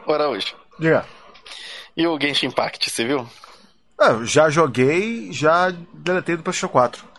Ô, Araújo. Diga. E o Genshin Impact, você viu? Eu já joguei, já deletei do PlayStation 4.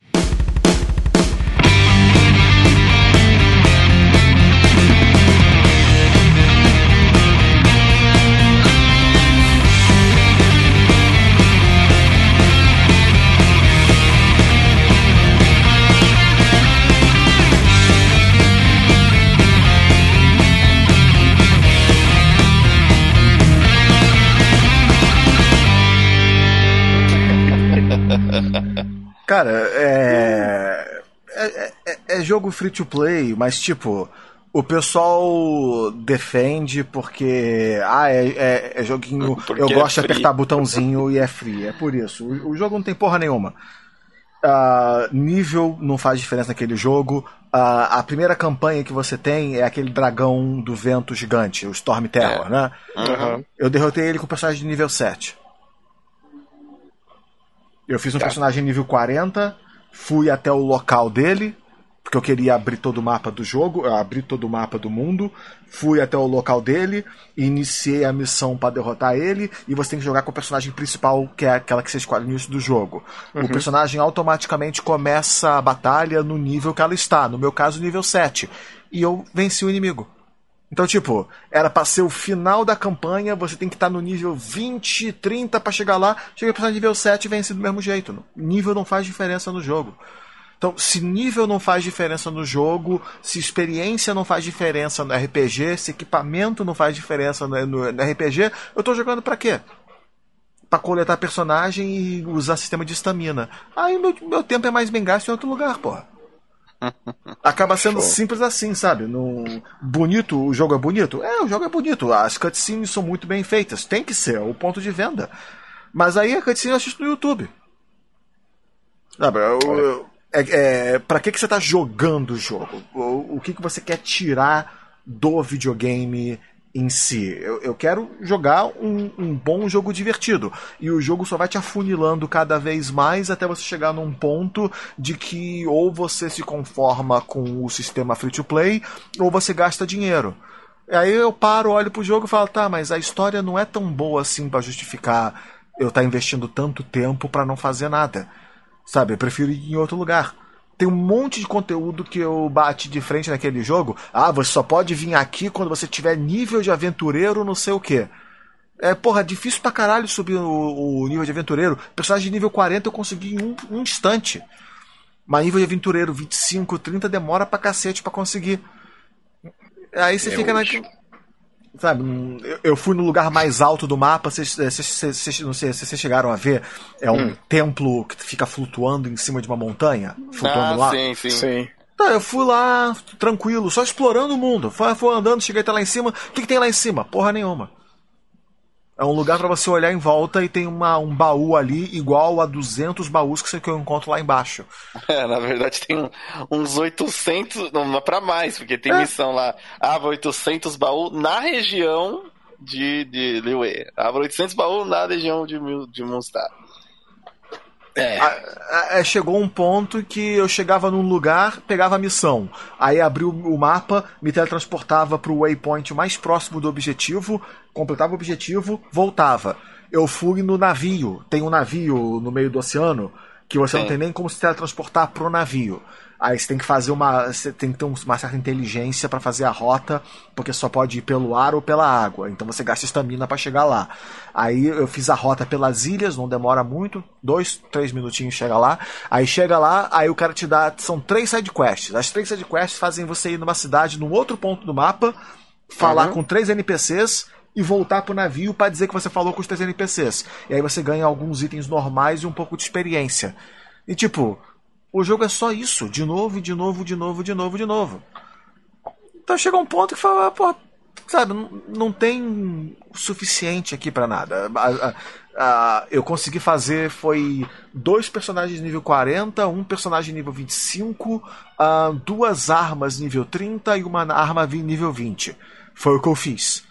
Cara, é jogo free to play, mas tipo, o pessoal defende porque é joguinho, porque eu gosto de apertar botãozinho e é free, é por isso. O jogo não tem porra nenhuma. Nível não faz diferença naquele jogo. A primeira campanha que você tem é aquele dragão do vento gigante, o Storm Terror, né? Uhum. Eu derrotei ele com o personagem de nível 7. Eu fiz um personagem nível 40, fui até o local dele, porque eu queria abrir todo o mapa do jogo, abrir todo o mapa do mundo, fui até o local dele, iniciei a missão para derrotar ele, e você tem que jogar com o personagem principal, que é aquela que você escolhe no início do jogo. Uhum. O personagem automaticamente começa a batalha no nível que ela está, no meu caso nível 7, e eu venci o inimigo. Então, tipo, era pra ser o final da campanha, você tem que estar no nível 20, 30 pra chegar lá, chega pra nível 7 e vence do mesmo jeito. Nível não faz diferença no jogo. Então, se nível não faz diferença no jogo, se experiência não faz diferença no RPG, se equipamento não faz diferença no RPG, eu tô jogando pra quê? Pra coletar personagem e usar sistema de estamina. Aí meu tempo é mais bem gasto em outro lugar, porra. Acaba sendo simples assim, sabe? Bonito, o jogo é bonito? O jogo é bonito. As cutscenes são muito bem feitas. Tem que ser, o ponto de venda. Mas aí a cutscene eu assisto no YouTube. Sabe? Pra que você tá jogando o jogo? O que você quer tirar do videogame em si? Eu quero jogar um bom jogo divertido. E o jogo só vai te afunilando cada vez mais até você chegar num ponto de que ou você se conforma com o sistema free to play ou você gasta dinheiro. Aí eu paro, olho pro jogo e falo, tá, mas a história não é tão boa assim pra justificar eu estar investindo tanto tempo pra não fazer nada. Sabe, eu prefiro ir em outro lugar. Tem um monte de conteúdo que eu bati de frente naquele jogo. Você só pode vir aqui quando você tiver nível de aventureiro não sei o quê. Difícil pra caralho subir o nível de aventureiro. Personagem de nível 40 eu consegui em um instante. Mas nível de aventureiro 25, 30 demora pra cacete pra conseguir. Aí você fica naquele... Sabe, eu fui no lugar mais alto do mapa, não sei se vocês chegaram a ver, um templo que fica flutuando em cima de uma montanha, flutuando lá. Sim. Tá, eu fui lá, tranquilo, só explorando o mundo, fui andando, cheguei até lá em cima, o que tem lá em cima? Porra nenhuma. É um lugar pra você olhar em volta e tem um baú ali igual a 200 baús que eu encontro lá embaixo. Na verdade tem uns 800, não pra mais, porque tem missão lá. Abra 800 baús na região de Liyue. Abra 800 baús na região de Mondstadt. Chegou um ponto que eu chegava num lugar, pegava a missão, aí abriu o mapa, me teletransportava pro waypoint mais próximo do objetivo, completava o objetivo, voltava. Eu fui no navio, tem um navio no meio do oceano que você não tem nem como se teletransportar pro navio. Aí você tem que fazer você tem que ter uma certa inteligência para fazer a rota, porque só pode ir pelo ar ou pela água. Então você gasta estamina para chegar lá. Aí eu fiz a rota pelas ilhas, não demora muito, 2, 3 minutinhos chega lá. Aí chega lá, aí o cara te dá, são 3 sidequests. As 3 sidequests fazem você ir numa cidade, num outro ponto do mapa, falar com 3 NPCs e voltar pro navio para dizer que você falou com os 3 NPCs. E aí você ganha alguns itens normais e um pouco de experiência. E tipo, o jogo é só isso, de novo. Então chega um ponto que fala, sabe, não tem o suficiente aqui pra nada. Eu consegui fazer, foi 2 personagens nível 40, um personagem nível 25, 2 armas nível 30 e uma arma nível 20. Foi o que eu fiz.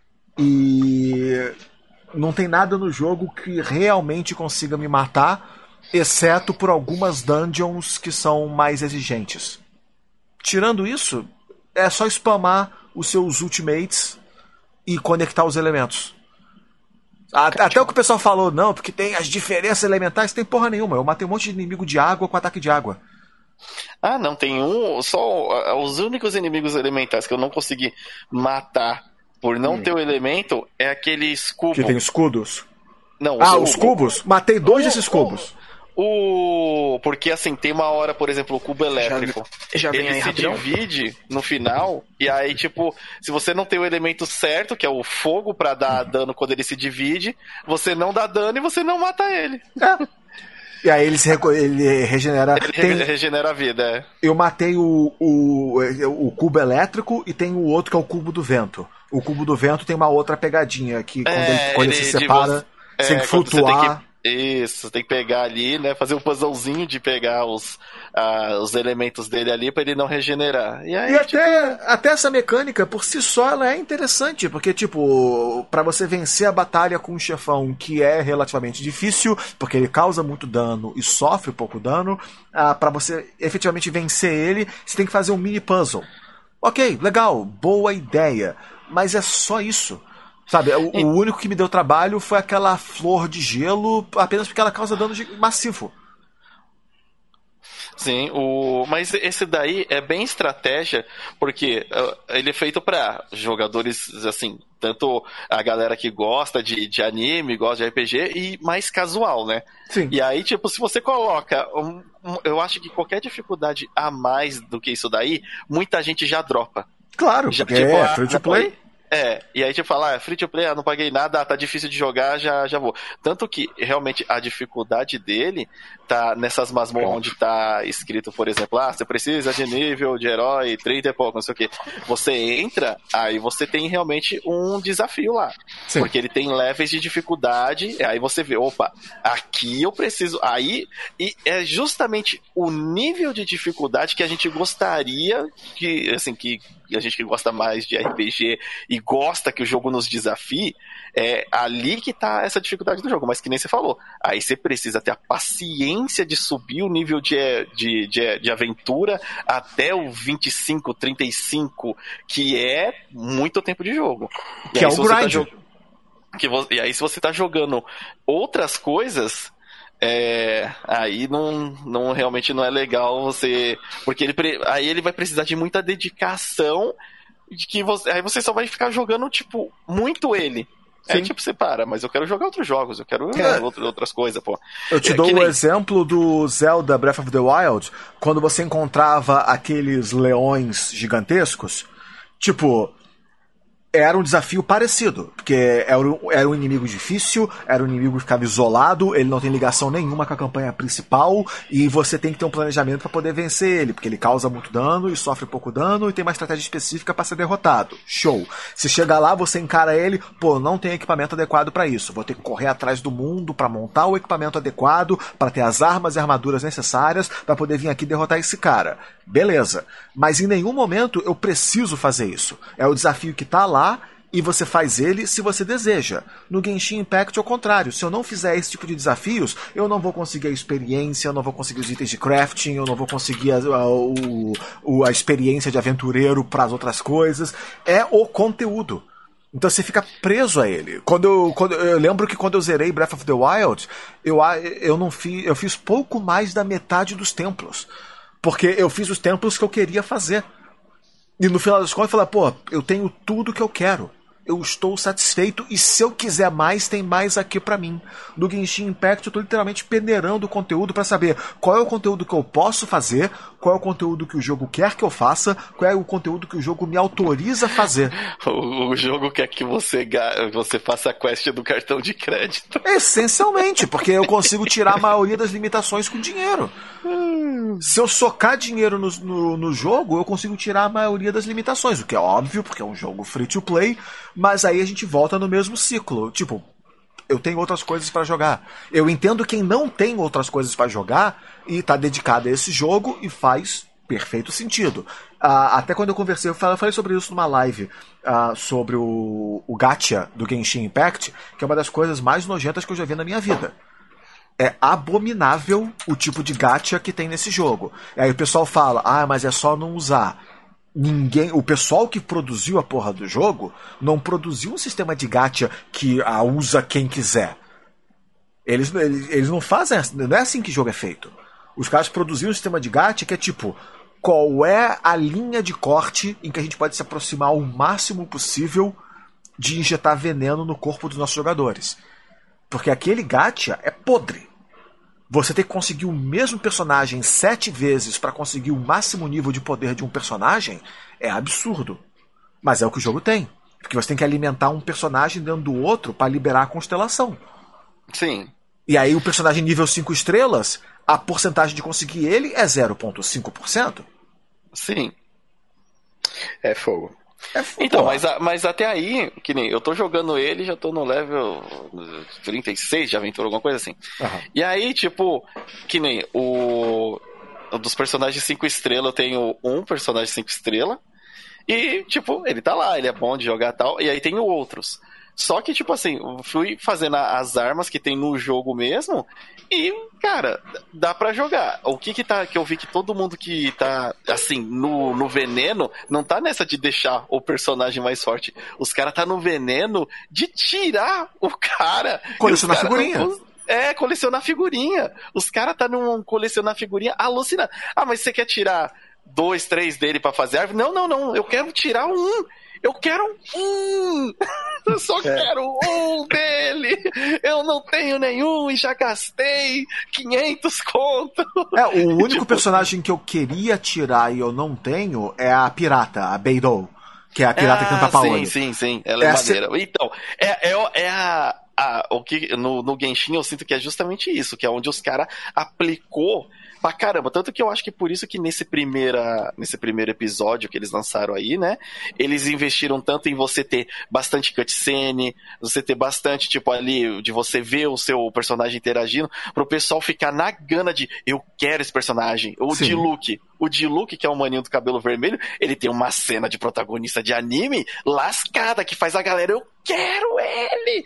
E não tem nada no jogo que realmente consiga me matar, exceto por algumas dungeons que são mais exigentes. Tirando isso, é só spamar os seus ultimates e conectar os elementos. Até o que o pessoal falou, não, porque tem as diferenças elementais, tem porra nenhuma. Eu matei um monte de inimigo de água com ataque de água. Ah, não, tem só os únicos inimigos elementais que eu não consegui matar por não ter o elemento é aquele cubo. Que tem escudos? Não, os cubos? Matei 2 desses cubos. Porque assim, tem uma hora, por exemplo, o cubo elétrico. Ele se divide no final, e aí, tipo, se você não tem o elemento certo, que é o fogo pra dar dano quando ele se divide, você não dá dano e você não mata ele. E aí ele regenera. Ele regenera a vida, é. Eu matei o cubo elétrico e tem o outro que é o cubo do vento. O cubo do vento tem uma outra pegadinha que quando ele se separa, você tem que flutuar. Isso, tem que pegar ali, né? Fazer um puzzlezinho de pegar os elementos dele ali pra ele não regenerar. E aí, até essa mecânica, por si só, ela é interessante, porque, tipo, pra você vencer a batalha com um chefão que é relativamente difícil, porque ele causa muito dano e sofre pouco dano, pra você efetivamente vencer ele, você tem que fazer um mini puzzle. Ok, legal, boa ideia, mas é só isso. Sabe, o único que me deu trabalho foi aquela flor de gelo, apenas porque ela causa dano massivo. Sim, mas esse daí é bem estratégia, porque ele é feito para jogadores, assim, tanto a galera que gosta de anime, gosta de RPG, e mais casual, né? Sim. E aí, tipo, se você coloca, eu acho que qualquer dificuldade a mais do que isso daí, muita gente já dropa. Claro, porque tipo, é free to play. E aí tipo, falar, free to play, não paguei nada, tá difícil de jogar, já vou. Tanto que, realmente, a dificuldade dele tá nessas masmorras onde tá escrito, por exemplo, você precisa de nível de herói 30 e pouco, não sei o que. Você entra, aí você tem realmente um desafio lá. Sim. Porque ele tem levels de dificuldade, aí você vê, opa, aqui eu preciso. Aí, e é justamente o nível de dificuldade que a gente gostaria que a gente que gosta mais de RPG e gosta que o jogo nos desafie, é ali que tá essa dificuldade do jogo, mas que nem você falou, aí você precisa ter a paciência de subir o nível de aventura até o 25, 35, que é muito tempo de jogo. Que é o grind. E aí se você tá jogando outras coisas, aí não realmente não é legal você, porque aí ele vai precisar de muita dedicação, aí você só vai ficar jogando tipo muito ele. Sim. Aí tipo você para, mas eu quero jogar outros jogos, eu quero outras coisas, pô. Eu te dou o exemplo do Zelda Breath of the Wild, quando você encontrava aqueles leões gigantescos, tipo, era um desafio parecido, porque era um inimigo difícil, era um inimigo que ficava isolado, ele não tem ligação nenhuma com a campanha principal, e você tem que ter um planejamento para poder vencer ele, porque ele causa muito dano e sofre pouco dano, e tem uma estratégia específica para ser derrotado. Show! Se chegar lá, você encara ele, não tem equipamento adequado para isso, vou ter que correr atrás do mundo para montar o equipamento adequado, para ter as armas e armaduras necessárias, para poder vir aqui derrotar esse cara. Beleza. Mas em nenhum momento eu preciso fazer isso. É o desafio que tá lá, e você faz ele se você deseja. No Genshin Impact, ao contrário. Se eu não fizer esse tipo de desafios, eu não vou conseguir a experiência, eu não vou conseguir os itens de crafting, eu não vou conseguir a experiência de aventureiro para as outras coisas. É o conteúdo. Então você fica preso a ele. Eu lembro que quando eu zerei Breath of the Wild, eu fiz pouco mais da metade dos templos. Porque eu fiz os templos que eu queria fazer. E no final das contas eu falei, eu tenho tudo que eu quero. Eu estou satisfeito e se eu quiser mais, tem mais aqui pra mim. No Genshin Impact eu tô literalmente peneirando o conteúdo pra saber qual é o conteúdo que eu posso fazer, qual é o conteúdo que o jogo quer que eu faça, qual é o conteúdo que o jogo me autoriza a fazer. O jogo quer que você faça a quest do cartão de crédito. Essencialmente, porque eu consigo tirar a maioria das limitações com dinheiro. Se eu socar dinheiro no jogo, eu consigo tirar a maioria das limitações, o que é óbvio, porque é um jogo free to play, mas aí a gente volta no mesmo ciclo. Tipo, eu tenho outras coisas para jogar. Eu entendo quem não tem outras coisas para jogar e tá dedicado a esse jogo e faz perfeito sentido. Até quando eu conversei, eu falei sobre isso numa live, sobre o gacha do Genshin Impact, que é uma das coisas mais nojentas que eu já vi na minha vida. É abominável o tipo de gacha que tem nesse jogo. Aí o pessoal fala, mas é só não usar. o pessoal que produziu a porra do jogo não produziu um sistema de gacha que usa quem quiser. Eles não fazem, não é assim que o jogo é feito. Os caras produziram um sistema de gacha que é tipo, qual é a linha de corte em que a gente pode se aproximar o máximo possível de injetar veneno no corpo dos nossos jogadores. Porque aquele gacha é podre. Você tem que conseguir o mesmo personagem 7 vezes para conseguir o máximo nível de poder de um personagem é absurdo. Mas é o que o jogo tem. Porque você tem que alimentar um personagem dentro do outro para liberar a constelação. Sim. E aí o personagem nível 5 estrelas, a porcentagem de conseguir ele é 0,5%. Sim. É fogo. Então, mas até aí, que nem eu tô jogando ele, já tô no level 36 de aventura, alguma coisa assim. Uhum. E aí, tipo, que nem dos personagens 5 estrelas, eu tenho um personagem 5 estrelas. E, tipo, ele tá lá, ele é bom de jogar e tal. E aí tem outros. Só que, tipo assim, eu fui fazendo as armas que tem no jogo mesmo. E, cara, dá pra jogar. O que eu vi que todo mundo que tá, assim, no veneno, não tá nessa de deixar o personagem mais forte. Os caras tá no veneno de tirar o cara. Colecionar figurinha. Colecionar figurinha. Os caras tá num colecionar figurinha alucinado. Ah, mas você quer tirar 2, 3 dele pra fazer árvore? Não. Eu quero tirar um. Eu quero um! Eu só quero um dele! Eu não tenho nenhum e já gastei 500 conto! O único personagem que eu queria tirar e eu não tenho é a pirata, a Beidou. Que é a pirata que tem tapa-olho. Sim. Ela é maneira. Então, o que no Genshin eu sinto que é justamente isso, que é onde os caras aplicou pra caramba. Tanto que eu acho que por isso que nesse primeiro episódio que eles lançaram aí, né? Eles investiram tanto em você ter bastante cutscene, você ter bastante, tipo, ali, de você ver o seu personagem interagindo, pro pessoal ficar na gana de eu quero esse personagem. O Diluc, que é o maninho do cabelo vermelho, ele tem uma cena de protagonista de anime lascada, que faz a galera, eu quero ele!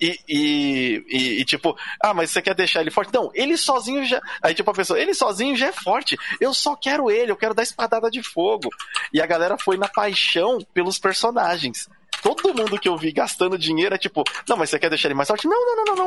E tipo, mas você quer deixar ele forte? Não, ele sozinho já... Aí tipo a pessoa, ele sozinho já é forte, eu só quero ele, eu quero dar espadada de fogo. E a galera foi na paixão pelos personagens. Todo mundo que eu vi gastando dinheiro é tipo, não, mas você quer deixar ele mais forte? Não.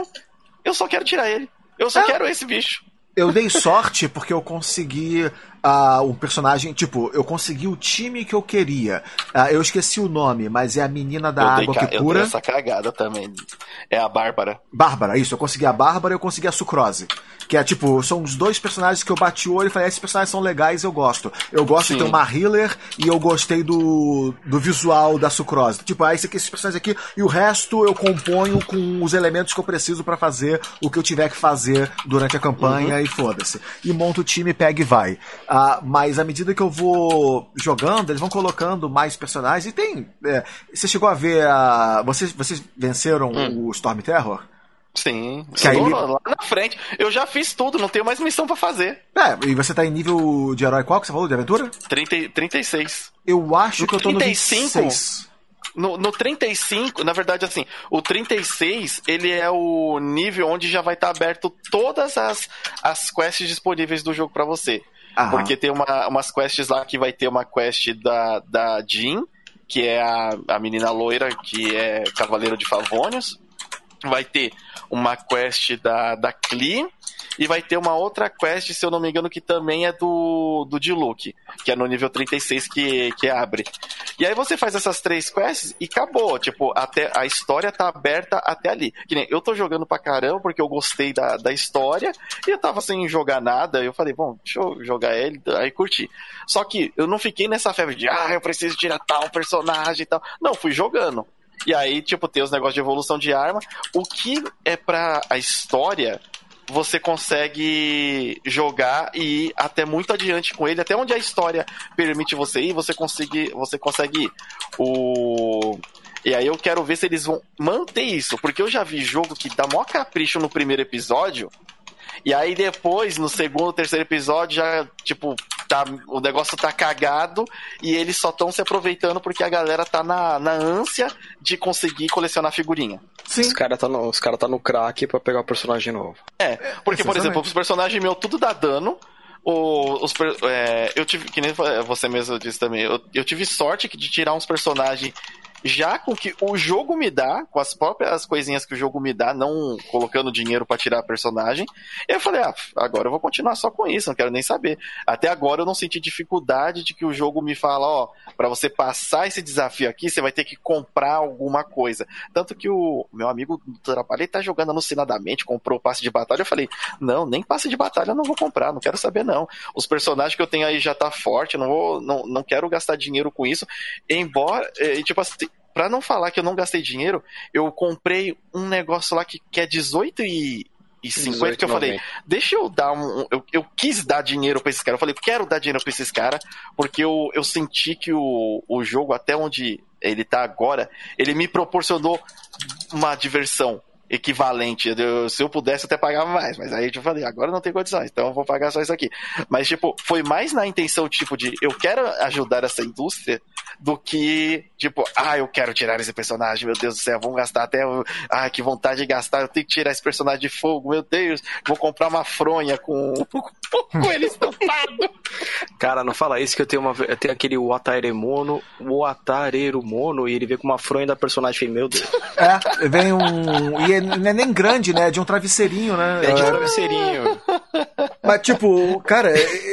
Eu só quero tirar ele. Eu só quero esse bicho. Eu dei sorte porque eu consegui o personagem, tipo, eu consegui o time que eu queria. Eu esqueci o nome, mas é a menina da água que cura. Eu dei essa cagada também. É a Bárbara. Bárbara, isso. Eu consegui a Bárbara e eu consegui a Sucrose. Que é, tipo, são os dois personagens que eu bati o olho e falei, esses personagens são legais, eu gosto. Eu gosto de ter uma healer e eu gostei do visual da Sucrose. Tipo, esses personagens aqui e o resto eu componho com os elementos que eu preciso pra fazer o que eu tiver que fazer durante a campanha e foda-se. E monto o time, pega e vai. Mas à medida que eu vou jogando, eles vão colocando mais personagens e tem... você chegou a ver vocês venceram o Storm Terror? Sim, lá na frente. Eu já fiz tudo, não tenho mais missão pra fazer. E você tá em nível de herói qual que você falou, de aventura? 36. Eu acho que eu tô no 35. 26. No 35, na verdade, assim, o 36, ele é o nível onde já vai estar aberto todas as quests disponíveis do jogo pra você. Aham. Porque tem umas quests lá que vai ter uma quest da Jean, que é a menina loira, que é Cavaleiro de Favônios. Vai ter uma quest da Klee, e vai ter uma outra quest, se eu não me engano, que também é do Diluc, que é no nível 36 que abre. E aí você faz essas 3 quests e acabou. Tipo, até a história tá aberta até ali. Que nem eu tô jogando pra caramba porque eu gostei da história e eu tava sem jogar nada. Eu falei, bom, deixa eu jogar ele, aí curti. Só que eu não fiquei nessa febre de eu preciso tirar tal personagem e tal. Não, fui jogando. E aí, tipo, tem os negócios de evolução de arma. O que é pra a história, você consegue jogar e ir até muito adiante com ele. Até onde a história permite você ir, você consegue ir. E aí eu quero ver se eles vão manter isso. Porque eu já vi jogo que dá maior capricho no primeiro episódio. E aí depois, no segundo, terceiro episódio, já, tipo, o negócio tá cagado e eles só estão se aproveitando porque a galera tá na ânsia de conseguir colecionar figurinha. Sim. Os caras tá no crack pra pegar o personagem novo. Porque, por exemplo, os personagens meus tudo dá dano, Eu tive, que nem você mesmo disse também, eu tive sorte de tirar uns personagens já com o que o jogo me dá, com as próprias coisinhas que o jogo me dá, não colocando dinheiro pra tirar personagem. E eu falei, agora eu vou continuar só com isso, não quero nem saber. Até agora eu não senti dificuldade de que o jogo me fala, ó, pra você passar esse desafio aqui, você vai ter que comprar alguma coisa. Tanto que o meu amigo do trabalho, ele tá jogando alucinadamente, comprou o passe de batalha. Eu falei, não, nem passe de batalha eu não vou comprar, não quero saber não. Os personagens que eu tenho aí já tá forte, não quero gastar dinheiro com isso. Embora, tipo assim, pra não falar que eu não gastei dinheiro, eu comprei um negócio lá que é 18,50, que eu falei, deixa eu dar eu quis dar dinheiro pra esses caras. Eu falei, quero dar dinheiro pra esses caras, porque eu senti que o jogo, até onde ele tá agora, ele me proporcionou uma diversão equivalente. Se eu pudesse até pagava mais, mas aí eu falei, agora não tem condições, então eu vou pagar só isso aqui. Mas tipo, foi mais na intenção tipo de eu quero ajudar essa indústria do que tipo, eu quero tirar esse personagem, meu Deus do céu, vamos gastar até que vontade de gastar, eu tenho que tirar esse personagem de fogo, meu Deus, vou comprar uma fronha com ele estampado. Cara, não fala isso, que eu tenho aquele Wataremono, e ele vem com uma fronha da personagem, meu Deus. Vem e não é nem grande, né? É de um travesseirinho, né? É de um travesseirinho. Mas, tipo, cara,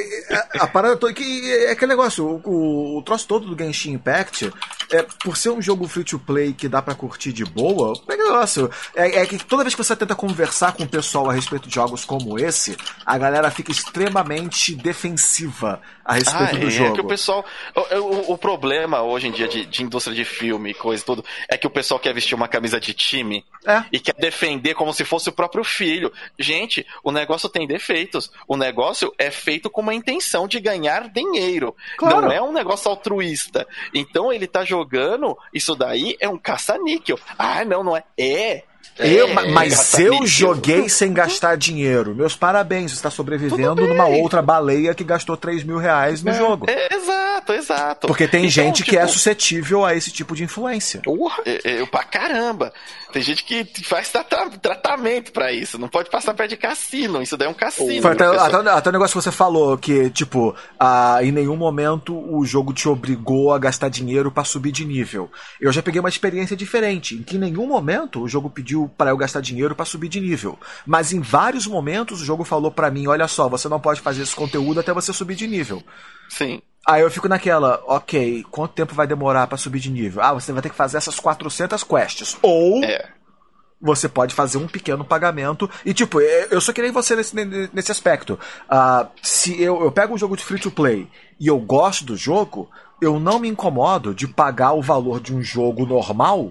a parada toda que é aquele negócio, o troço todo do Genshin Impact, por ser um jogo free-to-play que dá pra curtir de boa, é aquele negócio, é que toda vez que você tenta conversar com o pessoal a respeito de jogos como esse, a galera fica extremamente defensiva a respeito do jogo. É que o pessoal, o problema hoje em dia de indústria de filme e coisa e tudo, é que o pessoal quer vestir uma camisa de time e quer defender como se fosse o próprio filho. Gente, o negócio tem defeitos. O negócio é feito com uma intenção de ganhar dinheiro. Claro. Não é um negócio altruísta. Então ele tá jogando, isso daí é um caça-níquel. Não é. Mas eu joguei sem gastar dinheiro. Meus parabéns, você está sobrevivendo numa outra baleia que gastou 3 mil reais no jogo. Exato. Porque tem gente que é suscetível a esse tipo de influência. Pra caramba. Tem gente que faz tratamento pra isso. Não pode passar perto de cassino. Isso daí é um cassino. Até o negócio que você falou, que, tipo, em nenhum momento o jogo te obrigou a gastar dinheiro pra subir de nível. Eu já peguei uma experiência diferente, em que em nenhum momento o jogo pediu para eu gastar dinheiro pra subir de nível. Mas em vários momentos o jogo falou pra mim, olha só, você não pode fazer esse conteúdo até você subir de nível. Sim. Aí eu fico naquela, ok, quanto tempo vai demorar pra subir de nível? Você vai ter que fazer essas 400 quests. Ou você pode fazer um pequeno pagamento. E tipo, eu sou que nem você nesse aspecto. Se eu pego um jogo de free to play e eu gosto do jogo, eu não me incomodo de pagar o valor de um jogo normal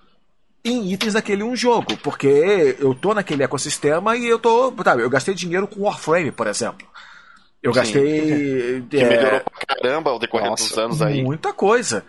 em itens daquele um jogo, porque eu tô naquele ecossistema e eu gastei dinheiro com Warframe, por exemplo. Eu gastei... Que melhorou pra caramba ao decorrer dos anos aí. Muita coisa.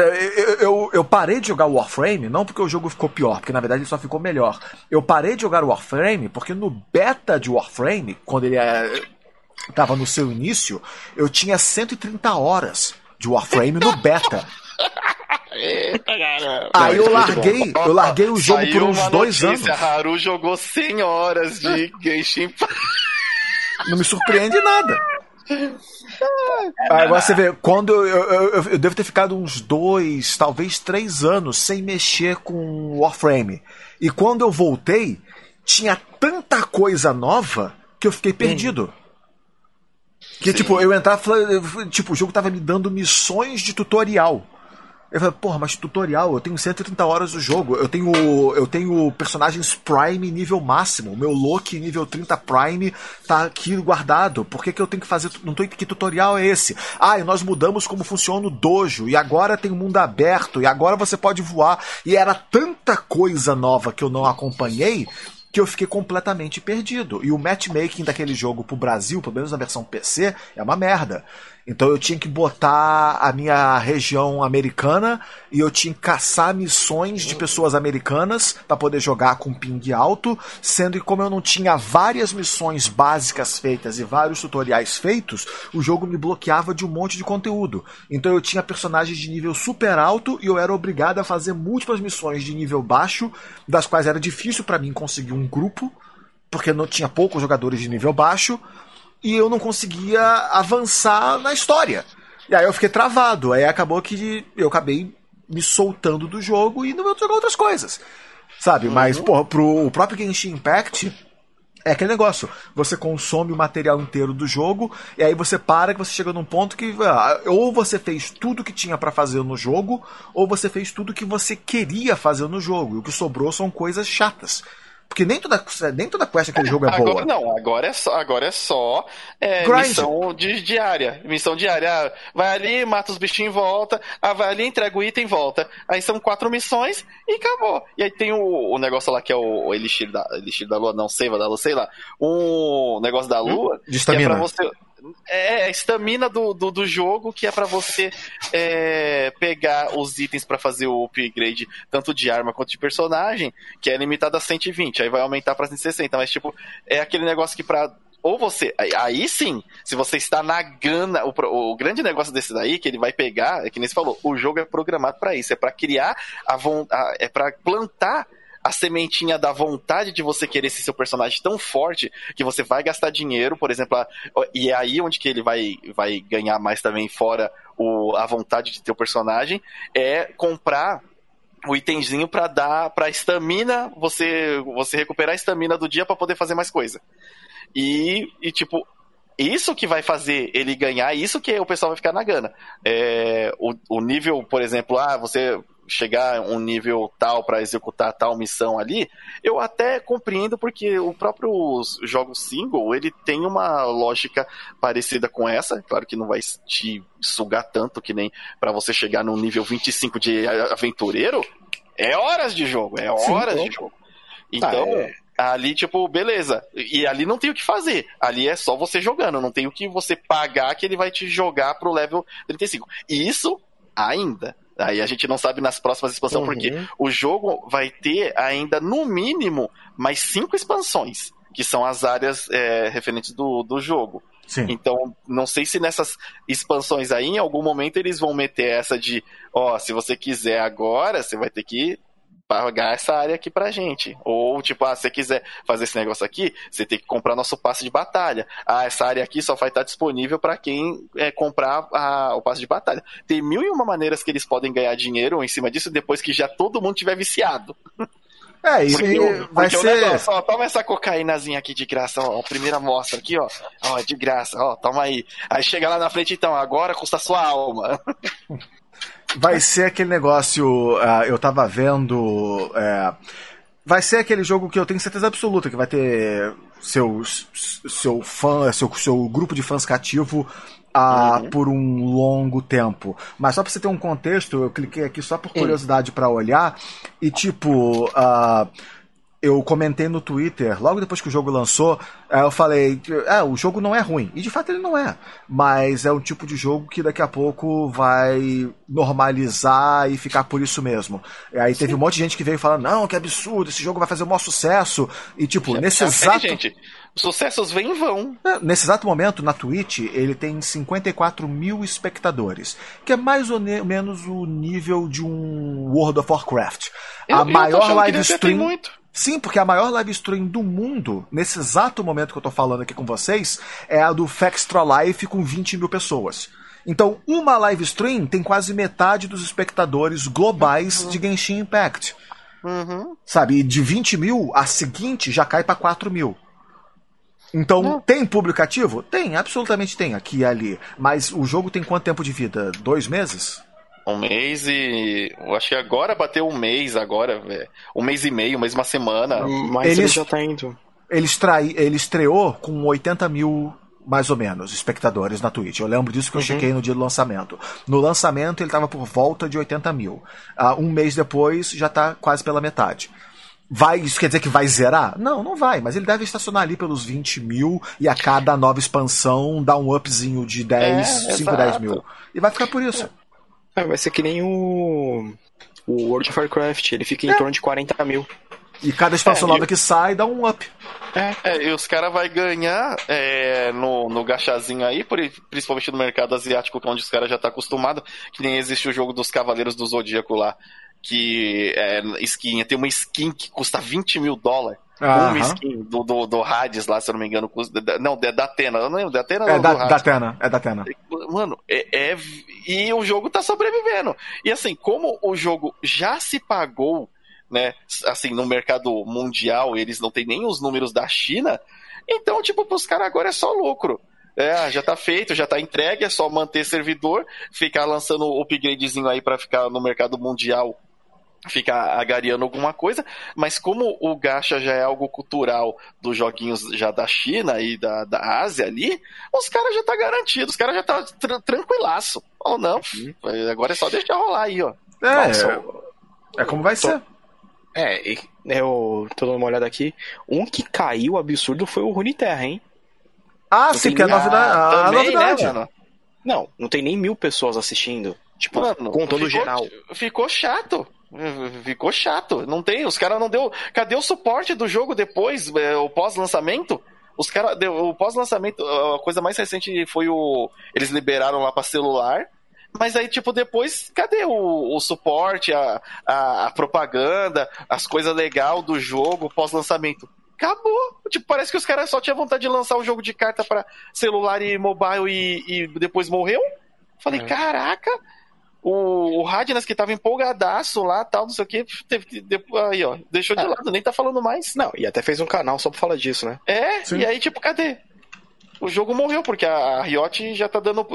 Eu parei de jogar Warframe, não porque o jogo ficou pior, porque na verdade ele só ficou melhor. Eu parei de jogar Warframe porque no beta de Warframe, quando ele tava no seu início, eu tinha 130 horas de Warframe no beta. Eita, caramba. Aí eu larguei o jogo por uns 2 anos. Haru jogou 100 horas de Genshin Impact. Não me surpreende nada. Agora você vê, quando eu devo ter ficado uns 2, talvez 3 anos sem mexer com Warframe. E quando eu voltei, tinha tanta coisa nova que eu fiquei perdido. Que tipo, eu entrava, tipo, o jogo tava me dando missões de tutorial. Eu falei, porra, mas tutorial, eu tenho 130 horas do jogo, eu tenho personagens Prime nível máximo, o meu Loki nível 30 Prime tá aqui guardado, por que eu tenho que fazer, não tô, que tutorial é esse? E nós mudamos como funciona o dojo, e agora tem o mundo aberto, e agora você pode voar, e era tanta coisa nova que eu não acompanhei, que eu fiquei completamente perdido. E o matchmaking daquele jogo pro Brasil, pelo menos na versão PC, é uma merda. Então eu tinha que botar a minha região americana e eu tinha que caçar missões de pessoas americanas para poder jogar com ping alto, sendo que como eu não tinha várias missões básicas feitas e vários tutoriais feitos, o jogo me bloqueava de um monte de conteúdo. Então eu tinha personagens de nível super alto e eu era obrigado a fazer múltiplas missões de nível baixo, das quais era difícil para mim conseguir um grupo, porque não tinha poucos jogadores de nível baixo. e eu não conseguia avançar na história. E aí eu fiquei travado. Aí acabou que eu acabei me soltando do jogo e não vou jogar outras coisas. Sabe? Mas, porra, pro próprio Genshin Impact, é aquele negócio. Você consome o material inteiro do jogo e aí você para que você chega num ponto que ou você fez tudo que tinha pra fazer no jogo, ou você fez tudo que você queria fazer no jogo. E o que sobrou são coisas chatas. Porque nem toda quest daquele jogo é boa. Agora é só missão diária. Missão diária. Vai ali, mata os bichinhos e volta. Vai ali, entrega o item e volta. Aí são 4 missões e acabou. E aí tem o negócio lá que é o Elixir da Lua, não, Seiva da Lua, sei lá. Um negócio da Lua. De estamina. Que é pra você... a estamina do jogo, que é pra você pegar os itens pra fazer o upgrade tanto de arma quanto de personagem, que é limitado a 120, aí vai aumentar pra 160, mas tipo, é aquele negócio que pra... Ou você... Aí sim, se você está na gana... O grande negócio desse daí, que ele vai pegar, é que nem você falou, o jogo é programado pra isso, é pra criar é pra plantar a sementinha da vontade de você querer ser seu personagem tão forte que você vai gastar dinheiro, por exemplo, e é aí onde que ele vai ganhar mais também, fora a vontade de ter o personagem, é comprar o itemzinho pra dar pra estamina, você recuperar a estamina do dia pra poder fazer mais coisa. E tipo, isso que vai fazer ele ganhar, isso que o pessoal vai ficar na gana. O nível, por exemplo, você chegar a um nível tal para executar tal missão ali, eu até compreendo, porque o próprio jogo single, ele tem uma lógica parecida com essa, claro que não vai te sugar tanto que nem para você chegar no nível 25 de aventureiro, é horas de jogo, de jogo. Então, ali, tipo, beleza. E ali não tem o que fazer. Ali é só você jogando. Não tem o que você pagar que ele vai te jogar pro level 35. E isso ainda. Aí a gente não sabe nas próximas expansões, porque o jogo vai ter ainda, no mínimo, mais 5 expansões, que são as áreas referentes do jogo. Sim. Então, não sei se nessas expansões aí, em algum momento, eles vão meter essa de, se você quiser agora, você vai ter que pagar essa área aqui pra gente. Ou, tipo, se você quiser fazer esse negócio aqui, você tem que comprar nosso passe de batalha. Essa área aqui só vai estar disponível pra quem comprar o passe de batalha. Tem 1001 maneiras que eles podem ganhar dinheiro em cima disso depois que já todo mundo tiver viciado. Isso vai ser... o negócio, toma essa cocaínazinha aqui de graça, a primeira amostra aqui, de graça, toma aí. Aí chega lá na frente, então, agora custa a sua alma. Vai ser aquele negócio, eu tava vendo, vai ser aquele jogo que eu tenho certeza absoluta que vai ter seu grupo de fãs cativo por um longo tempo. Mas só pra você ter um contexto, eu cliquei aqui só por curiosidade pra olhar, e tipo... eu comentei no Twitter, logo depois que o jogo lançou, eu falei, o jogo não é ruim. E de fato ele não é. Mas é um tipo de jogo que daqui a pouco vai normalizar e ficar por isso mesmo. E aí teve um monte de gente que veio falando, não, que absurdo, esse jogo vai fazer o maior sucesso. E tipo, nesse exato... gente, os sucessos vêm e vão. Nesse exato momento, na Twitch, ele tem 54 mil espectadores. Que é mais ou menos o nível de um World of Warcraft. A maior live stream... Sim, porque a maior live stream do mundo, nesse exato momento que eu tô falando aqui com vocês, é a do Fextra Life com 20 mil pessoas. Então, uma live stream tem quase metade dos espectadores globais de Genshin Impact. Sabe, e de 20 mil, a seguinte já cai pra 4 mil. Então, tem público ativo? Tem, absolutamente tem, aqui e ali. Mas o jogo tem quanto tempo de vida? 2 meses? 1 mês e... eu acho que agora bateu 1 mês, agora, velho. 1 mês e meio, 1 mês e uma semana. Mas ele já tá indo. Ele estreou com 80 mil, mais ou menos, espectadores na Twitch. Eu lembro disso que eu chequei no dia do lançamento. No lançamento ele tava por volta de 80 mil. 1 mês depois já tá quase pela metade. Isso quer dizer que vai zerar? Não, não vai, mas ele deve estacionar ali pelos 20 mil e a cada nova expansão dá um upzinho de 5, 10 mil. E vai ficar por isso. Vai ser que nem o World of Warcraft, ele fica em torno de 40 mil. E cada expansão nova que sai dá um up. E os caras vão ganhar no gachazinho aí, principalmente no mercado asiático, onde os caras já estão acostumados, que nem existe o jogo dos Cavaleiros do Zodíaco lá, que tem uma skin que custa $20 mil. Uma skin do Hades lá, se eu não me engano. Não, da Athena. Eu não lembro, da Athena ou do Hades? É da Athena. Mano, e o jogo tá sobrevivendo. E assim, como o jogo já se pagou, né, assim, no mercado mundial, eles não tem nem os números da China, então, tipo, pros caras agora é só lucro. Já tá feito, já tá entregue, é só manter servidor, ficar lançando o upgradezinho aí pra ficar no mercado mundial, ficar agariando alguma coisa, mas como o gacha já é algo cultural dos joguinhos já da China e da Ásia ali, os caras já tá garantido, os caras já tá tranquilaço. Oh, não, agora é só deixar rolar aí, ó. É como vai ser. Eu tô dando uma olhada aqui. Um que caiu absurdo foi o Runeterra, hein? Sim, que é a novidade. Né, mano? Não tem nem 1000 pessoas assistindo. Tipo, mano, contando geral. Ficou chato. Não tem, os caras não deu. Cadê o suporte do jogo depois, o pós-lançamento? Os caras, o pós-lançamento, a coisa mais recente foi eles liberaram lá pra celular, mas aí, tipo, depois, cadê o suporte, a propaganda, as coisas legais do jogo pós-lançamento? Acabou. Tipo, parece que os caras só tinham vontade de lançar o jogo de carta pra celular e mobile e depois morreu. Falei, caraca. O Radnas, que tava empolgadaço lá, tal, não sei o que, aí, ó, deixou de lado, nem tá falando mais. Não, e até fez um canal só pra falar disso, né? Sim. E aí, tipo, cadê? O jogo morreu, porque a Riot já tá dando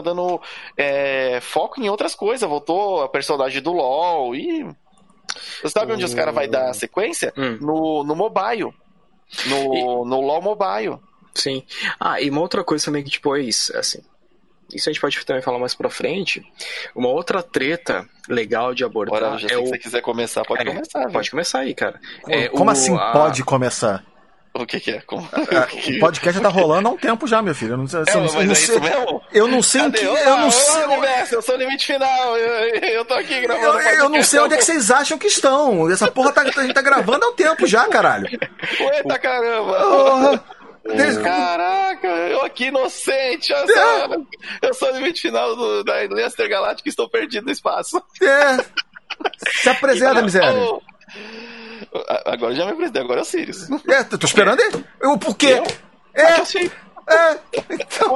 foco em outras coisas, voltou a personagem do LoL, e... Você sabe onde os caras vão dar a sequência? No mobile. No LoL Mobile. Sim. E uma outra coisa também que, tipo, é isso, assim... Isso a gente pode também falar mais pra frente. Uma outra treta legal de abordar se você quiser começar, pode começar. Pode começar aí, cara. Como assim pode começar? O que é? O podcast já tá rolando há um tempo já, meu filho. Eu não sei. Isso mesmo? Eu não sei o que. Eu sou o limite final. Eu tô aqui gravando. Eu não sei onde é que vocês acham que estão. Essa porra a gente tá gravando há um tempo já, caralho. Eita caramba! Caraca, eu aqui inocente. Eu sou o limite final da Leicester Galáctica e estou perdido no espaço. Se apresenta, miséria. Agora já me apresentei, agora é o Sirius. Tô esperando ele. Por quê? Eu sei. Então...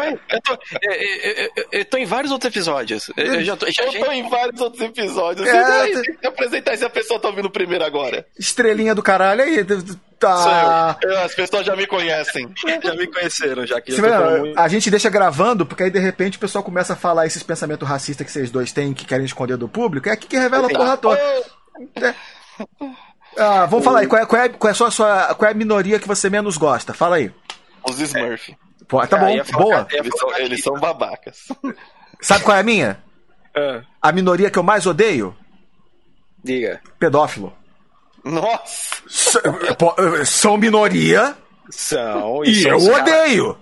Eu tô em vários outros episódios. Eu tô em vários outros episódios. E daí, tem que apresentar se a pessoa tá ouvindo primeiro agora. Estrelinha do caralho aí. Tá. As pessoas já me conhecem. Já me conheceram, já que a gente deixa gravando, porque aí de repente o pessoal começa a falar esses pensamentos racistas que vocês dois têm, que querem esconder do público. É aqui que revela a porra toda. Vamos falar aí. Qual é a minoria que você menos gosta? Fala aí. Os Smurf. Tá bom, boa. Eles são babacas. Sabe qual é a minha? A minoria que eu mais odeio? Diga. Pedófilo. Nossa! São minoria. E eu odeio.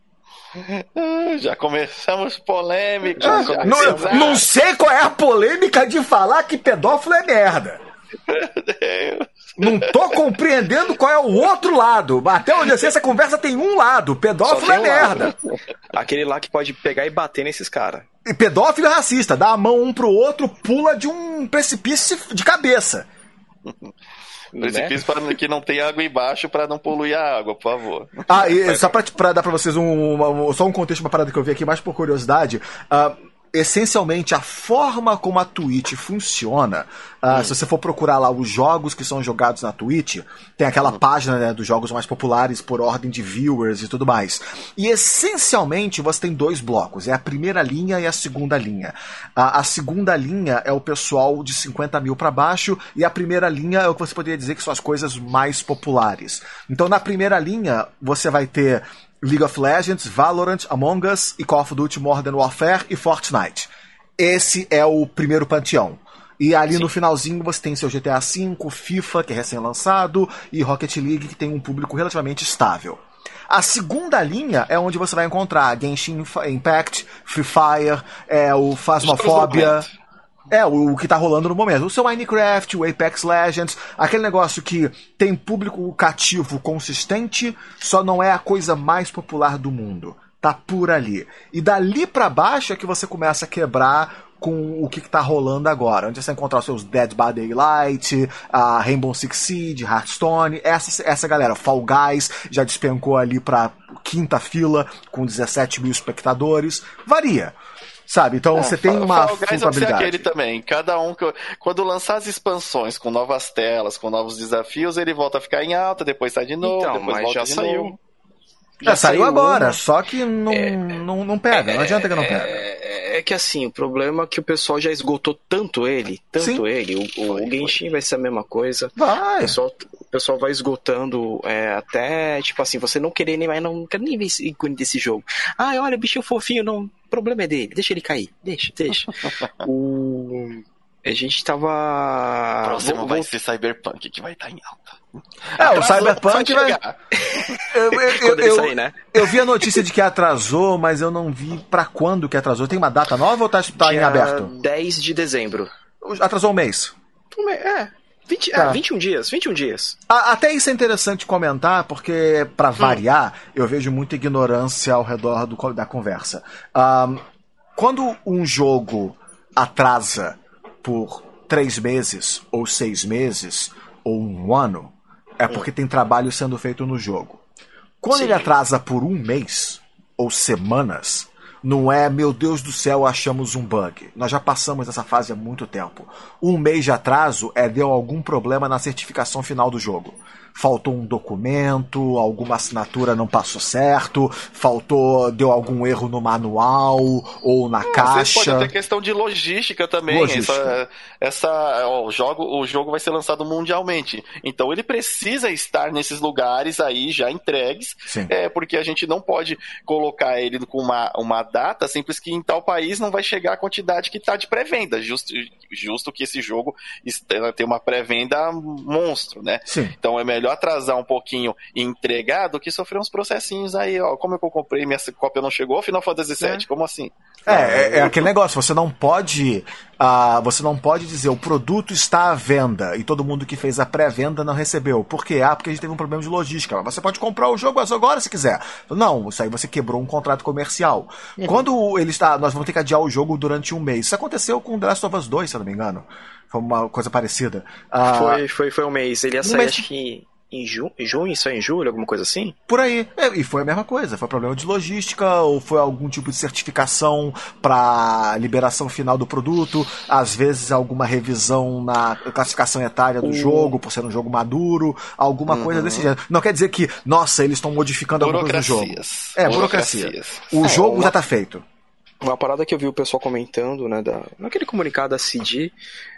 Já começamos polêmica. Não sei qual é a polêmica de falar que pedófilo é merda. Meu Deus. Não tô compreendendo qual é o outro lado. Até onde eu sei, essa conversa tem um lado. Pedófilo é merda. Aquele lá que pode pegar e bater nesses caras. E pedófilo é racista. Dá a mão um pro outro, pula de um precipício de cabeça. Precipício para que não tenha água embaixo para não poluir a água, por favor. E só pra dar pra vocês só um contexto, uma parada que eu vi aqui, mais por curiosidade. Essencialmente, a forma como a Twitch funciona, se você for procurar lá os jogos que são jogados na Twitch, tem aquela página, né, dos jogos mais populares por ordem de viewers e tudo mais. E essencialmente você tem dois blocos, é a primeira linha e a segunda linha. A segunda linha é o pessoal de 50 mil para baixo, e a primeira linha é o que você poderia dizer que são as coisas mais populares. Então na primeira linha você vai ter League of Legends, Valorant, Among Us e Call of Duty Modern Warfare e Fortnite. Esse é o primeiro panteão. E ali no finalzinho você tem seu GTA V, FIFA, que é recém-lançado, e Rocket League, que tem um público relativamente estável. A segunda linha é onde você vai encontrar Genshin Impact, Free Fire, o Phasmophobia... o que tá rolando no momento. O seu Minecraft, o Apex Legends, aquele negócio que tem público cativo consistente, só não é a coisa mais popular do mundo. Tá por ali. E dali pra baixo é que você começa a quebrar com o que tá rolando agora. Onde você vai encontrar os seus Dead by Daylight, a Rainbow Six Siege, Hearthstone, essa galera. Fall Guys já despencou ali pra quinta fila com 17 mil espectadores. Varia. Sabe? Então você tem uma funcionalidade. Aquele também. Cada um quando lançar as expansões com novas telas, com novos desafios, ele volta a ficar em alta, depois sai de novo, então, depois mas volta já de saiu. novo. Já saiu agora, só que não pega, não adianta que não pega. É que assim, o problema é que o pessoal já esgotou tanto ele. O Genshin vai ser a mesma coisa. Vai. O pessoal vai esgotando até, tipo assim, você não querer nem mais, não quer nem ver ícone desse jogo. Ah, olha, bichinho fofinho, não. O problema é dele, deixa ele cair. Deixa. A gente tava. O próximo vai ser Cyberpunk, que vai estar em alta. O Cyberpunk vai. Quando ele sair, né? Eu vi a notícia de que atrasou, mas eu não vi pra quando que atrasou. Tem uma data nova ou tá em aberto? 10 de dezembro. Atrasou um mês. 21 dias. Até isso é interessante comentar, porque, pra variar, eu vejo muita ignorância ao redor da conversa. Quando um jogo atrasa por 3 meses, ou 6 meses, ou 1 ano, é porque tem trabalho sendo feito no jogo. Quando ele atrasa por 1 mês, ou semanas, não é, meu Deus do céu, achamos um bug. Nós já passamos essa fase há muito tempo. 1 mês de atraso deu algum problema na certificação final do jogo. Faltou um documento, alguma assinatura não passou certo, deu algum erro no manual ou na caixa. Às vezes pode ter questão de logística também. O jogo vai ser lançado mundialmente. Então ele precisa estar nesses lugares aí já entregues, porque a gente não pode colocar ele com uma data simples que em tal país não vai chegar a quantidade que está de pré-venda. Justo que esse jogo tem uma pré-venda monstro, né? Sim. Então é melhor atrasar um pouquinho e entregar do que sofrer uns processinhos aí, ó. Como é que eu comprei, minha cópia não chegou, Final Fantasy VII, como assim? É aquele negócio, você não pode dizer o produto está à venda e todo mundo que fez a pré-venda não recebeu. Por quê? Porque a gente teve um problema de logística. Você pode comprar o jogo agora se quiser. Não, isso aí você quebrou um contrato comercial. Quando nós vamos ter que adiar o jogo durante 1 mês. Isso aconteceu com The Last of Us 2, se eu não me engano. Foi uma coisa parecida. Foi 1 mês. Ele ia sair, acho que em junho, só em julho, alguma coisa assim? Por aí. E foi a mesma coisa. Foi problema de logística ou foi algum tipo de certificação para liberação final do produto. Às vezes alguma revisão na classificação etária do jogo, por ser um jogo maduro. Alguma coisa desse jeito. Não quer dizer que, nossa, eles estão modificando alguma coisa do jogo. Burocracia. O jogo já tá feito. Uma parada que eu vi o pessoal comentando, né, naquele comunicado da CD,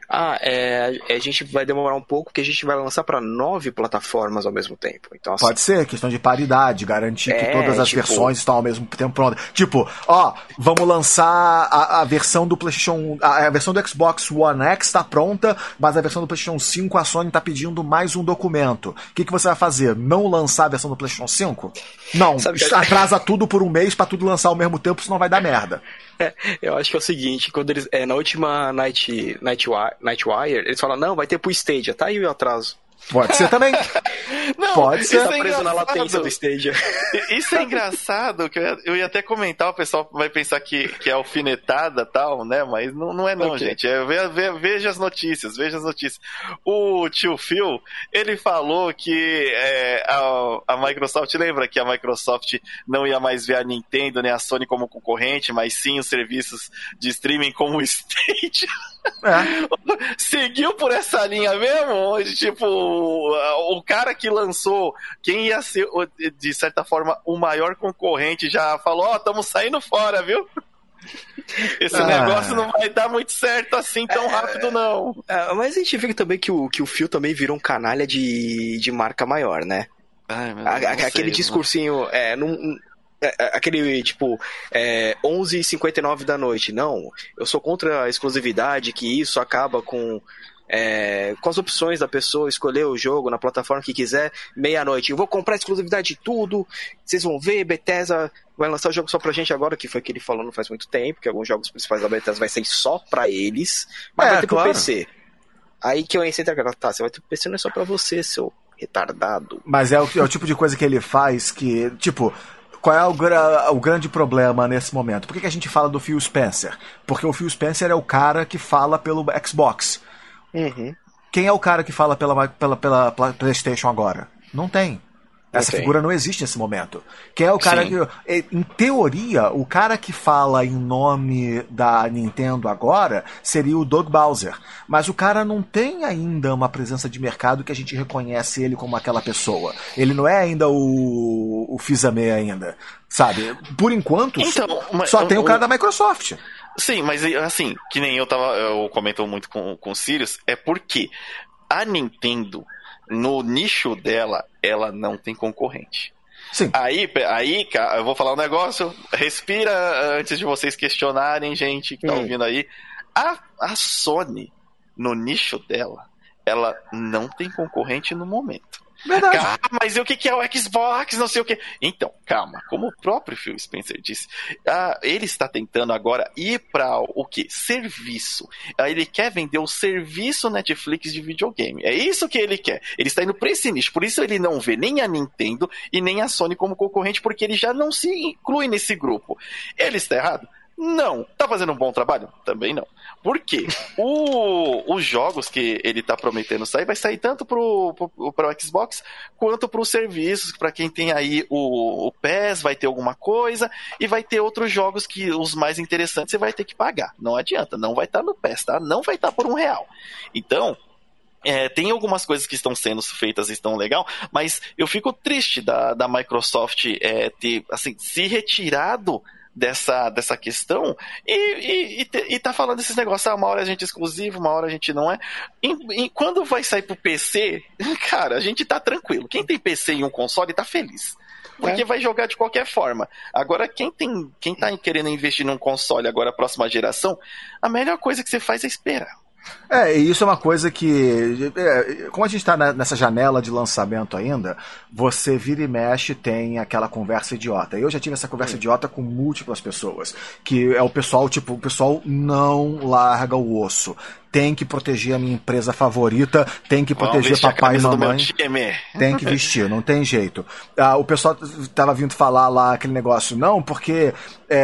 a gente vai demorar um pouco porque a gente vai lançar para 9 plataformas ao mesmo tempo. Então, assim, pode ser, questão de paridade, garantir que todas as versões estão ao mesmo tempo prontas. Tipo, vamos lançar a versão do PlayStation, a versão do Xbox One X está pronta, mas a versão do PlayStation 5 a Sony está pedindo mais um documento. O que você vai fazer? Não lançar a versão do PlayStation 5? Não, atrasa tudo por 1 mês para tudo lançar ao mesmo tempo, senão vai dar merda. Eu acho que é o seguinte, quando eles na última Nightwire, eles falam, não, vai ter pro Stadia, tá aí o atraso. Pode ser também. Não, pode ser. Tá preso na latência do Stadia. Isso é engraçado, que eu ia até comentar, o pessoal vai pensar que é alfinetada e tal, né? Mas não é não, gente. Veja as notícias. O tio Phil, ele falou que a Microsoft, lembra que a Microsoft não ia mais ver a Nintendo nem a Sony como concorrente, mas sim os serviços de streaming como o Stadia. Seguiu por essa linha mesmo, onde tipo o cara que lançou quem ia ser de certa forma o maior concorrente já falou, estamos saindo fora, viu? Esse negócio não vai dar muito certo assim tão rápido não. Mas a gente vê também que o Phil também virou um canalha de marca maior, né? Aquele discursinho aquele tipo 11h59 da noite, não, eu sou contra a exclusividade, que isso acaba com as opções da pessoa escolher o jogo na plataforma que quiser, meia-noite, eu vou comprar a exclusividade de tudo, vocês vão ver, Bethesda vai lançar o jogo só pra gente agora, que foi o que ele falou não faz muito tempo, que alguns jogos principais da Bethesda vai ser só pra eles, mas vai ter pro PC. Aí que eu entro, você vai ter pro PC, não é só pra você, seu retardado. Mas é o tipo de coisa que ele faz que, tipo, qual é o grande problema nesse momento? Por que a gente fala do Phil Spencer? Porque o Phil Spencer é o cara que fala pelo Xbox. Uhum. Quem é o cara que fala pela PlayStation agora? Não tem. Essa figura não existe nesse momento. Quem é o cara que... Em teoria, o cara que fala em nome da Nintendo agora seria o Doug Bowser. Mas o cara não tem ainda uma presença de mercado que a gente reconhece ele como aquela pessoa. Ele não é ainda o Fizame ainda. Sabe? Por enquanto, então, só tem o cara da Microsoft. Sim, mas assim, que nem eu comento muito com o Sirius, é porque a Nintendo, no nicho dela, ela não tem concorrente. Sim. Aí, eu vou falar um negócio, respira antes de vocês questionarem, gente que tá ouvindo aí. A Sony, no nicho dela, ela não tem concorrente no momento. Verdade. Mas o que é o Xbox, não sei o que. Então, calma, como o próprio Phil Spencer disse, ele está tentando agora ir para o que? Serviço. Ele quer vender o serviço Netflix de videogame. É isso que ele quer. Ele está indo para esse nicho. Por isso ele não vê nem a Nintendo e nem a Sony como concorrente, porque ele já não se inclui nesse grupo. Ele está errado? Não. Tá fazendo um bom trabalho? Também não. Por quê? Os jogos que ele tá prometendo sair, vai sair tanto pro Xbox quanto pros serviços. Pra quem tem aí o PES, vai ter alguma coisa, e vai ter outros jogos que os mais interessantes você vai ter que pagar. Não adianta, não vai estar no PES, tá? Não vai estar por R$1. Então, tem algumas coisas que estão sendo feitas e estão legal, mas eu fico triste da Microsoft ter assim, se retirado dessa questão e tá falando esses negócios, uma hora a gente é exclusivo, uma hora a gente não é. Quando vai sair pro PC, cara, a gente tá tranquilo. Quem tem PC em um console tá feliz. Porque vai jogar de qualquer forma. Agora, quem tá querendo investir num console agora, próxima geração, a melhor coisa que você faz é esperar. E isso é uma coisa que, como a gente está nessa janela de lançamento ainda, você vira e mexe, tem aquela conversa idiota. Eu já tive essa conversa idiota com múltiplas pessoas, que é o pessoal não larga o osso. Tem que proteger a minha empresa favorita, tem que proteger papai e mamãe. Tem que vestir, não tem jeito. O pessoal tava vindo falar lá aquele negócio, não, porque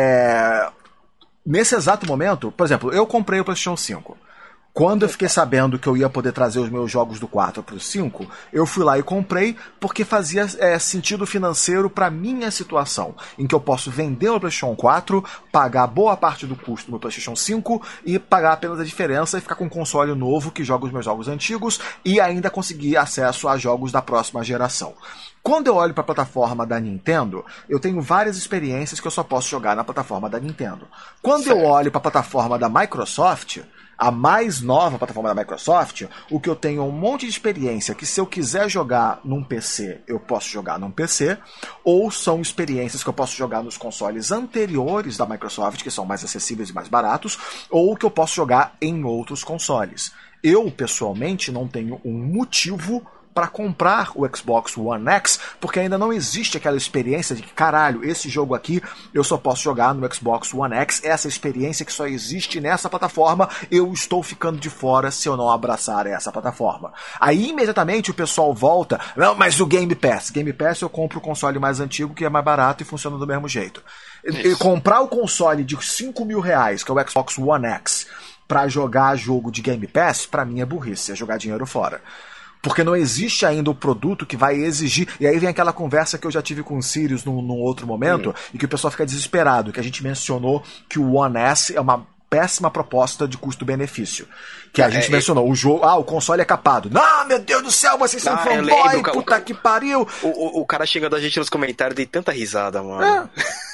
nesse exato momento, por exemplo, eu comprei o PlayStation 5. Quando eu fiquei sabendo que eu ia poder trazer os meus jogos do 4 para o 5, eu fui lá e comprei porque fazia sentido financeiro para minha situação, em que eu posso vender o PlayStation 4, pagar boa parte do custo do meu PlayStation 5 e pagar apenas a diferença e ficar com um console novo que joga os meus jogos antigos e ainda conseguir acesso a jogos da próxima geração. Quando eu olho para a plataforma da Nintendo, eu tenho várias experiências que eu só posso jogar na plataforma da Nintendo. Quando eu olho para a plataforma da Microsoft, a mais nova plataforma da Microsoft, o que eu tenho é um monte de experiência que se eu quiser jogar num PC, eu posso jogar num PC, ou são experiências que eu posso jogar nos consoles anteriores da Microsoft, que são mais acessíveis e mais baratos, ou que eu posso jogar em outros consoles. Eu, pessoalmente, não tenho um motivo para comprar o Xbox One X, porque ainda não existe aquela experiência de que, caralho, esse jogo aqui eu só posso jogar no Xbox One X, essa experiência que só existe nessa plataforma, eu estou ficando de fora se eu não abraçar essa plataforma. Aí imediatamente o pessoal volta, não, mas o Game Pass eu compro o console mais antigo que é mais barato e funciona do mesmo jeito. E comprar o console de R$5.000, que é o Xbox One X, para jogar jogo de Game Pass, para mim é burrice, é jogar dinheiro fora. Porque não existe ainda o produto que vai exigir. E aí vem aquela conversa que eu já tive com o Sirius num outro momento, e que o pessoal fica desesperado, que a gente mencionou que o One S é uma péssima proposta de custo-benefício. Que a gente mencionou, o jogo, o console é capado. Não, meu Deus do céu, vocês são fanboy, puta que pariu. O cara chegando a gente nos comentários, dei tanta risada, mano.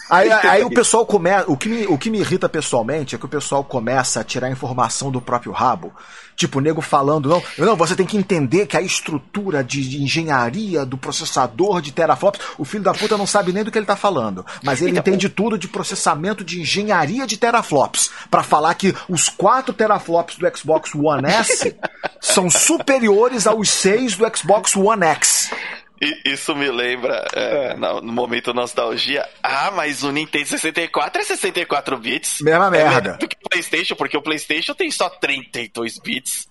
Aí o pessoal começa. O que me irrita pessoalmente é que o pessoal começa a tirar informação do próprio rabo. Tipo, o nego falando, não, você tem que entender que a estrutura de engenharia do processador de teraflops, o filho da puta não sabe nem do que ele tá falando. Mas ele entende tudo de processamento de engenharia de teraflops. Pra falar que os 4 teraflops do Xbox One S são superiores aos 6 do Xbox One X. Isso me lembra, no momento nostalgia, mas o Nintendo 64 é 64 bits. Mesma merda. Do que o PlayStation, porque o PlayStation tem só 32 bits.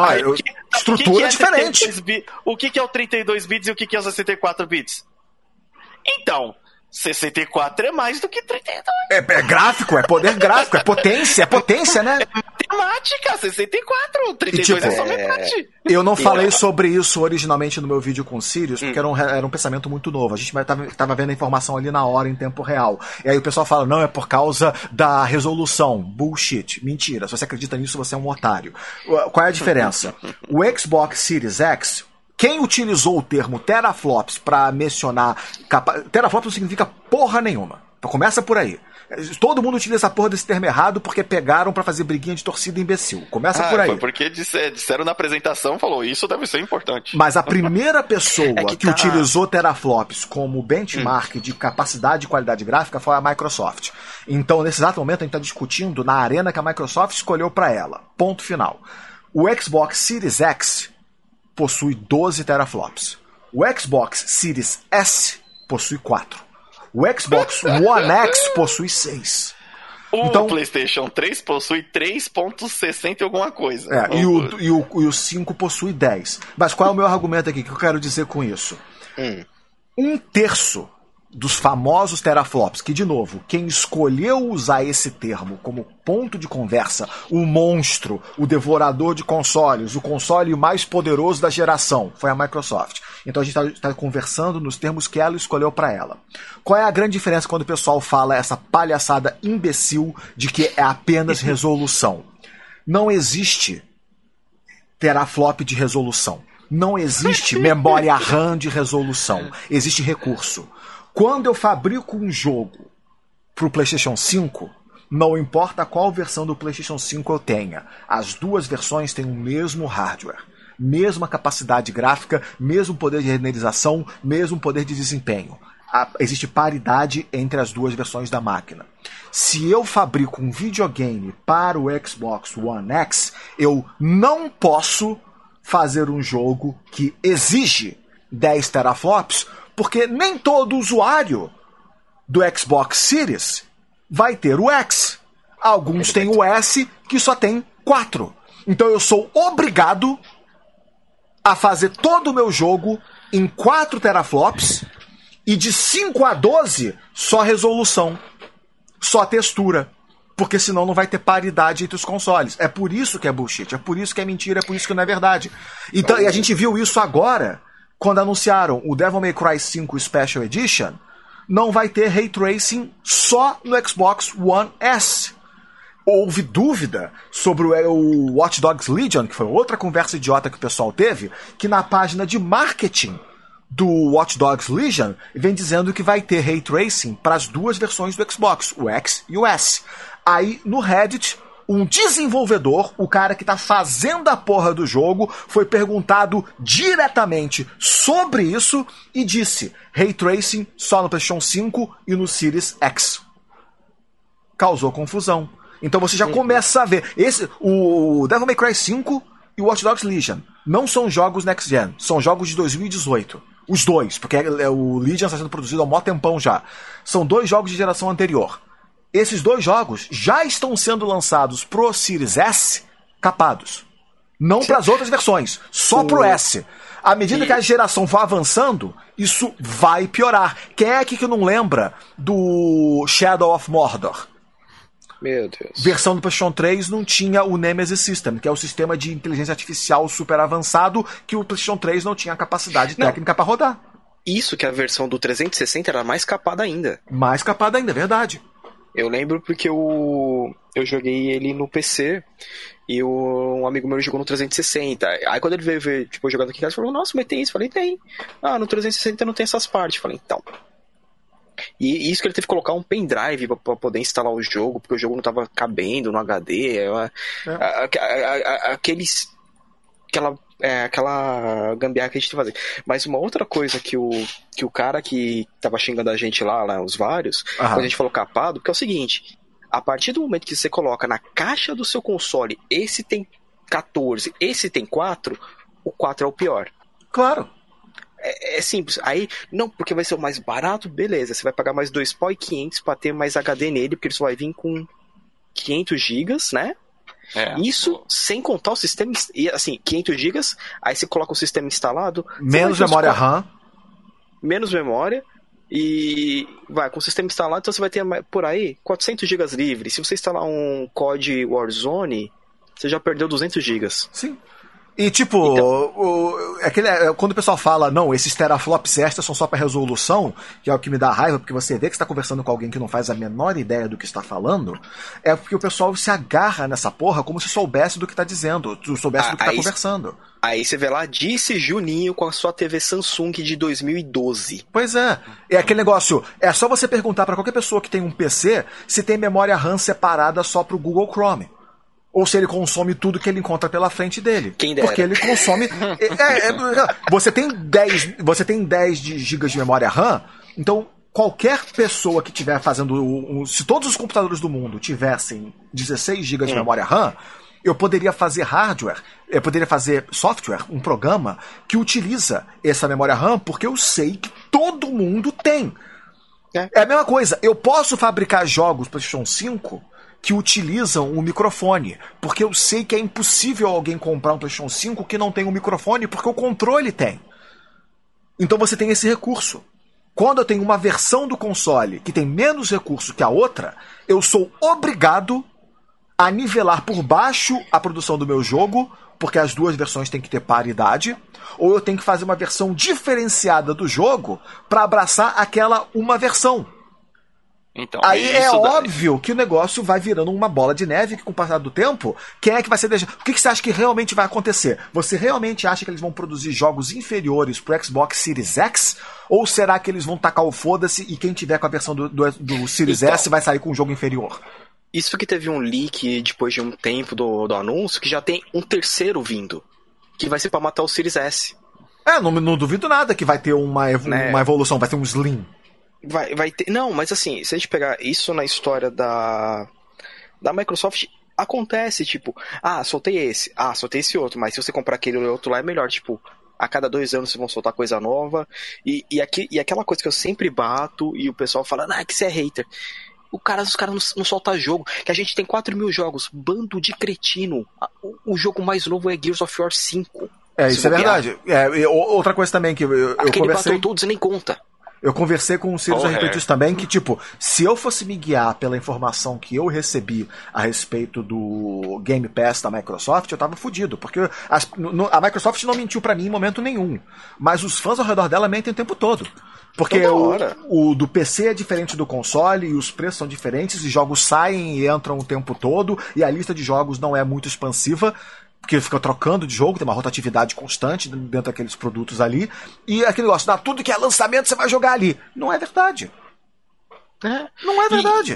Estrutura diferente. O que é o 32 bits e o que é o 64 bits? Então, 64 é mais do que 32. É gráfico, é poder gráfico, é potência, né? É matemática, 64, 32 é só metade. Eu não falei sobre isso originalmente no meu vídeo com o Sirius, porque era um pensamento muito novo. A gente tava vendo a informação ali na hora, em tempo real. E aí o pessoal fala, não, é por causa da resolução. Bullshit. Mentira. Se você acredita nisso, você é um otário. Qual é a diferença? O Xbox Series X... Quem utilizou o termo teraflops para mencionar... Teraflops não significa porra nenhuma. Então começa por aí. Todo mundo utiliza a porra desse termo errado porque pegaram para fazer briguinha de torcida imbecil. Começa por aí. Foi porque disseram na apresentação, falou, isso deve ser importante. Mas a primeira pessoa que utilizou teraflops como benchmark de capacidade e qualidade gráfica foi a Microsoft. Então, nesse exato momento, a gente está discutindo na arena que a Microsoft escolheu para ela. Ponto final. O Xbox Series X possui 12 teraflops. O Xbox Series S possui 4. O Xbox One X possui 6. O PlayStation 3 possui 3.60 e alguma coisa. E o 5 possui 10. Mas qual é o meu argumento aqui? O que eu quero dizer com isso? 1/3 dos famosos teraflops, que, de novo, quem escolheu usar esse termo como ponto de conversa, o monstro, o devorador de consoles, o console mais poderoso da geração, foi a Microsoft. Então a gente está conversando nos termos que ela escolheu para ela. Qual é a grande diferença quando o pessoal fala essa palhaçada imbecil de que é apenas resolução? Não existe teraflop de resolução. Não existe memória RAM de resolução. Existe recurso. Quando eu fabrico um jogo para o PlayStation 5, não importa qual versão do PlayStation 5 eu tenha, as duas versões têm o mesmo hardware, mesma capacidade gráfica, mesmo poder de renderização, mesmo poder de desempenho. Existe paridade entre as duas versões da máquina. Se eu fabrico um videogame para o Xbox One X, eu não posso fazer um jogo que exige 10 teraflops, porque nem todo usuário do Xbox Series vai ter o X. Alguns têm o S, que só tem 4. Então eu sou obrigado a fazer todo o meu jogo em 4 teraflops e de 5 a 12 só resolução, só textura. Porque senão não vai ter paridade entre os consoles. É por isso que é bullshit, é por isso que é mentira, é por isso que não é verdade. Então, e a gente viu isso agora, quando anunciaram o Devil May Cry 5 Special Edition, não vai ter Ray Tracing só no Xbox One S. Houve dúvida sobre o Watch Dogs Legion, que foi outra conversa idiota que o pessoal teve, que na página de marketing do Watch Dogs Legion vem dizendo que vai ter Ray Tracing para as duas versões do Xbox, o X e o S. Aí, no Reddit, um desenvolvedor, o cara que tá fazendo a porra do jogo, foi perguntado diretamente sobre isso e disse: Ray Tracing só no PlayStation 5 e no Series X. Causou confusão. Então você já começa a ver. O Devil May Cry 5 e o Watch Dogs Legion não são jogos Next Gen, são jogos de 2018. Os dois, porque o Legion está sendo produzido há um mó tempão já. São 2 jogos de geração anterior. Esses 2 jogos já estão sendo lançados pro Series S capados. Não para as outras versões, só pro S. À medida que a geração for avançando, isso vai piorar. Quem é aqui que não lembra do Shadow of Mordor? Meu Deus. Versão do PlayStation 3 não tinha o Nemesis System, que é o sistema de inteligência artificial super avançado que o PlayStation 3 não tinha capacidade técnica para rodar. Isso que a versão do 360 era mais capada ainda. Mais capada ainda, é verdade. Eu lembro porque eu joguei ele no PC e um amigo meu jogou no 360. Aí quando ele veio ver, tipo, jogando aqui em casa, ele falou: nossa, mas tem isso? Eu falei: tem. Ah, no 360 não tem essas partes. Eu falei: então. E isso que ele teve que colocar um pendrive pra poder instalar o jogo, porque o jogo não tava cabendo no HD. Aquela gambiarra que a gente tem que fazer. Mas uma outra coisa que o cara que tava xingando a gente lá os vários, quando a gente falou capado, porque é o seguinte: a partir do momento que você coloca na caixa do seu console, esse tem 14, esse tem 4, o 4 é o pior. Claro. É simples. Aí, não, porque vai ser o mais barato, beleza. Você vai pagar mais 2.500 pra ter mais HD nele, porque ele só vai vir com 500 GB, né? Isso sem contar o sistema. Assim, 500 GB, aí você coloca o sistema instalado. Menos memória RAM. Menos memória. e com o sistema instalado, então você vai ter por aí 400 GB livres. Se você instalar um COD Warzone, você já perdeu 200 GB. Sim. E tipo, quando o pessoal fala, não, esses teraflops extras são só para resolução, que é o que me dá raiva, porque você vê que está conversando com alguém que não faz a menor ideia do que está falando, é porque o pessoal se agarra nessa porra como se soubesse do que está dizendo, soubesse do que está conversando. Aí você vê lá, disse Juninho com a sua TV Samsung de 2012. Pois é aquele negócio, é só você perguntar para qualquer pessoa que tem um PC se tem memória RAM separada só pro Google Chrome. Ou se ele consome tudo que ele encontra pela frente dele. Quem dera. Porque ele consome... Você tem 10 GB de memória RAM, então qualquer pessoa que estiver fazendo... Se todos os computadores do mundo tivessem 16 GB de memória RAM, eu poderia fazer hardware, eu poderia fazer software, um programa que utiliza essa memória RAM, porque eu sei que todo mundo tem. É a mesma coisa, eu posso fabricar jogos PlayStation 5... que utilizam um microfone, porque eu sei que é impossível alguém comprar um PlayStation 5 que não tem um microfone, porque o controle tem. Então você tem esse recurso. Quando eu tenho uma versão do console que tem menos recurso que a outra, eu sou obrigado a nivelar por baixo a produção do meu jogo, porque as duas versões têm que ter paridade, ou eu tenho que fazer uma versão diferenciada do jogo para abraçar aquela uma versão. Então, aí é óbvio que o negócio vai virando uma bola de neve, que com o passar do tempo, quem é que vai ser deixado? O que você acha que realmente vai acontecer? Você realmente acha que eles vão produzir jogos inferiores pro Xbox Series X? Ou será que eles vão tacar o foda-se e quem tiver com a versão do Series S vai sair com um jogo inferior? Isso que teve um leak depois de um tempo do anúncio, que já tem um terceiro vindo, que vai ser pra matar o Series S. Não duvido nada que vai ter uma evolução, vai ter um Slim. Vai ter. Não, mas assim, se a gente pegar isso na história da Microsoft, acontece, tipo, soltei esse outro, mas se você comprar aquele outro lá é melhor, tipo, a cada 2 anos vocês vão soltar coisa nova. E aquela coisa que eu sempre bato e o pessoal fala, que você é hater. Os caras não soltam jogo, que a gente tem 4.000 jogos, bando de cretino. O jogo mais novo é Gears of War 5. Isso é verdade. Outra coisa também que eu conversei... Battletoads nem conta. Eu conversei com o Sirius a respeito disso também, que tipo, se eu fosse me guiar pela informação que eu recebi a respeito do Game Pass da Microsoft, eu tava fudido, porque a Microsoft não mentiu pra mim em momento nenhum, mas os fãs ao redor dela mentem o tempo todo. Porque o do PC é diferente do console, e os preços são diferentes, e jogos saem e entram o tempo todo, e a lista de jogos não é muito expansiva, porque fica trocando de jogo, tem uma rotatividade constante dentro daqueles produtos ali, e aquele negócio, tudo que é lançamento você vai jogar ali. Não é verdade. Não é verdade.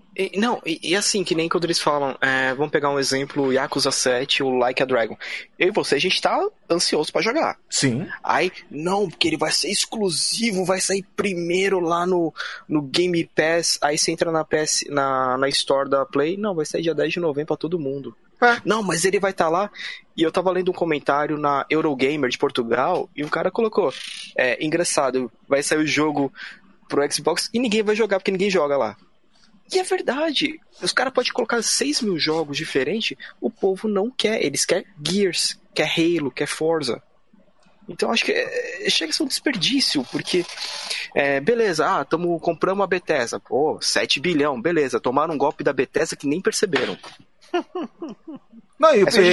E assim, que nem quando eles falam, vamos pegar um exemplo, Yakuza 7, o Like a Dragon. Eu e você, a gente tá ansioso pra jogar. Sim. Aí, não, porque ele vai ser exclusivo, vai sair primeiro lá no Game Pass, aí você entra na Store da Play, não, vai sair dia 10 de novembro pra todo mundo. Não, mas ele vai estar lá. E eu tava lendo um comentário na Eurogamer de Portugal e um cara colocou, engraçado, vai sair o jogo pro Xbox e ninguém vai jogar porque ninguém joga lá. E é verdade, os caras podem colocar 6.000 jogos diferentes, o povo não quer, eles querem Gears, quer Halo, quer Forza. Então acho que chega a ser um desperdício, porque beleza, compramos a Bethesda, 7 bilhão, beleza, tomaram um golpe da Bethesda que nem perceberam. Não,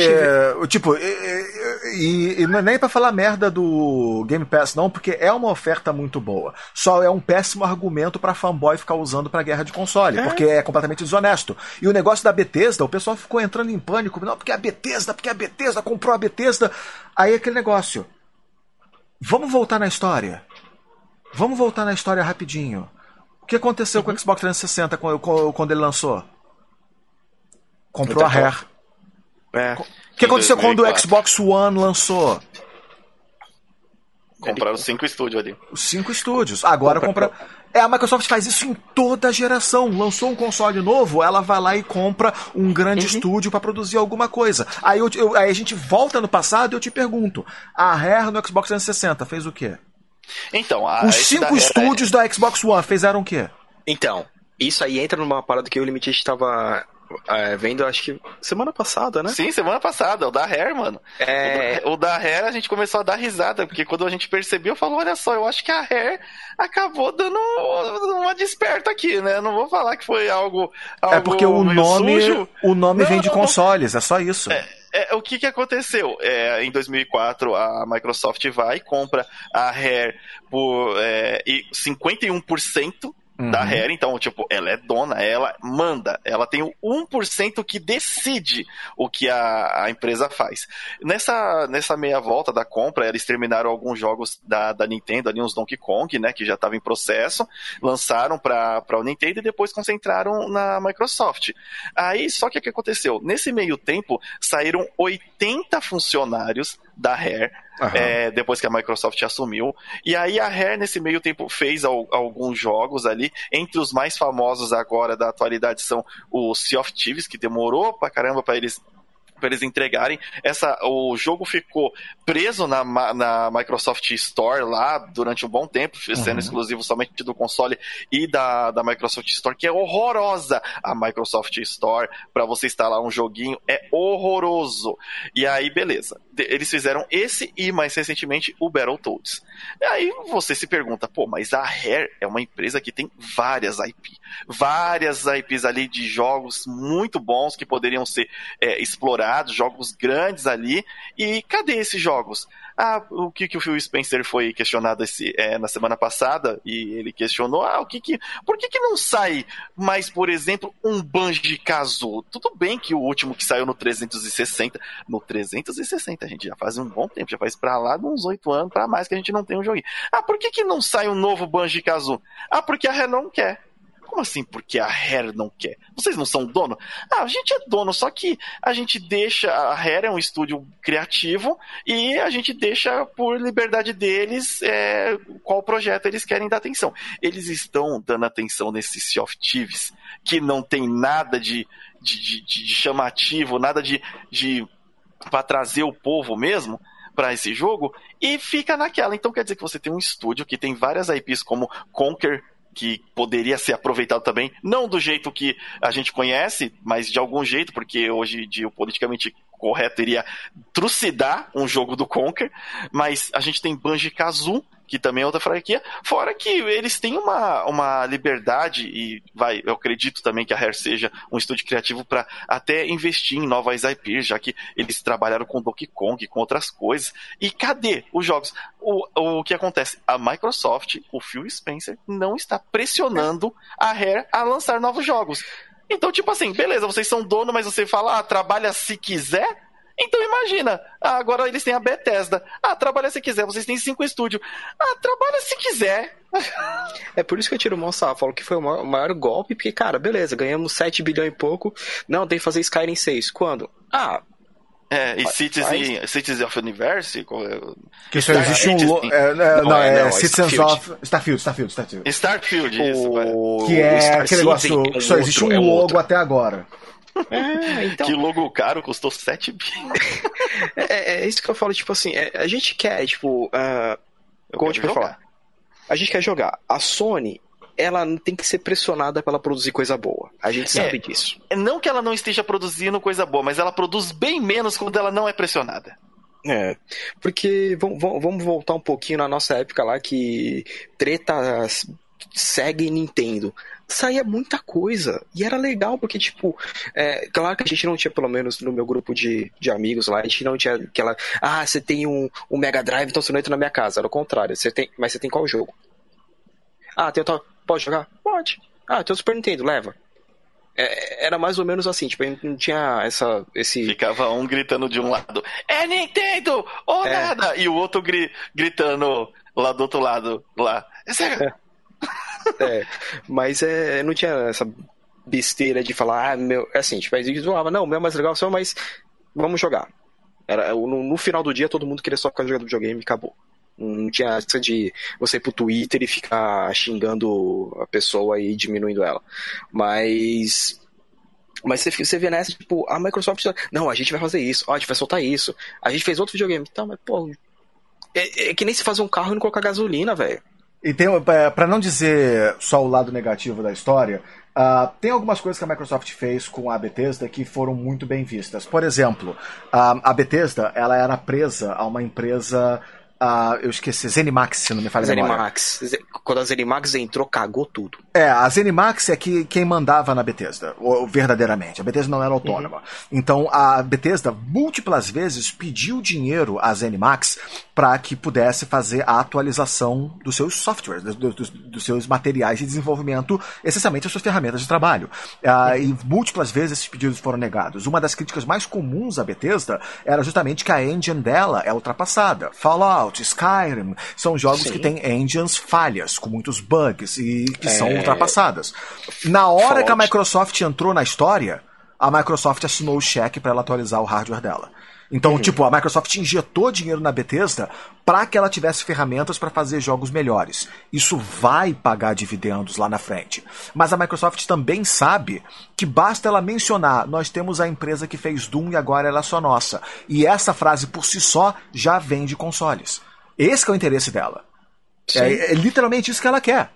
e não é nem pra falar merda do Game Pass não, porque é uma oferta muito boa. Só é um péssimo argumento pra fanboy ficar usando pra guerra de console, porque é completamente desonesto. E o negócio da Bethesda, o pessoal ficou entrando em pânico, não, porque a Bethesda comprou a Bethesda. Aí aquele negócio. Vamos voltar na história rapidinho. O que aconteceu com o Xbox 360 quando ele lançou? Comprou a Rare. O que aconteceu quando o Xbox One lançou? Compraram os 5 estúdios ali. Os 5 estúdios. Agora compra. A Microsoft faz isso em toda a geração. Lançou um console novo, ela vai lá e compra um grande estúdio para produzir alguma coisa. Aí a gente volta no passado e eu te pergunto: a Rare no Xbox 360 fez o quê? Então, os 5 estúdios da Xbox One fizeram o quê? Então, isso aí entra numa parada que eu e o Limite estava vendo, acho que semana passada, né? Sim, semana passada, o da Rare, mano. O da Rare a gente começou a dar risada, porque quando a gente percebeu, falou, olha só, eu acho que a Rare acabou dando uma desperta aqui, né? Não vou falar que foi algo porque o nome vem de consoles, é só isso. O que aconteceu? Em 2004, a Microsoft vai e compra a Rare por 51% da Rare, então, tipo, ela é dona, ela manda, ela tem o 1% que decide o que a empresa faz. Nessa meia volta da compra, eles terminaram alguns jogos da Nintendo, ali uns Donkey Kong, né, que já estava em processo, lançaram para o Nintendo e depois concentraram na Microsoft. Aí, só que o que aconteceu? Nesse meio tempo, saíram 80 funcionários da Rare, depois que a Microsoft assumiu, e aí a Rare nesse meio tempo fez alguns jogos ali, entre os mais famosos agora da atualidade são o Sea of Thieves, que demorou pra caramba pra eles entregarem. O jogo ficou preso na Microsoft Store lá durante um bom tempo, sendo exclusivo somente do console e da Microsoft Store, que é horrorosa. A Microsoft Store, para você instalar um joguinho, é horroroso. E aí, beleza. Eles fizeram esse e, mais recentemente, o Battletoads. E aí você se pergunta, mas a Rare é uma empresa que tem várias IPs ali de jogos muito bons que poderiam ser explorados, jogos grandes ali, e cadê esses jogos? O que o Phil Spencer foi questionado na semana passada, e ele questionou, por que não sai mais, por exemplo, um Banjo-Kazooie? Tudo bem que o último que saiu no 360, a gente já faz um bom tempo, já faz pra lá de uns 8 anos, pra mais que a gente não tem um joguinho. Por que não sai um novo Banjo-Kazooie? Porque a Rare não quer. Como assim porque a Rare não quer? Vocês não são dono? A gente é dono, só que a gente deixa... A Rare é um estúdio criativo e a gente deixa por liberdade deles qual projeto eles querem dar atenção. Eles estão dando atenção nesse Sea of Thieves, que não tem nada de chamativo, nada de para trazer o povo mesmo para esse jogo, e fica naquela. Então quer dizer que você tem um estúdio que tem várias IPs como Conker, que poderia ser aproveitado também, não do jeito que a gente conhece, mas de algum jeito, porque hoje em dia o politicamente correto iria trucidar um jogo do Conker, mas a gente tem Banjo-Kazooie, que também é outra franquia, fora que eles têm uma liberdade, e eu acredito também que a Rare seja um estúdio criativo para até investir em novas IPs, já que eles trabalharam com Donkey Kong, com outras coisas. E cadê os jogos? O que acontece? A Microsoft, o Phil Spencer, não está pressionando a Rare a lançar novos jogos. Então, tipo assim, beleza, vocês são dono, mas você fala, trabalha se quiser. Então imagina, agora eles têm a Bethesda. Trabalha se quiser, vocês têm 5 estúdios. Trabalha se quiser. É por isso que eu tiro o maior sarro, falo que foi o maior golpe, porque, cara, beleza, ganhamos 7 bilhões e pouco. Não, tem que fazer Skyrim 6. Quando? E Cities of Universe? Que só existe Citizens of Starfield. Starfield, isso. Que é aquele negócio, só existe um logo até agora. Então... Que logo caro, custou 7 bi. É isso que eu falo, tipo assim, a gente quer, tipo... como eu falar? A gente quer jogar. A Sony, ela tem que ser pressionada pra ela produzir coisa boa. A gente sabe disso. Não que ela não esteja produzindo coisa boa, mas ela produz bem menos quando ela não é pressionada. Porque vamos voltar um pouquinho na nossa época lá, que treta segue Nintendo. Saía muita coisa, e era legal, porque, tipo, claro que a gente não tinha, pelo menos no meu grupo de amigos lá, a gente não tinha aquela, você tem um Mega Drive, então você não entra na minha casa. Era o contrário, mas você tem qual jogo? Tem tal, pode jogar? Pode. Tem o Super Nintendo, leva. Era mais ou menos assim, tipo, a gente não tinha esse... Ficava um gritando de um lado, é Nintendo, ou nada, e o outro gritando lá do outro lado, lá, é sério. Mas não tinha essa besteira de falar, assim, tipo, a gente falava, não, o meu é mais legal, mas vamos jogar. No final do dia, todo mundo queria só ficar jogando videogame e acabou. Não tinha essa de você ir pro Twitter e ficar xingando a pessoa e diminuindo ela. Mas você vê nessa, tipo, a Microsoft, não, a gente vai fazer isso, a gente vai soltar isso, a gente fez outro videogame, mas pô, é que nem se fazer um carro e não colocar gasolina, velho. E tem, para não dizer só o lado negativo da história, tem algumas coisas que a Microsoft fez com a Bethesda que foram muito bem vistas. Por exemplo, a Bethesda ela era presa a uma empresa... eu esqueci, ZeniMax, se não me falha a memória. ZeniMax. Quando a ZeniMax entrou, cagou tudo. A ZeniMax é quem mandava na Bethesda, verdadeiramente. A Bethesda não era autônoma. Então, a Bethesda, múltiplas vezes, pediu dinheiro à ZeniMax para que pudesse fazer a atualização dos seus softwares, dos seus materiais de desenvolvimento, essencialmente as suas ferramentas de trabalho. E múltiplas vezes esses pedidos foram negados. Uma das críticas mais comuns à Bethesda era justamente que a engine dela é ultrapassada. Fallout, Skyrim, são jogos que têm engines falhas, com muitos bugs e que são ultrapassadas. Na hora Fallout. que a Microsoft entrou na história, a Microsoft assinou o cheque para ela atualizar o hardware dela. Então, a Microsoft injetou dinheiro na Bethesda para que ela tivesse ferramentas para fazer jogos melhores. Isso vai pagar dividendos lá na frente. Mas a Microsoft também sabe que basta ela mencionar: nós temos a empresa que fez Doom e agora ela é só nossa. E essa frase por si só já vende consoles. Esse que é o interesse dela. É literalmente isso que ela quer.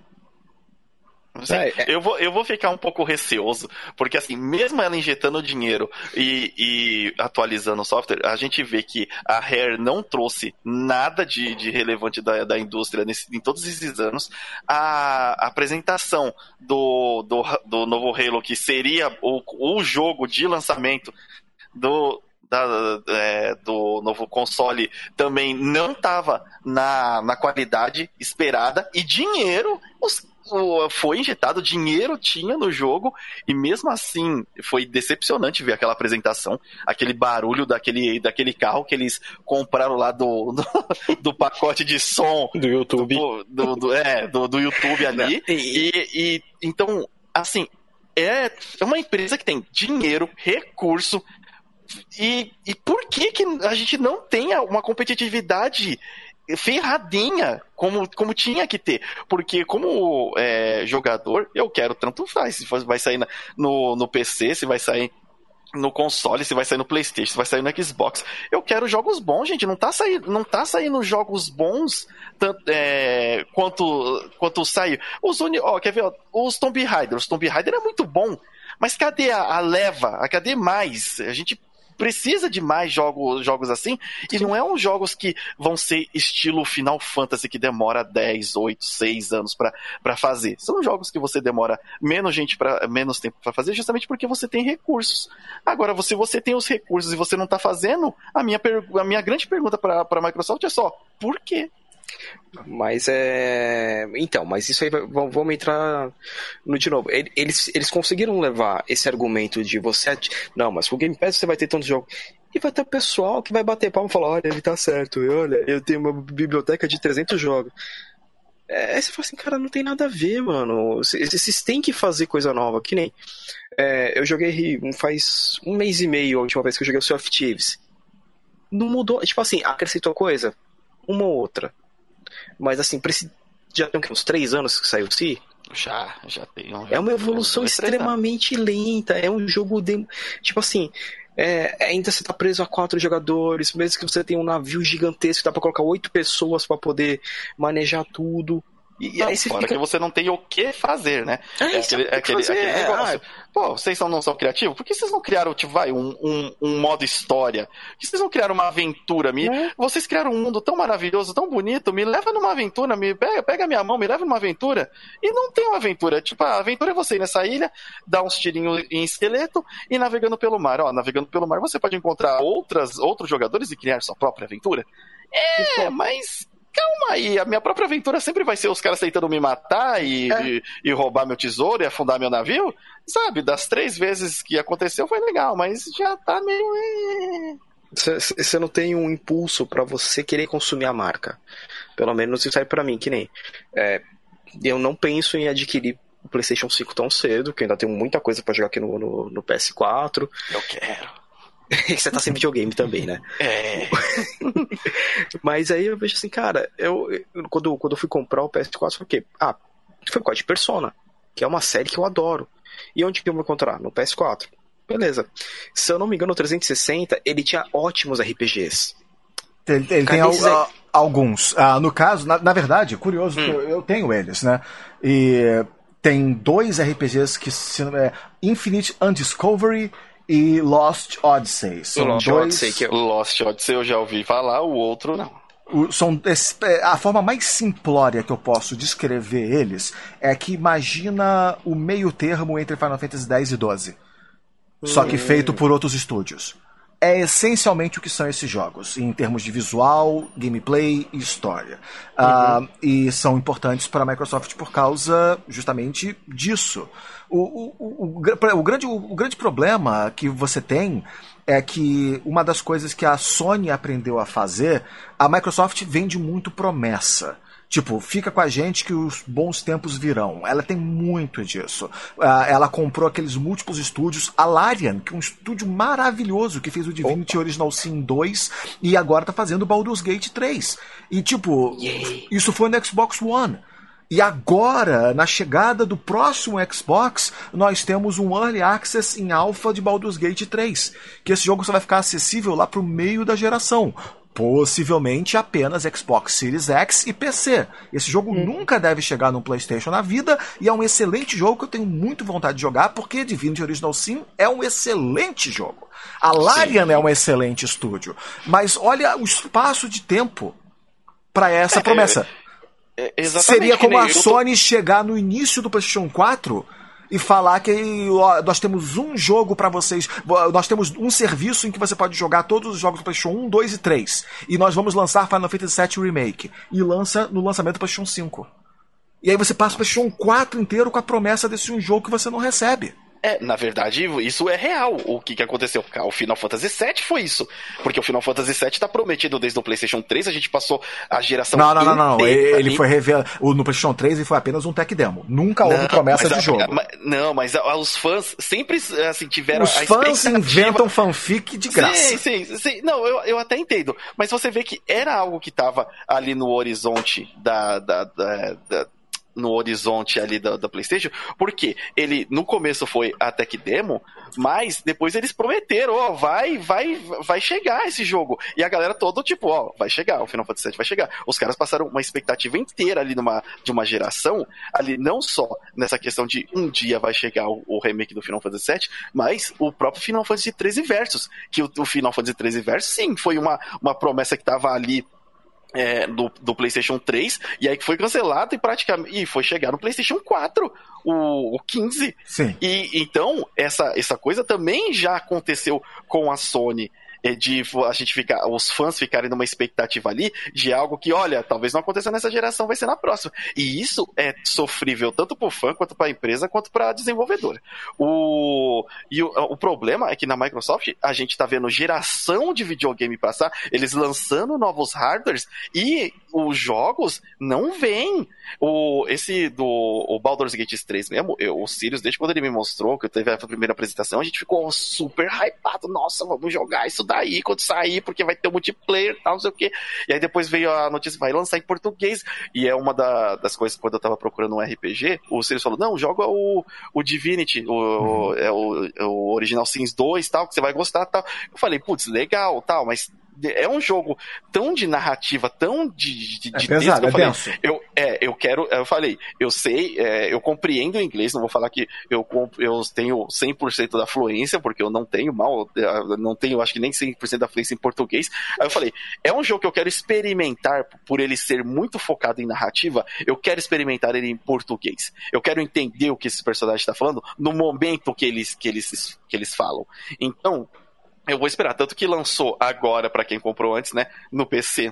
Eu vou ficar um pouco receoso, porque assim, mesmo ela injetando dinheiro e atualizando o software, a gente vê que a Rare não trouxe nada de relevante da indústria em todos esses anos. A apresentação do novo Halo, que seria o jogo de lançamento do novo console, também não estava na qualidade esperada, e dinheiro foi injetado, dinheiro tinha no jogo, e mesmo assim foi decepcionante ver aquela apresentação, aquele barulho daquele carro que eles compraram lá do pacote de som do YouTube, do YouTube ali. E então, assim, é uma empresa que tem dinheiro, recurso. E por que a gente não tem uma competitividade ferradinha como tinha que ter? Porque como jogador, eu quero tanto faz, se vai sair no PC, se vai sair no console, se vai sair no PlayStation, se vai sair no Xbox. Eu quero jogos bons, gente. Não tá saindo jogos bons quanto saiu. Quer ver? Os Tomb Raider. Os Tomb Raider é muito bom, mas cadê a leva? Cadê mais? A gente precisa de mais jogos assim, e não é uns jogos que vão ser estilo Final Fantasy, que demora 10, 8, 6 anos pra fazer. São jogos que você demora menos tempo pra fazer, justamente porque você tem recursos. Agora, se você tem os recursos e você não tá fazendo, a minha grande pergunta pra Microsoft é só: por quê? Mas mas isso aí vamos entrar de novo. Eles conseguiram levar esse argumento de não, mas com o Game Pass você vai ter tantos jogos, e vai ter o pessoal que vai bater palma e falar: olha, ele tá certo, olha, eu tenho uma biblioteca de 300 jogos. Aí você fala assim: cara, não tem nada a ver, mano. Vocês têm que fazer coisa nova. Que nem eu joguei faz um mês e meio, a última vez que eu joguei o Sea of Thieves. Não mudou, tipo assim, acrescentou coisa, uma ou outra. Mas assim, já tem uns 3 anos que saiu o Sea? Já tem. É uma evolução extremamente lenta. É um jogo tipo assim, ainda você tá preso a 4 jogadores, mesmo que você tenha um navio gigantesco, dá pra colocar 8 pessoas pra poder manejar tudo. E aí você fora que você não tem o que fazer, né? Aquele negócio. Pô, vocês não são criativos? Por que vocês não criaram, um modo história? Por que vocês não criaram uma aventura? Vocês criaram um mundo tão maravilhoso, tão bonito, me leva numa aventura, pega minha mão, me leva numa aventura. E não tem uma aventura. A aventura é você ir nessa ilha, dar uns tirinhos em esqueleto e navegando pelo mar. Navegando pelo mar você pode encontrar outros jogadores e criar sua própria aventura. Mas calma aí, a minha própria aventura sempre vai ser os caras tentando me matar e roubar meu tesouro e afundar meu navio? Sabe, das 3 vezes que aconteceu foi legal, mas já tá meio... Você não tem um impulso pra você querer consumir a marca. Pelo menos isso aí pra mim, que nem... eu não penso em adquirir o PlayStation 5 tão cedo, que eu ainda tenho muita coisa pra jogar aqui no PS4. Eu quero. Você tá sem videogame também, né? Mas aí eu vejo assim, cara, quando eu fui comprar o PS4, foi o quê? Foi por causa de Persona, que é uma série que eu adoro. E onde que eu vou encontrar? No PS4. Beleza. Se eu não me engano, no 360, ele tinha ótimos RPGs. Ele tem Alguns. No caso, na verdade, curioso, eu tenho eles, né? E tem 2 RPGs que Infinite Undiscovery e Lost Odyssey. São Lost Odyssey eu já ouvi falar, o outro não. A forma mais simplória que eu posso descrever eles é que imagina o meio termo entre Final Fantasy X e XII. Só que feito por outros estúdios. É essencialmente o que são esses jogos, em termos de visual, gameplay e história. E são importantes para a Microsoft por causa justamente disso. O grande problema que você tem é que uma das coisas que a Sony aprendeu a fazer, a Microsoft vende muito promessa. Tipo, fica com a gente que os bons tempos virão. Ela tem muito disso. Ela comprou aqueles múltiplos estúdios. A Larian, que é um estúdio maravilhoso, que fez o Divinity Original Sin 2 e agora tá fazendo o Baldur's Gate 3. E tipo, isso foi no Xbox One. E agora, na chegada do próximo Xbox, nós temos um Early Access em alpha de Baldur's Gate 3. Que esse jogo só vai ficar acessível lá pro meio da geração. Possivelmente apenas Xbox Series X e PC. Esse jogo nunca deve chegar no PlayStation na vida, e é um excelente jogo que eu tenho muito vontade de jogar, porque Divinity Original Sin é um excelente jogo. A Larian é um excelente estúdio. Mas olha o espaço de tempo para essa promessa. Seria como a Sony chegar no início do PlayStation 4 e falar que nós temos um jogo pra vocês, nós temos um serviço em que você pode jogar todos os jogos do PlayStation 1, 2 e 3, e nós vamos lançar Final Fantasy VII Remake, e lança no lançamento do PlayStation 5. E aí você passa o PlayStation 4 inteiro com a promessa desse um jogo que você não recebe. Na verdade, isso é real. O que aconteceu? O Final Fantasy VII foi isso. Porque o Final Fantasy VII tá prometido desde o PlayStation 3, a gente passou a geração... Não. Ele foi revelado... No PlayStation 3 ele foi apenas um tech demo. Nunca houve promessa de jogo. Mas os fãs sempre assim, tiveram... Os fãs inventam fanfic de graça. Sim. Não, eu até entendo. Mas você vê que era algo que tava ali no horizonte no horizonte ali da PlayStation, porque ele no começo foi a tech demo, mas depois eles prometeram, vai chegar esse jogo, e a galera toda tipo, vai chegar, o Final Fantasy VII vai chegar. Os caras passaram uma expectativa inteira ali de uma geração, ali não só nessa questão de um dia vai chegar o remake do Final Fantasy VII, mas o próprio Final Fantasy XIII Versus, que o Final Fantasy XIII Versus, sim, foi uma promessa que tava ali do PlayStation 3, e aí que foi cancelado e foi chegar no PlayStation 4, o 15. Sim. E então, essa coisa também já aconteceu com a Sony, de os fãs ficarem numa expectativa ali de algo que, olha, talvez não aconteça nessa geração, vai ser na próxima. E isso é sofrível tanto pro fã, quanto pra empresa, quanto pra desenvolvedora. O problema é que na Microsoft a gente tá vendo geração de videogame passar, eles lançando novos hardwares, e os jogos não vêm. O Baldur's Gate 3 mesmo, o Sirius, desde quando ele me mostrou, que eu teve a primeira apresentação, a gente ficou super hypado. Nossa, vamos jogar isso daí quando sair, porque vai ter um multiplayer e tal, não sei o quê. E aí depois veio a notícia, vai lançar em português. E é uma das coisas, quando eu tava procurando um RPG, o Sirius falou, não, joga o Divinity, o Original Sins 2 tal, que você vai gostar tal. Eu falei, putz, legal tal, mas é um jogo tão de narrativa, tão de pesado, texto, eu falei, eu sei, eu compreendo o inglês, não vou falar que eu tenho 100% da fluência, porque eu não tenho acho que nem 100% da fluência em português. Aí eu falei, é um jogo que eu quero experimentar, por ele ser muito focado em narrativa, eu quero experimentar ele em português. Eu quero entender o que esse personagem está falando no momento que eles falam. Então, eu vou esperar, tanto que lançou agora, pra quem comprou antes, né, no PC,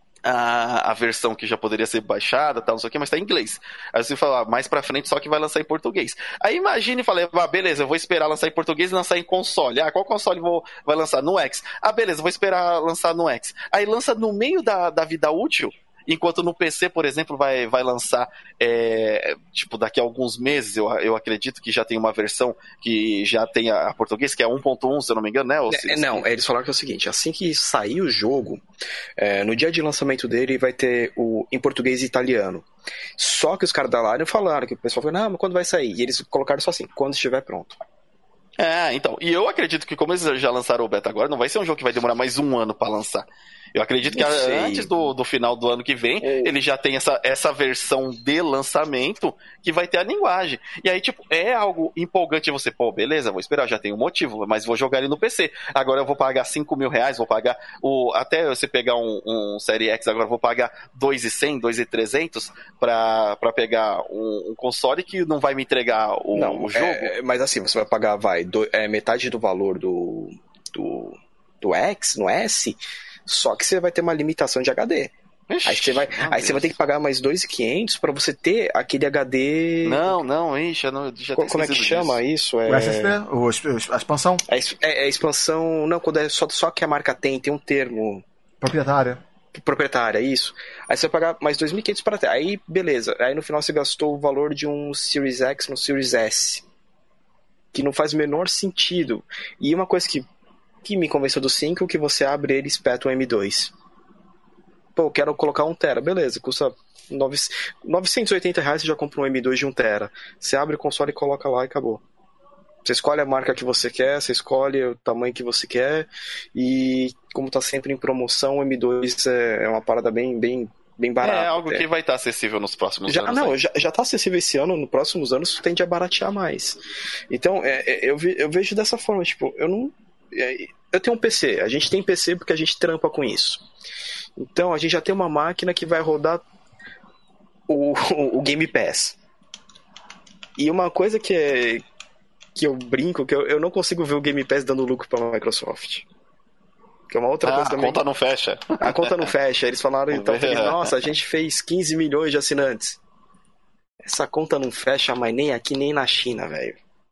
a versão que já poderia ser baixada, tal, não sei o que, mas tá em inglês. Aí você fala, mais pra frente só que vai lançar em português. Aí imagine e falei, beleza, eu vou esperar lançar em português e lançar em console. Qual console vai lançar? No X. Beleza, vou esperar lançar no X. Aí lança no meio da vida útil, enquanto no PC, por exemplo, vai lançar daqui a alguns meses, eu acredito que já tem uma versão que já tem a português, que é 1.1, se eu não me engano, né? Não, eles falaram que é o seguinte, assim que sair o jogo, no dia de lançamento dele vai ter em português e italiano. Só que os caras da Larian falaram, que o pessoal falou, não, mas quando vai sair? E eles colocaram só assim, quando estiver pronto. Então, e eu acredito que como eles já lançaram o beta agora, não vai ser um jogo que vai demorar mais um ano pra lançar. Eu acredito que antes do final do ano que vem, ele já tem essa versão de lançamento que vai ter a linguagem. E aí, tipo, é algo empolgante você, pô, beleza, vou esperar, já tenho um motivo, mas vou jogar ele no PC. Agora eu vou pagar R$5.000, vou pagar até você pegar um Série X, agora eu vou pagar R$2.100, R$2.300 pra pegar um console que não vai me entregar o jogo. Mas assim, você vai pagar, metade do valor do X, no S, só que você vai ter uma limitação de HD. Ixi, aí você vai ter que pagar mais R$2.500 pra você ter aquele HD. Já como é que chama isso? O SSD? A expansão? A expansão. Não, quando é só que a marca tem um termo. Proprietária, isso. Aí você vai pagar mais R$2.500 para ter. Aí, beleza. Aí no final você gastou o valor de um Series X no Series S. Que não faz o menor sentido. E uma coisa que me convenceu do 5 é que você abre ele e espeta um M2. Pô, quero colocar 1TB, beleza, custa R$980, você já compra um M2 de 1TB. Você abre o console e coloca lá e acabou. Você escolhe a marca que você quer, você escolhe o tamanho que você quer, e como tá sempre em promoção, o M2 é uma parada bem barata. É algo que vai estar acessível nos próximos anos. Não, já tá acessível esse ano, nos próximos anos tende a baratear mais. Então, eu vejo dessa forma, tipo, eu tenho um PC, a gente tem PC porque a gente trampa com isso. Então a gente já tem uma máquina que vai rodar o Game Pass. E uma coisa que eu brinco, que eu não consigo ver o Game Pass dando lucro para a Microsoft. Que é uma outra coisa também. A conta não fecha. A conta não fecha. Eles falaram, então, nossa, a gente fez 15 milhões de assinantes. Essa conta não fecha, mas nem aqui, nem na China, velho.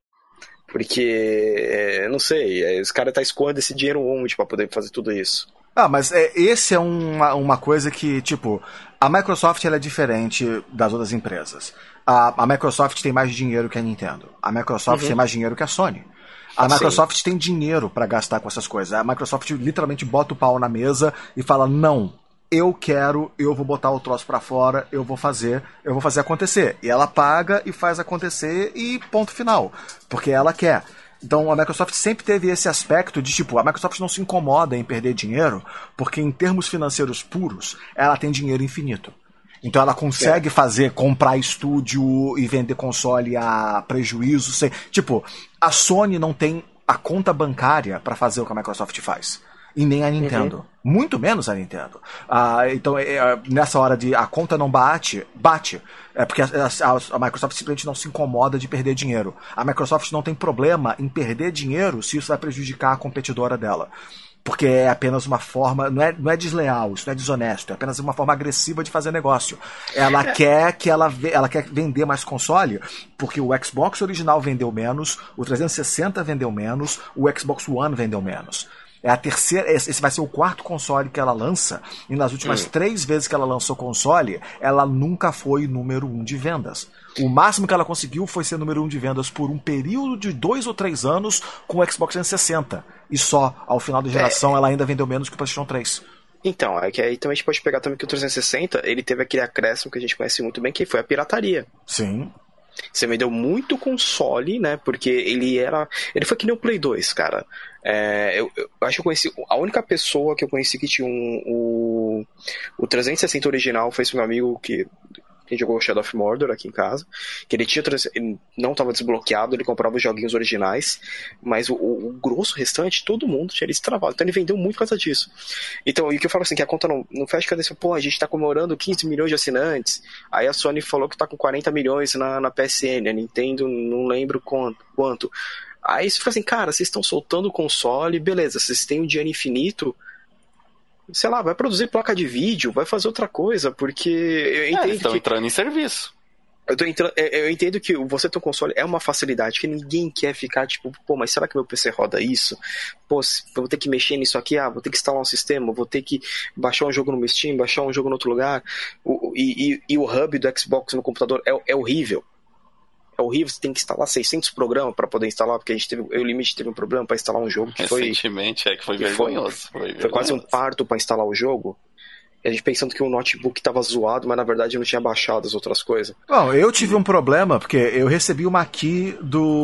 Porque, não sei, os caras escoando esse dinheiro onde pra poder fazer tudo isso? Mas esse é uma coisa que, tipo, a Microsoft ela é diferente das outras empresas. A Microsoft tem mais dinheiro que a Nintendo. A Microsoft tem mais dinheiro que a Sony. A Microsoft tem dinheiro pra gastar com essas coisas. A Microsoft literalmente bota o pau na mesa e fala, não, eu vou botar o troço pra fora, eu vou fazer acontecer. E ela paga e faz acontecer e ponto final. Porque ela quer. Então a Microsoft sempre teve esse aspecto de, tipo, a Microsoft não se incomoda em perder dinheiro, porque em termos financeiros puros, ela tem dinheiro infinito. Então ela consegue comprar estúdio e vender console a prejuízo. Tipo, a Sony não tem a conta bancária pra fazer o que a Microsoft faz. E nem a Nintendo. Muito menos a Nintendo. Então, nessa hora de a conta não bate. É porque a Microsoft simplesmente não se incomoda de perder dinheiro. A Microsoft não tem problema em perder dinheiro se isso vai prejudicar a competidora dela. Porque é apenas uma forma, não é desleal, isso não é desonesto, é apenas uma forma agressiva de fazer negócio. Ela quer vender mais console, porque o Xbox original vendeu menos, o 360 vendeu menos, o Xbox One vendeu menos. É a terceira, esse vai ser o quarto console que ela lança, e nas últimas 3 vezes que ela lançou console, ela nunca foi número 1 de vendas. O máximo que ela conseguiu foi ser número 1 de vendas por um período de 2 ou 3 anos com o Xbox 360. E só, ao final da geração, ela ainda vendeu menos que o PlayStation 3. Então, é que aí também a gente pode pegar também que o 360, ele teve aquele acréscimo que a gente conhece muito bem, que foi a pirataria. Sim. Você vendeu muito console, né? Porque ele foi que nem o Play 2, cara. Eu acho que eu conheci. A única pessoa que eu conheci que tinha o 360 original foi esse meu amigo que jogou Shadow of Mordor aqui em casa, que ele não estava desbloqueado, ele comprava os joguinhos originais, mas o grosso restante, todo mundo tinha ele destravado, então ele vendeu muito por causa disso. Então, e o que eu falo assim, que a conta não fecha, cadê? Pô, a gente tá comemorando 15 milhões de assinantes, aí a Sony falou que tá com 40 milhões na PSN, a Nintendo não lembro quanto. Aí você fica assim, cara, vocês estão soltando o console, beleza, vocês têm um dinheiro infinito, sei lá, vai produzir placa de vídeo, vai fazer outra coisa, porque eu entendo eles estão entrando em serviço. Eu entendo que você ter um console é uma facilidade, que ninguém quer ficar tipo, pô, mas será que meu PC roda isso? Pô, vou ter que mexer nisso aqui, vou ter que instalar um sistema, vou ter que baixar um jogo no Steam, baixar um jogo no outro lugar, e o hub do Xbox no computador é horrível. É horrível, você tem que instalar 600 programas para poder instalar, porque o Limite teve um problema para instalar um jogo que recentemente foi vergonhoso. Foi quase um parto para instalar o jogo. A gente pensando que o notebook tava zoado, mas na verdade eu não tinha baixado as outras coisas. Bom, eu tive um problema, porque eu recebi uma key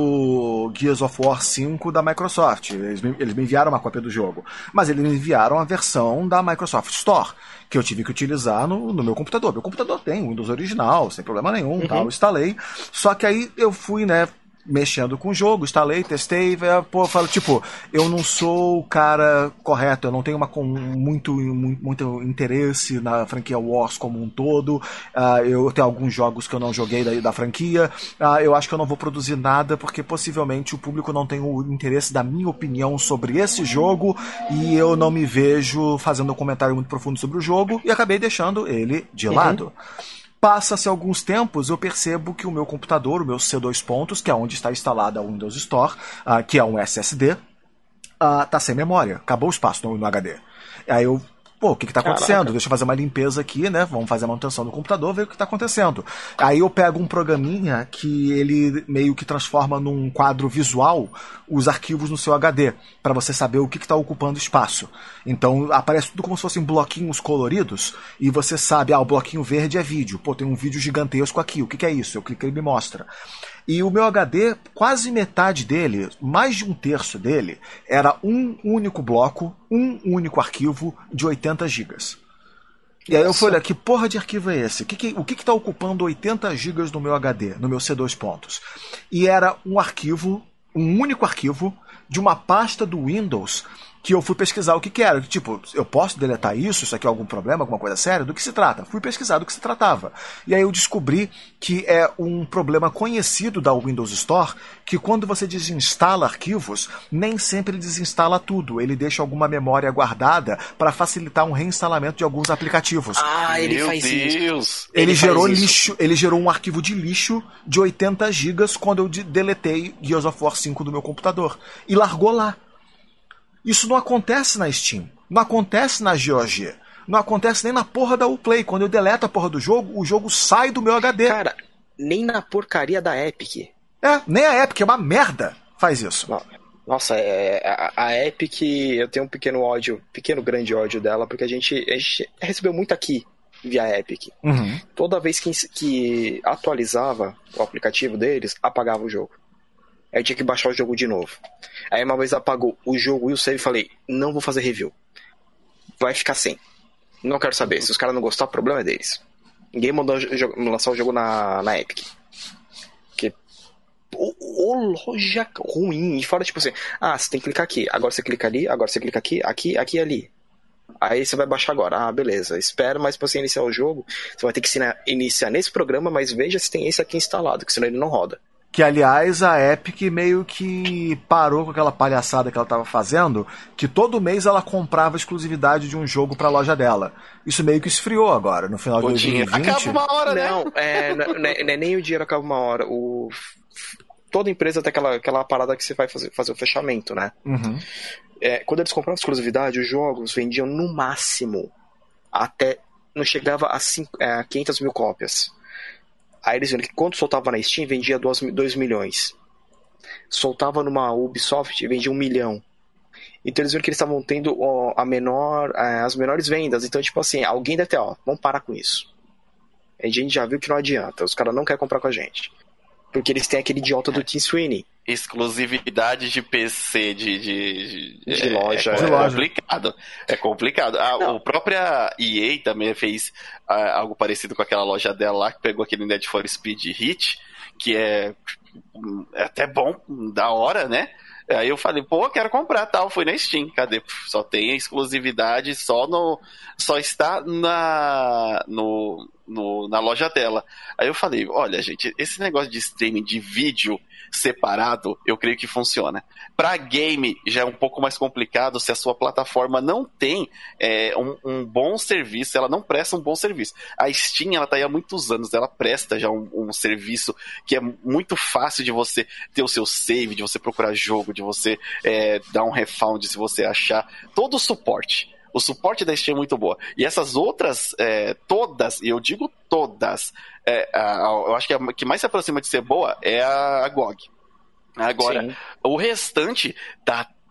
do Gears of War 5 da Microsoft. Eles me enviaram uma cópia do jogo. Mas eles me enviaram a versão da Microsoft Store, que eu tive que utilizar no meu computador. Meu computador tem Windows original, sem problema nenhum, tal, eu instalei. Só que aí eu fui, né, mexendo com o jogo, instalei, testei, pô, falo, tipo, eu não sou o cara correto, eu não tenho muito interesse na franquia Wars como um todo, eu tenho alguns jogos que eu não joguei da franquia, eu acho que eu não vou produzir nada porque possivelmente o público não tem o interesse da minha opinião sobre esse jogo e eu não me vejo fazendo um comentário muito profundo sobre o jogo e acabei deixando ele de lado. Passa-se alguns tempos, eu percebo que o meu computador, o meu C2 pontos, que é onde está instalada a Windows Store, que é um SSD, tá sem memória. Acabou o espaço no HD. Aí eu, pô, o que tá acontecendo? Caraca. Deixa eu fazer uma limpeza aqui, né? Vamos fazer a manutenção do computador, ver o que tá acontecendo. Aí eu pego um programinha que ele meio que transforma num quadro visual os arquivos no seu HD, para você saber o que tá ocupando espaço. Então aparece tudo como se fossem bloquinhos coloridos, e você sabe, o bloquinho verde é vídeo. Pô, tem um vídeo gigantesco aqui, o que é isso? Eu clico e ele me mostra. E o meu HD, quase metade dele, mais de um terço dele, era um único bloco, um único arquivo de 80 GB. E aí eu falei, que porra de arquivo é esse? O que está ocupando 80 GB no meu HD, no meu C2 pontos? E era um arquivo, um único arquivo, de uma pasta do Windows que eu fui pesquisar o que era. Tipo, eu posso deletar isso? Isso aqui é algum problema, alguma coisa séria? Do que se trata? Fui pesquisar do que se tratava. E aí eu descobri que é um problema conhecido da Windows Store, que quando você desinstala arquivos, nem sempre ele desinstala tudo. Ele deixa alguma memória guardada para facilitar um reinstalamento de alguns aplicativos. Ele faz isso. Ele gerou lixo, ele gerou um arquivo de lixo de 80 GB quando eu deletei Gears of War 5 do meu computador. E largou lá. Isso não acontece na Steam, não acontece na GOG, não acontece nem na porra da Uplay. Quando eu deleto a porra do jogo, o jogo sai do meu HD. Cara, nem na porcaria da Epic. Nem a Epic, é uma merda, faz isso. Nossa, a Epic, eu tenho um pequeno grande ódio dela, porque a gente recebeu muito aqui via Epic. Toda vez que atualizava o aplicativo deles, apagava o jogo. Aí eu tinha que baixar o jogo de novo. Aí uma vez apagou o jogo e o save, falei, não vou fazer review. Vai ficar sem. Não quero saber. Se os caras não gostar, o problema é deles. Ninguém mandou lançar o jogo na Epic. Porque loja ruim. E fora tipo assim, você tem que clicar aqui. Agora você clica ali, agora você clica aqui, aqui e ali. Aí você vai baixar agora. Beleza. Espera, mas pra você iniciar o jogo, você vai ter que iniciar nesse programa, mas veja se tem esse aqui instalado, que senão ele não roda. Que, aliás, a Epic meio que parou com aquela palhaçada que ela estava fazendo, que todo mês ela comprava exclusividade de um jogo para a loja dela. Isso meio que esfriou agora, no final de 2020. Acaba uma hora, né? Não é nem o dinheiro acaba uma hora. Toda empresa tem aquela parada que você vai fazer o fechamento, né? Quando eles compravam exclusividade, os jogos vendiam no máximo até... não chegava a 500 mil cópias. Aí eles viram que quando soltava na Steam, vendia 2 milhões. Soltava numa Ubisoft, vendia 1 milhão. Então eles viram que eles estavam tendo as menores vendas. Então, tipo assim, alguém deve ter, vamos parar com isso. A gente já viu que não adianta. Os caras não querem comprar com a gente. Porque eles têm aquele idiota do Tim Sweeney. Exclusividade de PC de loja. É complicado. A própria EA também fez algo parecido com aquela loja dela lá, que pegou aquele Need for Speed Hit, que é até bom, da hora, né? Aí eu falei, quero comprar, tal. Fui na Steam, cadê? Só tem exclusividade, só está na loja dela. Aí eu falei, olha, gente, esse negócio de streaming de vídeo separado, eu creio que funciona. Pra game já é um pouco mais complicado se a sua plataforma não tem um bom serviço, ela não presta um bom serviço. A Steam, ela tá aí há muitos anos, ela presta já um serviço que é muito fácil de você ter o seu save, de você procurar jogo, de você dar um refound se você achar. Todo o suporte. O suporte da Steam é muito boa. E essas outras, todas, e eu digo todas, eu acho que a que mais se aproxima de ser boa é a GOG. Agora, o restante tá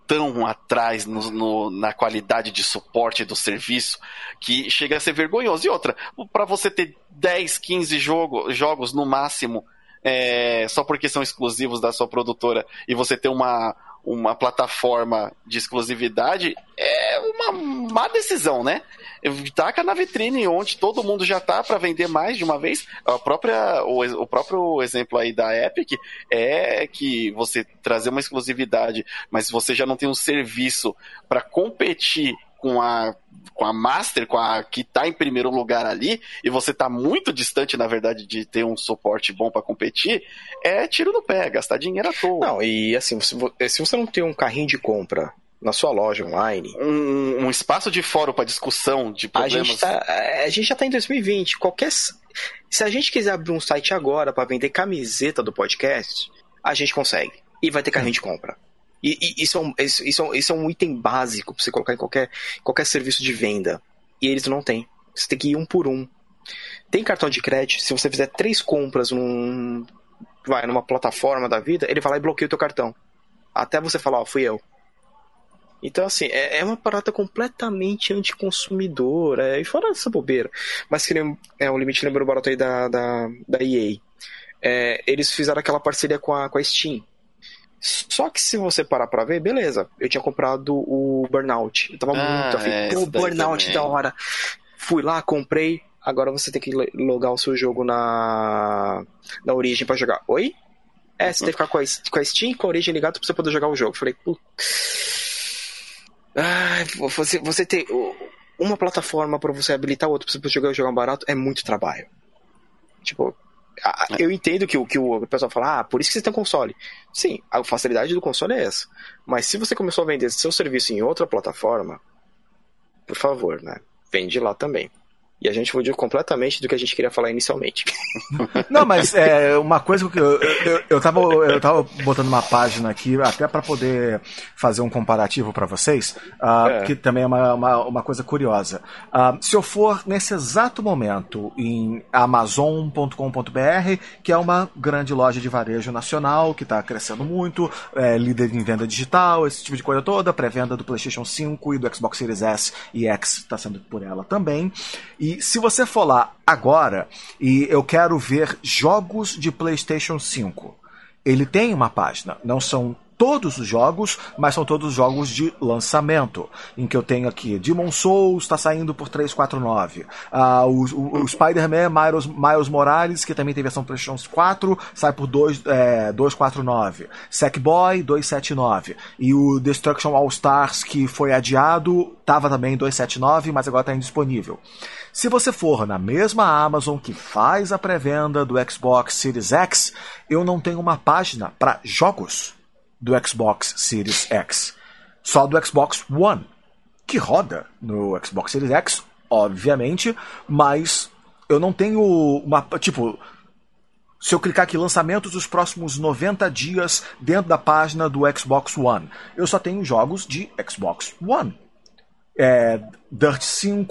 tão atrás na qualidade de suporte do serviço que chega a ser vergonhoso. E outra, para você ter 10, 15 jogos no máximo, só porque são exclusivos da sua produtora, e você ter uma plataforma de exclusividade, é uma má decisão, né? Taca na vitrine onde todo mundo já tá para vender mais de uma vez. O próprio exemplo aí da Epic é que você trazer uma exclusividade, mas você já não tem um serviço para competir com a Master, com a que tá em primeiro lugar ali, e você tá muito distante, na verdade, de ter um suporte bom para competir, é tiro no pé, gastar dinheiro à toa. Não, e assim, se você não tem um carrinho de compra na sua loja online, um espaço de fórum para discussão de problemas. A gente já tá em 2020. Se a gente quiser abrir um site agora para vender camiseta do podcast, a gente consegue. E vai ter carrinho de compra. E isso é um item básico pra você colocar em qualquer serviço de venda. E eles não têm. Você tem que ir um por um. Tem cartão de crédito, se você fizer 3 compras numa plataforma da vida, ele vai lá e bloqueia o teu cartão. Até você falar, fui eu. Então, assim, é uma parada completamente anticonsumidora. E fora essa bobeira. Mas que o Limite lembrou o barato aí da EA. Eles fizeram aquela parceria com a Steam. Só que se você parar pra ver, beleza. Eu tinha comprado o Burnout. Eu tava muito afim. O Burnout também. Da hora. Fui lá, comprei. Agora você tem que logar o seu jogo na Origin pra jogar. Oi? Você tem que ficar com a Steam, com a Origin ligada pra você poder jogar o jogo. Falei, você ter uma plataforma pra você habilitar outra pra você poder jogar um barato é muito trabalho. Tipo, eu entendo que o pessoal fala, por isso que você tem um console. Sim, a facilidade do console é essa. Mas se você começou a vender seu serviço em outra plataforma, por favor, né? Vende lá também. E a gente fugiu completamente do que a gente queria falar inicialmente. Não, mas uma coisa que eu tava botando uma página aqui até para poder fazer um comparativo para vocês, que também é uma coisa curiosa. Se eu for nesse exato momento em Amazon.com.br, que é uma grande loja de varejo nacional, que está crescendo muito, líder em venda digital, esse tipo de coisa toda, pré-venda do PlayStation 5 e do Xbox Series S e X está sendo por ela também. E se você for lá agora e eu quero ver jogos de PlayStation 5, ele tem uma página, não são todos os jogos, mas são todos os jogos de lançamento, em que eu tenho aqui Demon's Souls está saindo por 349, o Spider-Man Miles Morales, que também tem versão PlayStation 4, sai por 249, Sackboy 279, e o Destruction All Stars, que foi adiado, estava também 279, mas agora está indisponível. Se você for na mesma Amazon que faz a pré-venda do Xbox Series X, eu não tenho uma página para jogos do Xbox Series X. Só do Xbox One, que roda no Xbox Series X, obviamente, mas eu não tenho uma... Tipo, se eu clicar aqui, lançamentos dos próximos 90 dias dentro da página do Xbox One, eu só tenho jogos de Xbox One. Dirt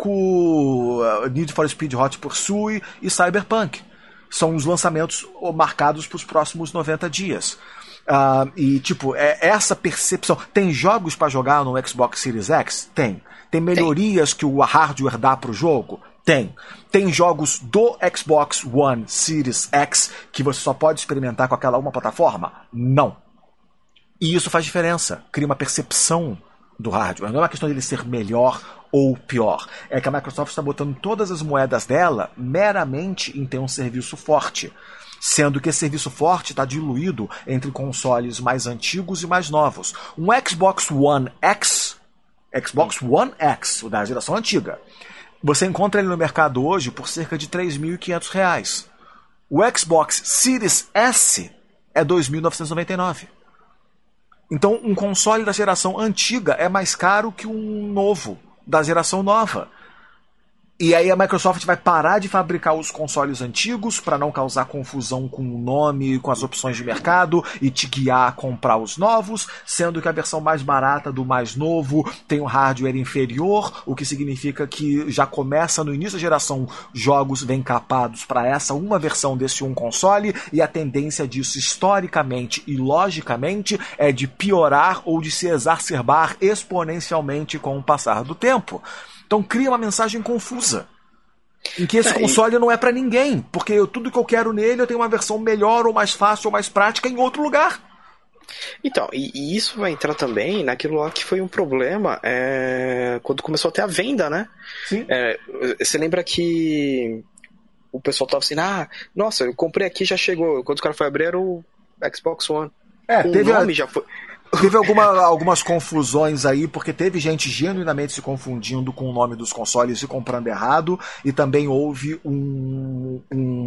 5, Need for Speed Hot Pursuit e Cyberpunk. São os lançamentos marcados para os próximos 90 dias. E, tipo, essa percepção... Tem jogos para jogar no Xbox Series X? Tem. Tem melhorias que o hardware dá para o jogo? Tem. Tem jogos do Xbox One Series X que você só pode experimentar com aquela uma plataforma? Não. E isso faz diferença. Cria uma percepção do hardware. Não é uma questão dele ser melhor ou pior. É que a Microsoft está botando todas as moedas dela meramente em ter um serviço forte. Sendo que esse serviço forte está diluído entre consoles mais antigos e mais novos. Um Xbox One X, o da geração antiga, você encontra ele no mercado hoje por cerca de R$ 3.500. O Xbox Series S é R$ 2.999. Então, um console da geração antiga é mais caro que um novo da geração nova. E aí a Microsoft vai parar de fabricar os consoles antigos para não causar confusão com o nome, com as opções de mercado e te guiar a comprar os novos, sendo que a versão mais barata do mais novo tem um hardware inferior, o que significa que já começa no início da geração jogos vêm capados para essa uma versão desse um console, e a tendência disso historicamente e logicamente é de piorar ou de se exacerbar exponencialmente com o passar do tempo. Então cria uma mensagem confusa, em que esse console não é pra ninguém, porque tudo que eu quero nele eu tenho uma versão melhor ou mais fácil ou mais prática em outro lugar. Então, e isso vai entrar também naquilo lá que foi um problema quando começou a ter a venda, né? Sim. Você lembra que o pessoal tava assim, nossa, eu comprei aqui, já chegou. Quando o cara foi abrir era o Xbox One. Teve nome já foi... Teve algumas confusões aí, porque teve gente genuinamente se confundindo com o nome dos consoles e comprando errado, e também houve eu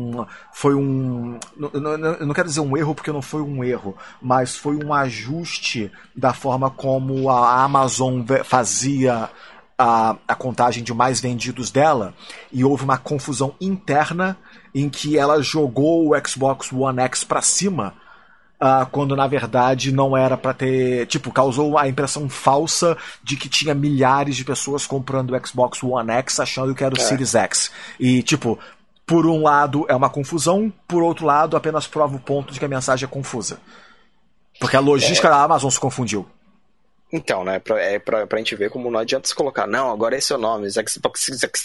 não quero dizer um erro porque não foi um erro, mas foi um ajuste da forma como a Amazon fazia a contagem de mais vendidos dela, e houve uma confusão interna em que ela jogou o Xbox One X pra cima, quando na verdade não era pra ter... causou a impressão falsa de que tinha milhares de pessoas comprando o Xbox One X achando que era o Series X. E, por um lado é uma confusão, por outro lado apenas prova o ponto de que a mensagem é confusa. Porque a logística da Amazon se confundiu. Então, né, pra gente ver como não adianta se colocar, não, agora esse é o nome, Xbox X.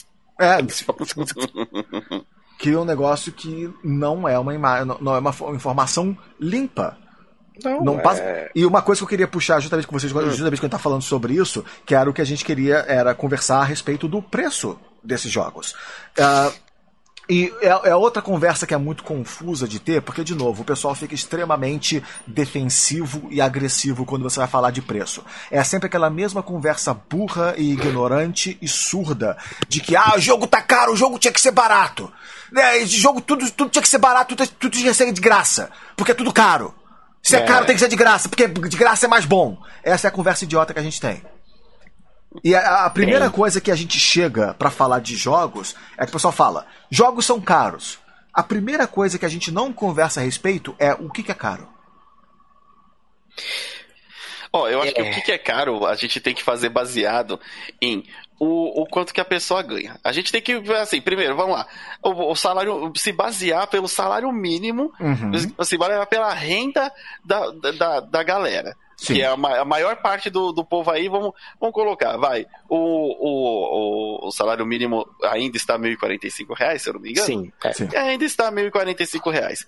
Que é um negócio que não é uma informação limpa. Não passa... E uma coisa que eu queria puxar justamente com vocês, justamente quando a gente tá falando sobre isso, que era o que a gente queria, era conversar a respeito do preço desses jogos. E é outra conversa que é muito confusa de ter, porque, de novo, o pessoal fica extremamente defensivo e agressivo quando você vai falar de preço. É sempre aquela mesma conversa burra e ignorante e surda de que, o jogo tá caro, o jogo tinha que ser barato. Esse jogo, tudo tinha que ser barato, tudo tinha que ser de graça, porque é tudo caro. Se é caro, tem que ser de graça, porque de graça é mais bom. Essa é a conversa idiota que a gente tem. E a primeira coisa que a gente chega pra falar de jogos é que o pessoal fala, jogos são caros. A primeira coisa que a gente não conversa a respeito é o que é caro. Eu acho que o que é caro a gente tem que fazer baseado em o quanto que a pessoa ganha. A gente tem que, assim, primeiro, vamos lá, o salário, se basear pelo salário mínimo, se basear pela renda da galera. Sim. Que é a maior parte do povo aí, vamos colocar, o salário mínimo ainda está R$ 1.045, se eu não me engano. Sim. Ainda está R$ 1.045.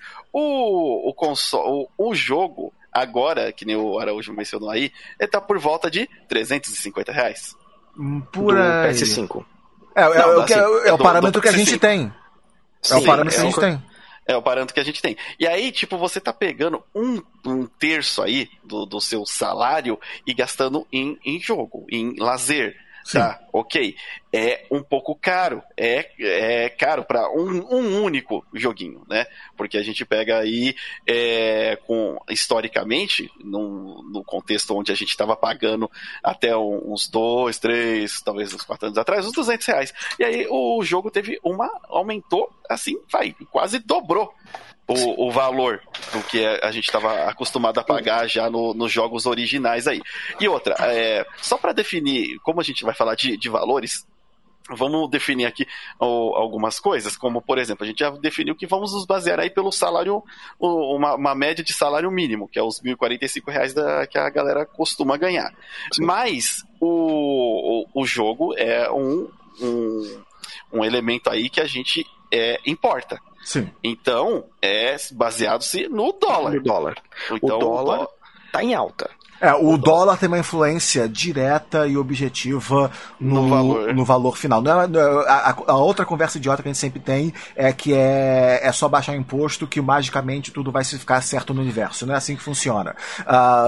O jogo, agora, que nem o Araújo mencionou aí, está por volta de R$ 350. Por aí. PS5. É o parâmetro que a gente tem. É o parâmetro que a gente tem. É o parâmetro que a gente tem. E aí, você tá pegando um terço aí do seu salário e gastando em jogo, em lazer. Sim. Tá, ok. É um pouco caro. É caro para um único joguinho, né? Porque a gente pega aí, historicamente, no contexto onde a gente estava pagando até uns 2, 3, talvez uns 4 anos atrás, uns R$200. E aí o jogo aumentou, assim, quase dobrou o valor do que a gente estava acostumado a pagar já nos jogos originais aí. E outra, só para definir como a gente vai falar de valores, vamos definir aqui algumas coisas, como, por exemplo, a gente já definiu que vamos nos basear aí pelo salário, uma média de salário mínimo, que é os R$1.045 que a galera costuma ganhar. Sim. Mas o jogo é um elemento aí que a gente importa. Sim. Então, baseado-se no dólar. Então, o dólar tá em alta. O dólar tem uma influência direta e objetiva no valor final. A outra conversa idiota que a gente sempre tem é que é só baixar o imposto que magicamente tudo vai ficar certo no universo. Não é assim que funciona.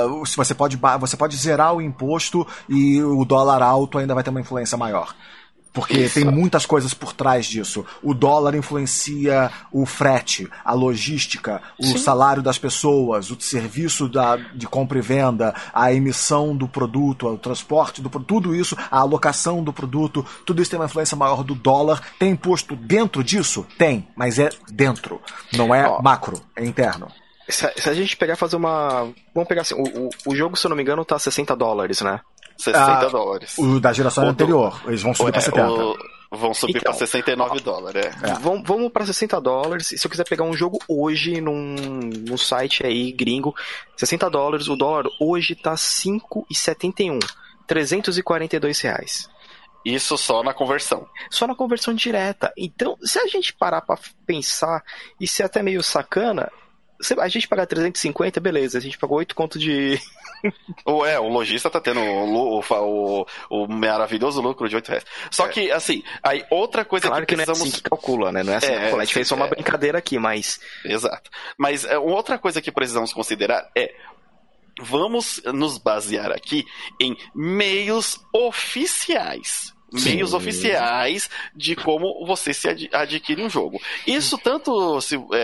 Você pode zerar o imposto e o dólar alto ainda vai ter uma influência maior. Porque tem muitas coisas por trás disso. O dólar influencia o frete, a logística, o salário das pessoas, o serviço de compra e venda, a emissão do produto, o transporte do produto, tudo isso, a alocação do produto, tudo isso tem uma influência maior do dólar. Tem imposto dentro disso? Tem, mas é dentro. Não é macro, é interno. Se a gente pegar e fazer uma... Vamos pegar assim, o jogo, se eu não me engano, tá $60, né? $60. O da geração anterior. Eles vão subir para 70. Vão subir para $69. Vamos para $60. Se eu quiser pegar um jogo hoje num site aí gringo, $60, o dólar hoje tá 5,71. R$342. Isso só na conversão. Só na conversão direta. Então, se a gente parar pra pensar, e ser até meio sacana, a gente pagar 350, beleza, a gente pagou 8 conto de... O lojista tá tendo o maravilhoso lucro de R$8. Só que, assim, aí outra coisa claro que precisamos... não é assim que calcula, né? Não é assim que calcula. A gente fez só uma brincadeira aqui, mas... Exato. Mas outra coisa que precisamos considerar é: vamos nos basear aqui em meios oficiais. Meios oficiais de como você se adquire um jogo. Isso tanto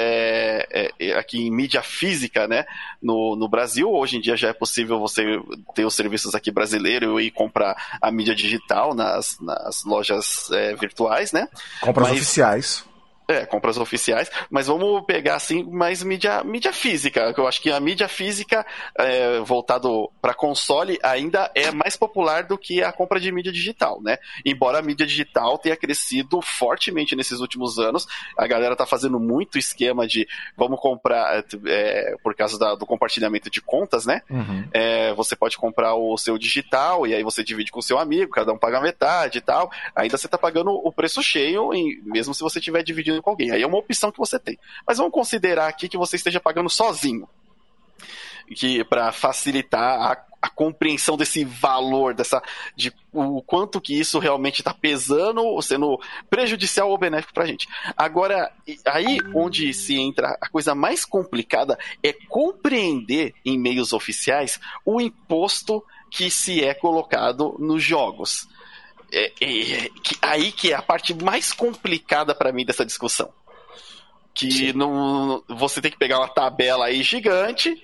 aqui em mídia física, né? No Brasil, hoje em dia já é possível você ter os serviços aqui brasileiros e comprar a mídia digital nas lojas virtuais, né? Compras oficiais. Compras oficiais, mas vamos pegar assim mais mídia física, que eu acho que a mídia física voltado para console ainda é mais popular do que a compra de mídia digital, né? Embora a mídia digital tenha crescido fortemente nesses últimos anos, a galera tá fazendo muito esquema de vamos comprar, por causa do compartilhamento de contas, né? Uhum. Você pode comprar o seu digital e aí você divide com o seu amigo, cada um paga metade e tal, ainda você tá pagando o preço cheio, mesmo se você estiver dividindo com alguém. Aí é uma opção que você tem. Mas vamos considerar aqui que você esteja pagando sozinho, que para facilitar a compreensão desse valor, de o quanto que isso realmente está pesando, sendo prejudicial ou benéfico para a gente. Agora, aí onde se entra a coisa mais complicada é compreender em meios oficiais o imposto que se é colocado nos jogos. Aí que é a parte mais complicada para mim dessa discussão. Que você tem que pegar uma tabela aí gigante.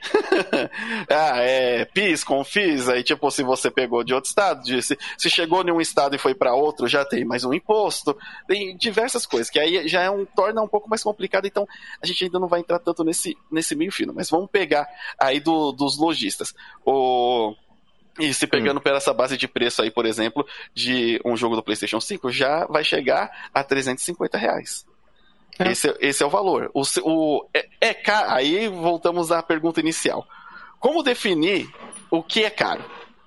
PIS, CONFIS, aí tipo, se você pegou de outro estado, se chegou em um estado e foi para outro, já tem mais um imposto. Tem diversas coisas, que aí já torna um pouco mais complicado, então a gente ainda não vai entrar tanto nesse meio fino. Mas vamos pegar aí dos lojistas. E se pegando por essa base de preço aí, por exemplo, de um jogo do PlayStation 5, já vai chegar a R$350. Esse é o valor. Aí voltamos à pergunta inicial. Como definir o que é caro?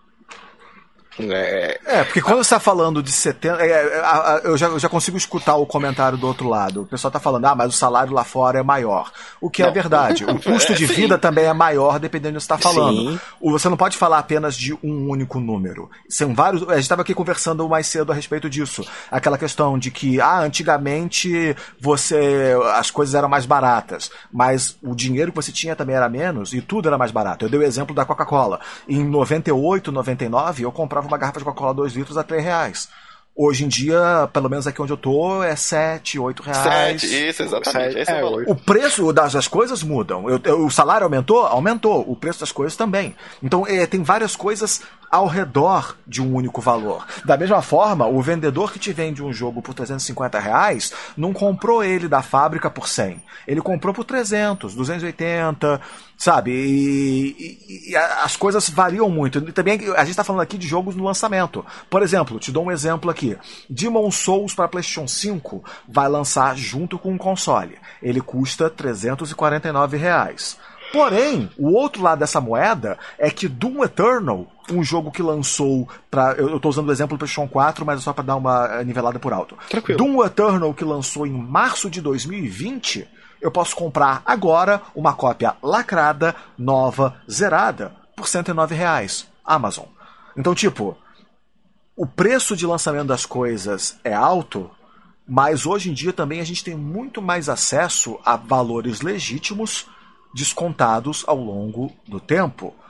Porque quando você está falando de 70... eu já consigo escutar o comentário do outro lado. O pessoal está falando, mas o salário lá fora é maior. O que é verdade. O custo de vida também é maior, dependendo do que você está falando. Sim. Você não pode falar apenas de um único número. São vários... A gente estava aqui conversando mais cedo a respeito disso. Aquela questão de que, antigamente as coisas eram mais baratas, mas o dinheiro que você tinha também era menos e tudo era mais barato. Eu dei o exemplo da Coca-Cola. Em 98, 99, eu comprava uma garrafa de Coca-Cola 2 litros a R$3. Hoje em dia, pelo menos aqui onde eu tô, é R$7, R$8. Isso, exatamente. Esse é o valor. O preço das coisas mudam. O salário aumentou? Aumentou. O preço das coisas também. Então, tem várias coisas ao redor de um único valor. Da mesma forma, o vendedor que te vende um jogo por R$350 não comprou ele da fábrica por 100. Ele comprou por 300, 280, sabe? E as coisas variam muito. E também a gente está falando aqui de jogos no lançamento. Por exemplo, te dou um exemplo aqui. Demon's Souls para PlayStation 5 vai lançar junto com o console. Ele custa R$349. Porém, o outro lado dessa moeda é que Doom Eternal, um jogo que lançou eu estou usando o exemplo do PlayStation 4, mas é só para dar uma nivelada por alto. Tranquilo. Doom Eternal, que lançou em março de 2020, eu posso comprar agora uma cópia lacrada, nova, zerada, por R$109. Amazon. Então, o preço de lançamento das coisas é alto, mas hoje em dia também a gente tem muito mais acesso a valores legítimos descontados ao longo do tempo.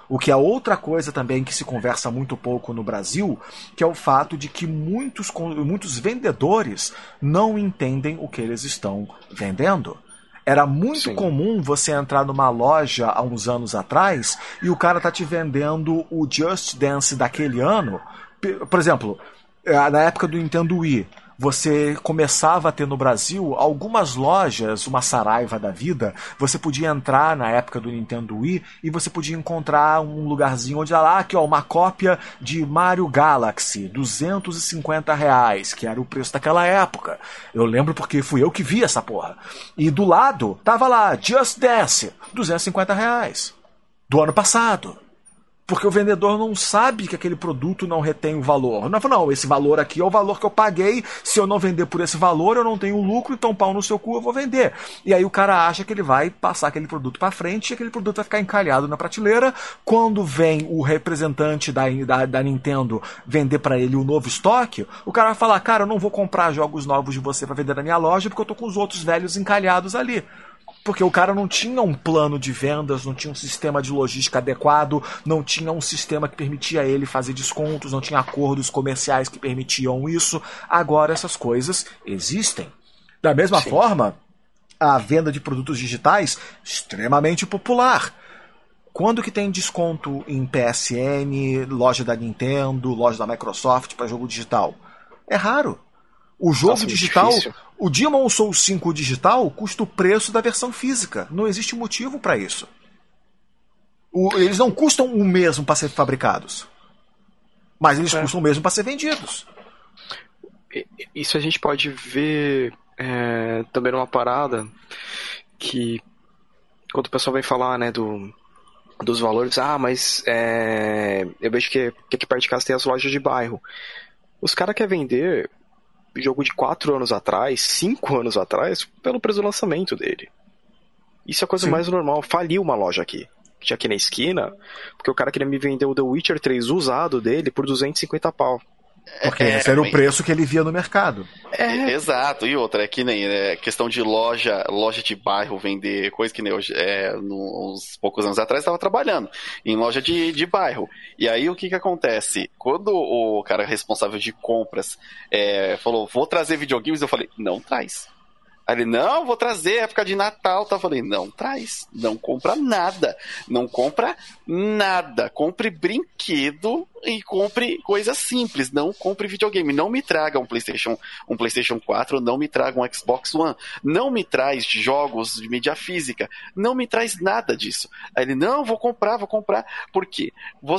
O que é outra coisa também que se conversa muito pouco no Brasil, que é o fato de que muitos vendedores não entendem o que eles estão vendendo. Era muito comum você entrar numa loja há uns anos atrás e o cara tá te vendendo o Just Dance daquele ano. Por exemplo, na época do Nintendo Wii, você começava a ter no Brasil algumas lojas, uma Saraiva da vida, você podia entrar na época do Nintendo Wii e você podia encontrar um lugarzinho onde lá, aqui ó, uma cópia de Mario Galaxy, R$250, que era o preço daquela época. Eu lembro porque fui eu que vi essa porra. E do lado, tava lá, Just Dance, R$250, do ano passado. Porque o vendedor não sabe que aquele produto não retém o valor. Não, esse valor aqui é o valor que eu paguei, se eu não vender por esse valor, eu não tenho lucro, então pau no seu cu, eu vou vender. E aí o cara acha que ele vai passar aquele produto para frente e aquele produto vai ficar encalhado na prateleira. Quando vem o representante da Nintendo vender para ele o novo estoque, o cara vai falar, cara, eu não vou comprar jogos novos de você para vender na minha loja porque eu tô com os outros velhos encalhados ali. Porque o cara não tinha um plano de vendas, não tinha um sistema de logística adequado, não tinha um sistema que permitia ele fazer descontos, não tinha acordos comerciais que permitiam isso. Agora essas coisas existem. Da mesma forma, a venda de produtos digitais, extremamente popular. Quando que tem desconto em PSN, loja da Nintendo, loja da Microsoft para jogo digital? É raro. O jogo digital, o Demon's Souls 5 digital, custa o preço da versão física. Não existe motivo para isso. Eles não custam o mesmo para ser fabricados. Mas eles custam o mesmo para ser vendidos. Isso a gente pode ver também numa parada que quando o pessoal vem falar, né, dos valores, mas eu vejo que aqui perto de casa tem as lojas de bairro. Os caras querem vender jogo de 4 anos atrás, 5 anos atrás, pelo preço do lançamento dele. Isso é a coisa mais normal. Faliu uma loja aqui na esquina, porque o cara queria me vender o The Witcher 3 usado dele por 250 pau. Porque esse era o preço que ele via no mercado. Exato, e outra, é que nem questão de loja de bairro vender coisa que nem hoje, uns poucos anos atrás estava trabalhando em loja de bairro. E aí o que acontece? Quando o cara responsável de compras falou, vou trazer videogames, eu falei, não traz. Aí ele, não, vou trazer, época de Natal, tá? Eu falei, não traz, não compra nada, compre brinquedo e compre coisa simples, não compre videogame, não me traga um PlayStation 4, não me traga um Xbox One, não me traz jogos de mídia física, não me traz nada disso. Aí ele, não, vou comprar, por quê?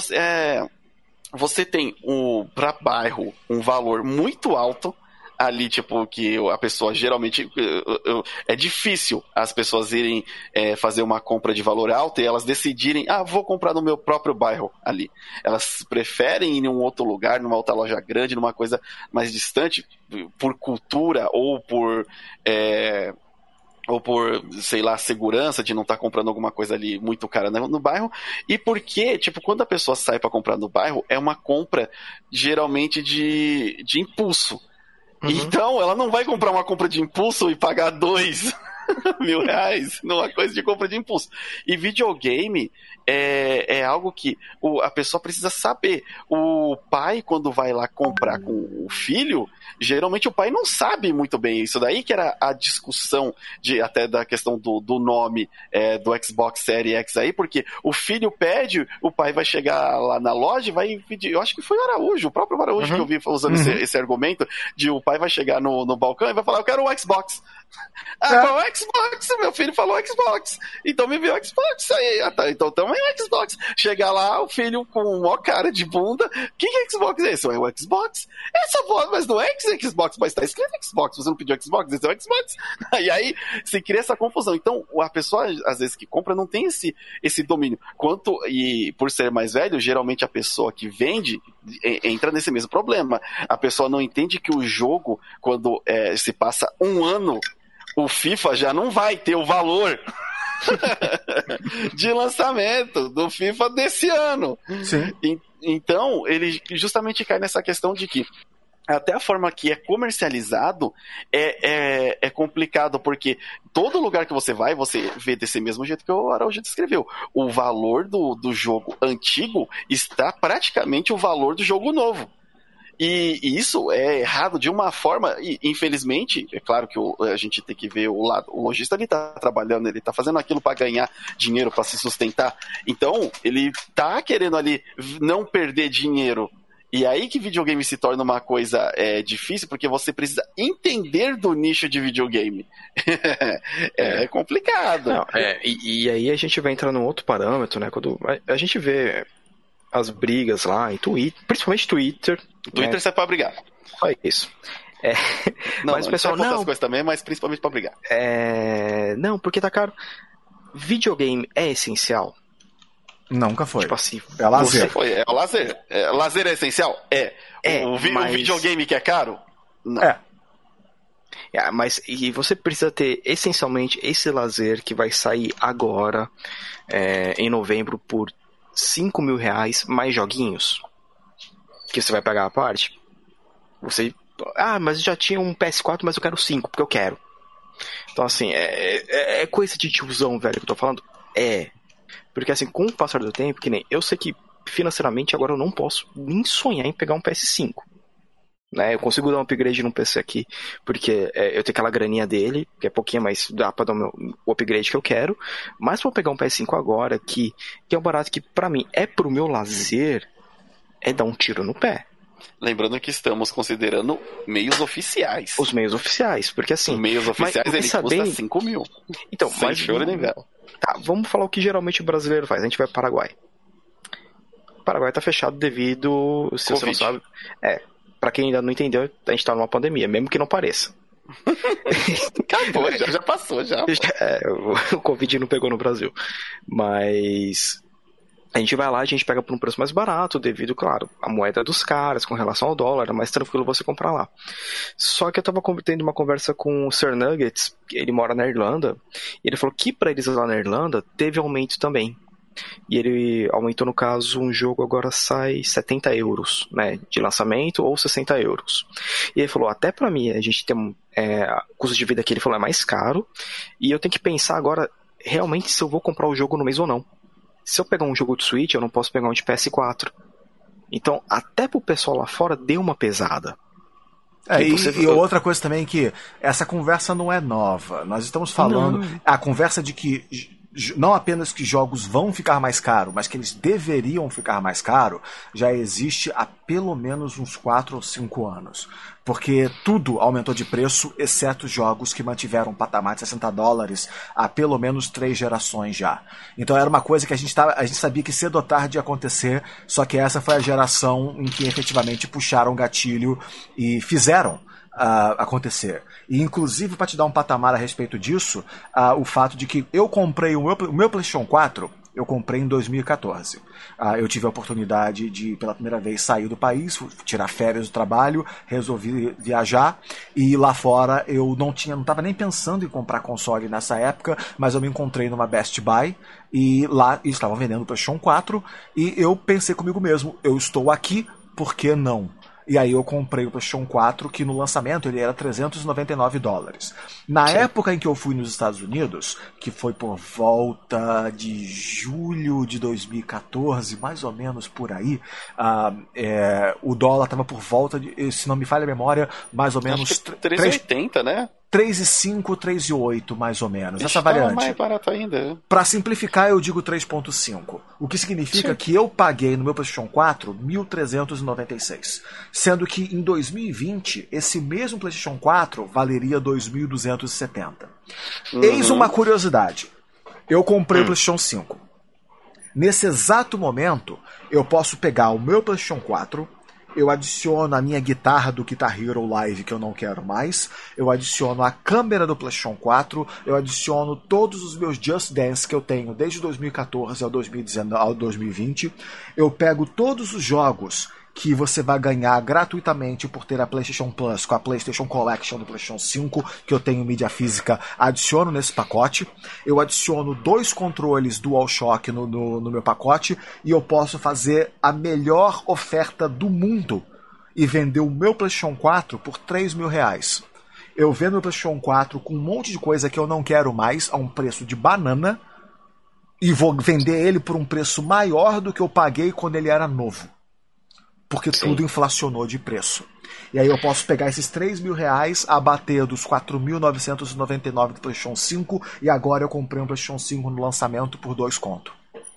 Você tem pra bairro um valor muito alto, ali, tipo, que a pessoa geralmente... É difícil as pessoas irem fazer uma compra de valor alto e elas decidirem, vou comprar no meu próprio bairro ali. Elas preferem ir em um outro lugar, numa outra loja grande, numa coisa mais distante, por cultura ou por... sei lá, segurança de não estar comprando alguma coisa ali muito cara no bairro, e porque, tipo, quando a pessoa sai para comprar no bairro, é uma compra geralmente de impulso. Uhum. Então, ela não vai comprar uma compra de impulso e pagar R$2.000 numa coisa de compra de impulso. E videogame é algo que a pessoa precisa saber. O pai, quando vai lá comprar com o filho, geralmente o pai não sabe muito bem isso daí, que era a discussão até da questão do nome do Xbox Series X aí, porque o filho pede, o pai vai chegar lá na loja e vai pedir. Eu acho que foi o próprio Araújo que eu vi usando esse argumento, de o pai vai chegar no balcão e vai falar, eu quero o Xbox. Qual Xbox? Meu filho falou Xbox. Então me viu o Xbox aí. Tá, então também o Xbox. Chega lá, o filho com uma cara de bunda. Que Xbox é esse? É o Xbox? Essa voz, mas não é Xbox, mas tá escrito Xbox. Você não pediu Xbox? Esse é o Xbox. E aí se cria essa confusão. Então a pessoa, às vezes, que compra não tem esse domínio. E por ser mais velho, geralmente a pessoa que vende entra nesse mesmo problema. A pessoa não entende que o jogo, quando se passa um ano, o FIFA já não vai ter o valor de lançamento do FIFA desse ano. Sim. Então, ele justamente cai nessa questão de que até a forma que é comercializado é complicado, porque todo lugar que você vai, você vê desse mesmo jeito que o Araújo descreveu. O valor do jogo antigo está praticamente o valor do jogo novo. E isso é errado de uma forma, e infelizmente, é claro que a gente tem que ver o lado, o lojista ele tá trabalhando, ele tá fazendo aquilo para ganhar dinheiro, para se sustentar, então ele tá querendo ali não perder dinheiro. E aí que videogame se torna uma coisa difícil, porque você precisa entender do nicho de videogame. É complicado. Não, e aí a gente vai entrar num outro parâmetro, né? Quando a gente vê as brigas lá em Twitter, principalmente Twitter. Twitter serve pra brigar. Só isso. Mas o pessoal não. Outras coisas também, mas principalmente pra brigar. Não, porque tá caro. Videogame é essencial? Nunca foi. Tipo assim, é lazer. É o lazer. Lazer é essencial? O videogame que é caro? Não. Mas e você precisa ter essencialmente esse lazer que vai sair agora, em novembro, por R$5.000 mais joguinhos que você vai pagar a parte. Você... mas já tinha um PS4, mas eu quero 5, porque eu quero. Então assim, é coisa de tiozão, velho, que eu tô falando. Porque assim, com o passar do tempo, que nem eu sei que financeiramente agora eu não posso nem sonhar em pegar um PS5, né? Eu consigo dar um upgrade no PC aqui, porque eu tenho aquela graninha dele, que é pouquinho, mas dá pra dar o upgrade que eu quero. Mas pra eu pegar um PS5 agora, que é um barato que pra mim é pro meu lazer, é dar um tiro no pé. Lembrando que estamos considerando meios oficiais. Os meios oficiais, porque assim... Os meios oficiais, ele custa 5 mil. Então, sem choro nem vela. Tá, vamos falar o que geralmente o brasileiro faz. A gente vai para o Paraguai. O Paraguai tá fechado devido... Se Covid. você não sabe... Pra quem ainda não entendeu, a gente tá numa pandemia, mesmo que não pareça. Acabou, já passou, já. O Covid não pegou no Brasil. Mas... a gente vai lá, a gente pega por um preço mais barato, devido, claro, à moeda dos caras, com relação ao dólar, é mais tranquilo você comprar lá. Só que eu tava tendo uma conversa com o Sir Nuggets, ele mora na Irlanda, e ele falou que pra eles lá na Irlanda teve aumento também. E ele aumentou, no caso, um jogo agora sai 70 euros, né, de lançamento, ou 60 euros. E ele falou, até pra mim, a gente tem custo de vida que ele falou é mais caro, e eu tenho que pensar agora, realmente, se eu vou comprar o jogo no mês ou não. Se eu pegar um jogo de Switch, eu não posso pegar um de PS4. Então, até pro pessoal lá fora, deu uma pesada. E outra coisa também que essa conversa não é nova. Nós estamos falando a conversa de que não apenas que jogos vão ficar mais caros, mas que eles deveriam ficar mais caros, já existe há pelo menos uns 4 ou 5 anos. Porque tudo aumentou de preço, exceto jogos que mantiveram um patamar de $60 há pelo menos 3 gerações já. Então era uma coisa que a gente sabia que cedo ou tarde ia acontecer, só que essa foi a geração em que efetivamente puxaram o gatilho e fizeram acontecer. E inclusive, para te dar um patamar a respeito disso, o fato de que eu comprei o meu PlayStation 4, eu comprei em 2014. Eu tive a oportunidade de, pela primeira vez, sair do país, tirar férias do trabalho, resolvi viajar, e lá fora eu não estava nem pensando em comprar console nessa época, mas eu me encontrei numa Best Buy, e lá eles estavam vendendo o PlayStation 4, e eu pensei comigo mesmo, eu estou aqui, por que não? E aí eu comprei o PlayStation 4, que no lançamento ele era $399. Na época em que eu fui nos Estados Unidos, que foi por volta de julho de 2014, mais ou menos por aí, o dólar estava por volta de, se não me falha a memória, mais ou menos... Acho que 3,80, né? 3,5, 3,8 mais ou menos, essa variante. Mais barato ainda. Para simplificar, eu digo 3,5. O que significa que eu paguei no meu PlayStation 4 $1.396. Sendo que em 2020, esse mesmo PlayStation 4 valeria $2.270. Eis uma curiosidade. Eu comprei o PlayStation 5. Nesse exato momento, eu posso pegar o meu PlayStation 4, eu adiciono a minha guitarra do Guitar Hero Live, que eu não quero mais, eu adiciono a câmera do PlayStation 4, eu adiciono todos os meus Just Dance que eu tenho desde 2014 ao 2020, eu pego todos os jogos que você vai ganhar gratuitamente por ter a PlayStation Plus com a PlayStation Collection do PlayStation 5, que eu tenho mídia física, adiciono nesse pacote. Eu adiciono 2 controles DualShock no meu pacote e eu posso fazer a melhor oferta do mundo e vender o meu PlayStation 4 por R$3.000. Eu vendo o PlayStation 4 com um monte de coisa que eu não quero mais a um preço de banana e vou vender ele por um preço maior do que eu paguei quando ele era novo. Porque tudo inflacionou de preço. E aí eu posso pegar esses R$3.000, abater dos 4.999 do PlayStation 5 e agora eu comprei um PlayStation 5 no lançamento por 2 conto.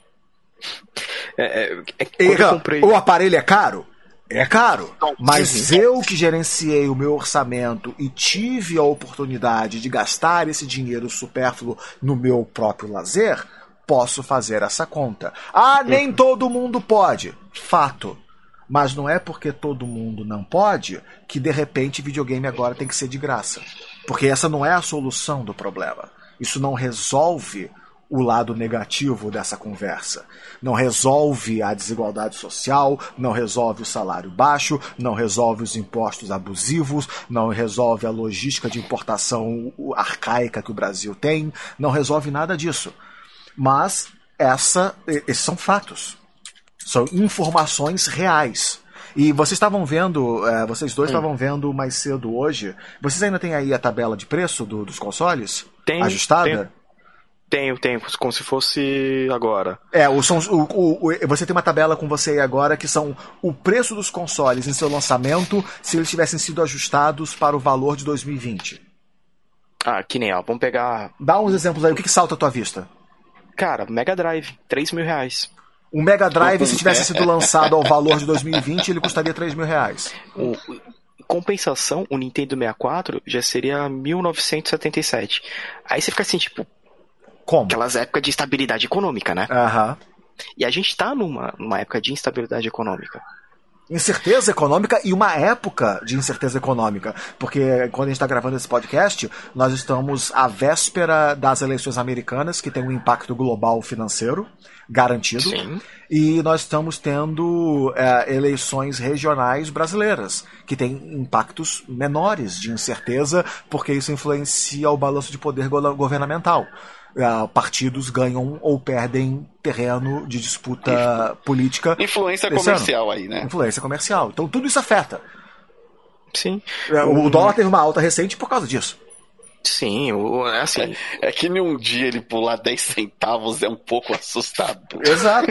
O aparelho é caro? É caro, mas eu que gerenciei o meu orçamento e tive a oportunidade de gastar esse dinheiro supérfluo no meu próprio lazer, posso fazer essa conta. Ah, nem todo mundo pode. Fato. Mas não é porque todo mundo não pode que de repente videogame agora tem que ser de graça. Porque essa não é a solução do problema. Isso não resolve o lado negativo dessa conversa. Não resolve a desigualdade social, não resolve o salário baixo, não resolve os impostos abusivos, não resolve a logística de importação arcaica que o Brasil tem, não resolve nada disso. Mas esses são fatos. São informações reais. E vocês estavam vendo, vocês dois estavam vendo mais cedo hoje. Vocês ainda têm aí a tabela de preço dos consoles? Tem, ajustada? Tenho, como se fosse agora. Você tem uma tabela com você aí agora que são o preço dos consoles em seu lançamento se eles tivessem sido ajustados para o valor de 2020. Ah, que nem, vamos pegar... Dá uns exemplos aí, o que salta à tua vista? Cara, Mega Drive, R$3.000. O Mega Drive, se tivesse sido lançado ao valor de 2020, ele custaria R$3.000. Compensação, o Nintendo 64 já seria 1977. Aí você fica assim, tipo... Como? Aquelas épocas de instabilidade econômica, né? Aham. E a gente tá numa época de instabilidade econômica. Incerteza econômica e uma época de incerteza econômica. Porque quando a gente está gravando esse podcast, nós estamos à véspera das eleições americanas, que tem um impacto global financeiro garantido. Sim. E nós estamos tendo eleições regionais brasileiras, que têm impactos menores de incerteza, porque isso influencia o balanço de poder governamental. Partidos ganham ou perdem terreno de disputa política. Influência comercial aí, né? Influência comercial. Então tudo isso afeta. Sim. O dólar teve uma alta recente por causa disso. Sim, assim... É que em um dia ele pular 10 centavos é um pouco assustador. Exato.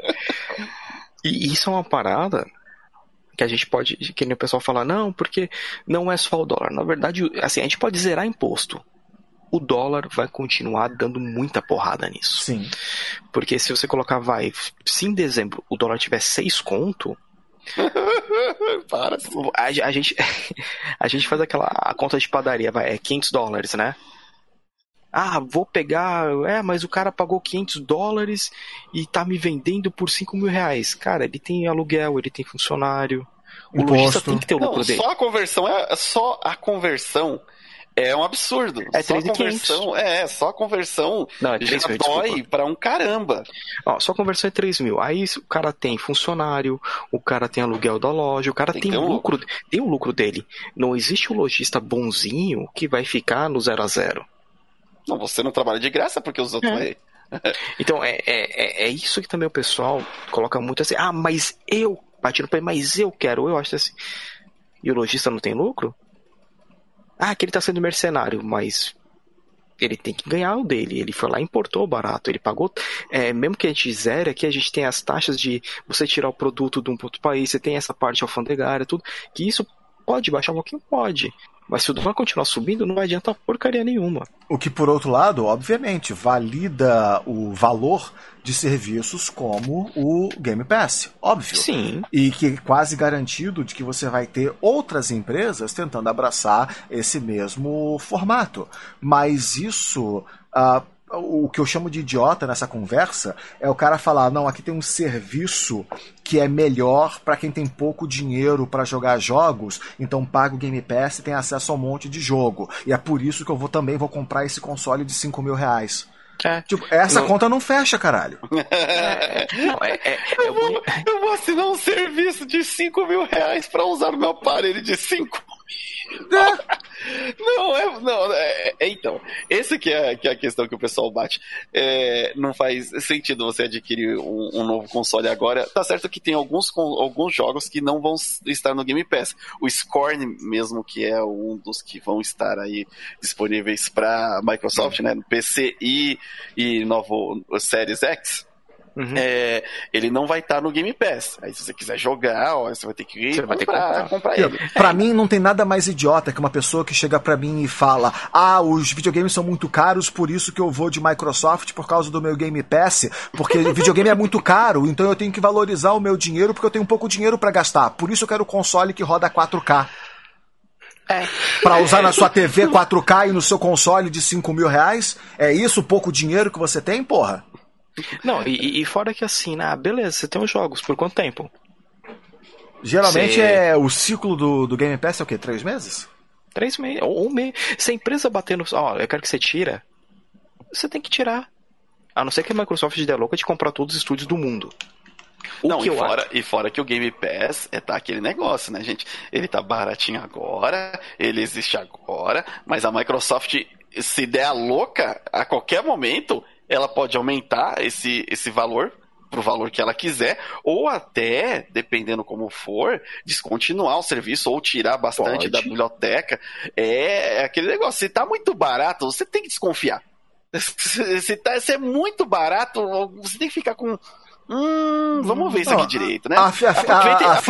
E isso é uma parada que a gente pode... Que nem o pessoal fala, não, porque não é só o dólar. Na verdade, assim, a gente pode zerar imposto. O dólar vai continuar dando muita porrada nisso. Sim. Porque se você colocar, se em dezembro o dólar tiver 6 conto... Para. A gente faz a conta de padaria, é $500, né? Ah, vou pegar... mas o cara pagou $500 e tá me vendendo por R$5.000. Cara, ele tem aluguel, ele tem funcionário. O lojista tem que ter o lucro dele. Só a conversão é um absurdo. Só a conversão já dói pra um caramba. Só a conversão é 3.000. Aí o cara tem funcionário, o cara tem aluguel da loja, o cara tem o lucro dele. Não existe um lojista bonzinho que vai ficar no 0 a 0. Não, você não trabalha de graça porque os outros... Então, é isso que também o pessoal coloca muito assim, mas eu quero, eu acho assim. E o lojista não tem lucro? Que ele tá sendo mercenário, mas ele tem que ganhar o dele. Ele foi lá e importou barato, ele pagou. Mesmo que a gente zere aqui, a gente tem as taxas de você tirar o produto de um outro país, você tem essa parte alfandegária, tudo, que isso pode baixar um pouquinho? Pode. Mas se o dólar continuar subindo, não vai adiantar porcaria nenhuma. O que, por outro lado, obviamente, valida o valor de serviços como o Game Pass. Óbvio. Sim. E que é quase garantido de que você vai ter outras empresas tentando abraçar esse mesmo formato. Mas isso... o que eu chamo de idiota nessa conversa é o cara falar, não, aqui tem um serviço que é melhor para quem tem pouco dinheiro para jogar jogos, então paga o Game Pass e tem acesso a um monte de jogo. E é por isso que eu também vou comprar esse console de R$5.000. Essa conta não fecha, caralho. Eu vou assinar um serviço de R$5.000 para usar o meu aparelho de 5. Então, esse que é a questão que o pessoal bate. Não faz sentido você adquirir um novo console agora. Tá certo que tem alguns jogos que não vão estar no Game Pass. O Scorn mesmo, que é um dos que vão estar aí disponíveis para Microsoft, né, no PC e novo Series X. Ele não vai estar no Game Pass. Aí se você quiser jogar, você vai ter que comprar ele. Pra mim não tem nada mais idiota que uma pessoa que chega pra mim e fala: os videogames são muito caros, por isso que eu vou de Microsoft por causa do meu Game Pass, porque videogame é muito caro, então eu tenho que valorizar o meu dinheiro porque eu tenho pouco dinheiro pra gastar, por isso eu quero um console que roda 4K. Pra usar na sua TV 4K e no seu console de R$5.000? É isso o pouco dinheiro que você tem, porra? Não, e fora que assim, beleza, você tem os jogos, por quanto tempo? Geralmente o ciclo do Game Pass é o quê? 3 meses? 3 meses, ou 1 mês. Se a empresa bater no... eu quero que você tira, você tem que tirar. A não ser que a Microsoft dê louca de comprar todos os estúdios do mundo. E fora que o Game Pass tá aquele negócio, né, gente? Ele tá baratinho agora, ele existe agora, mas a Microsoft, se der a louca, a qualquer momento... ela pode aumentar esse valor pro valor que ela quiser, ou até, dependendo como for, descontinuar o serviço ou tirar bastante da biblioteca. É aquele negócio, se tá muito barato, você tem que desconfiar. Se é muito barato, você tem que ficar com... vamos ver isso aqui direito, né? A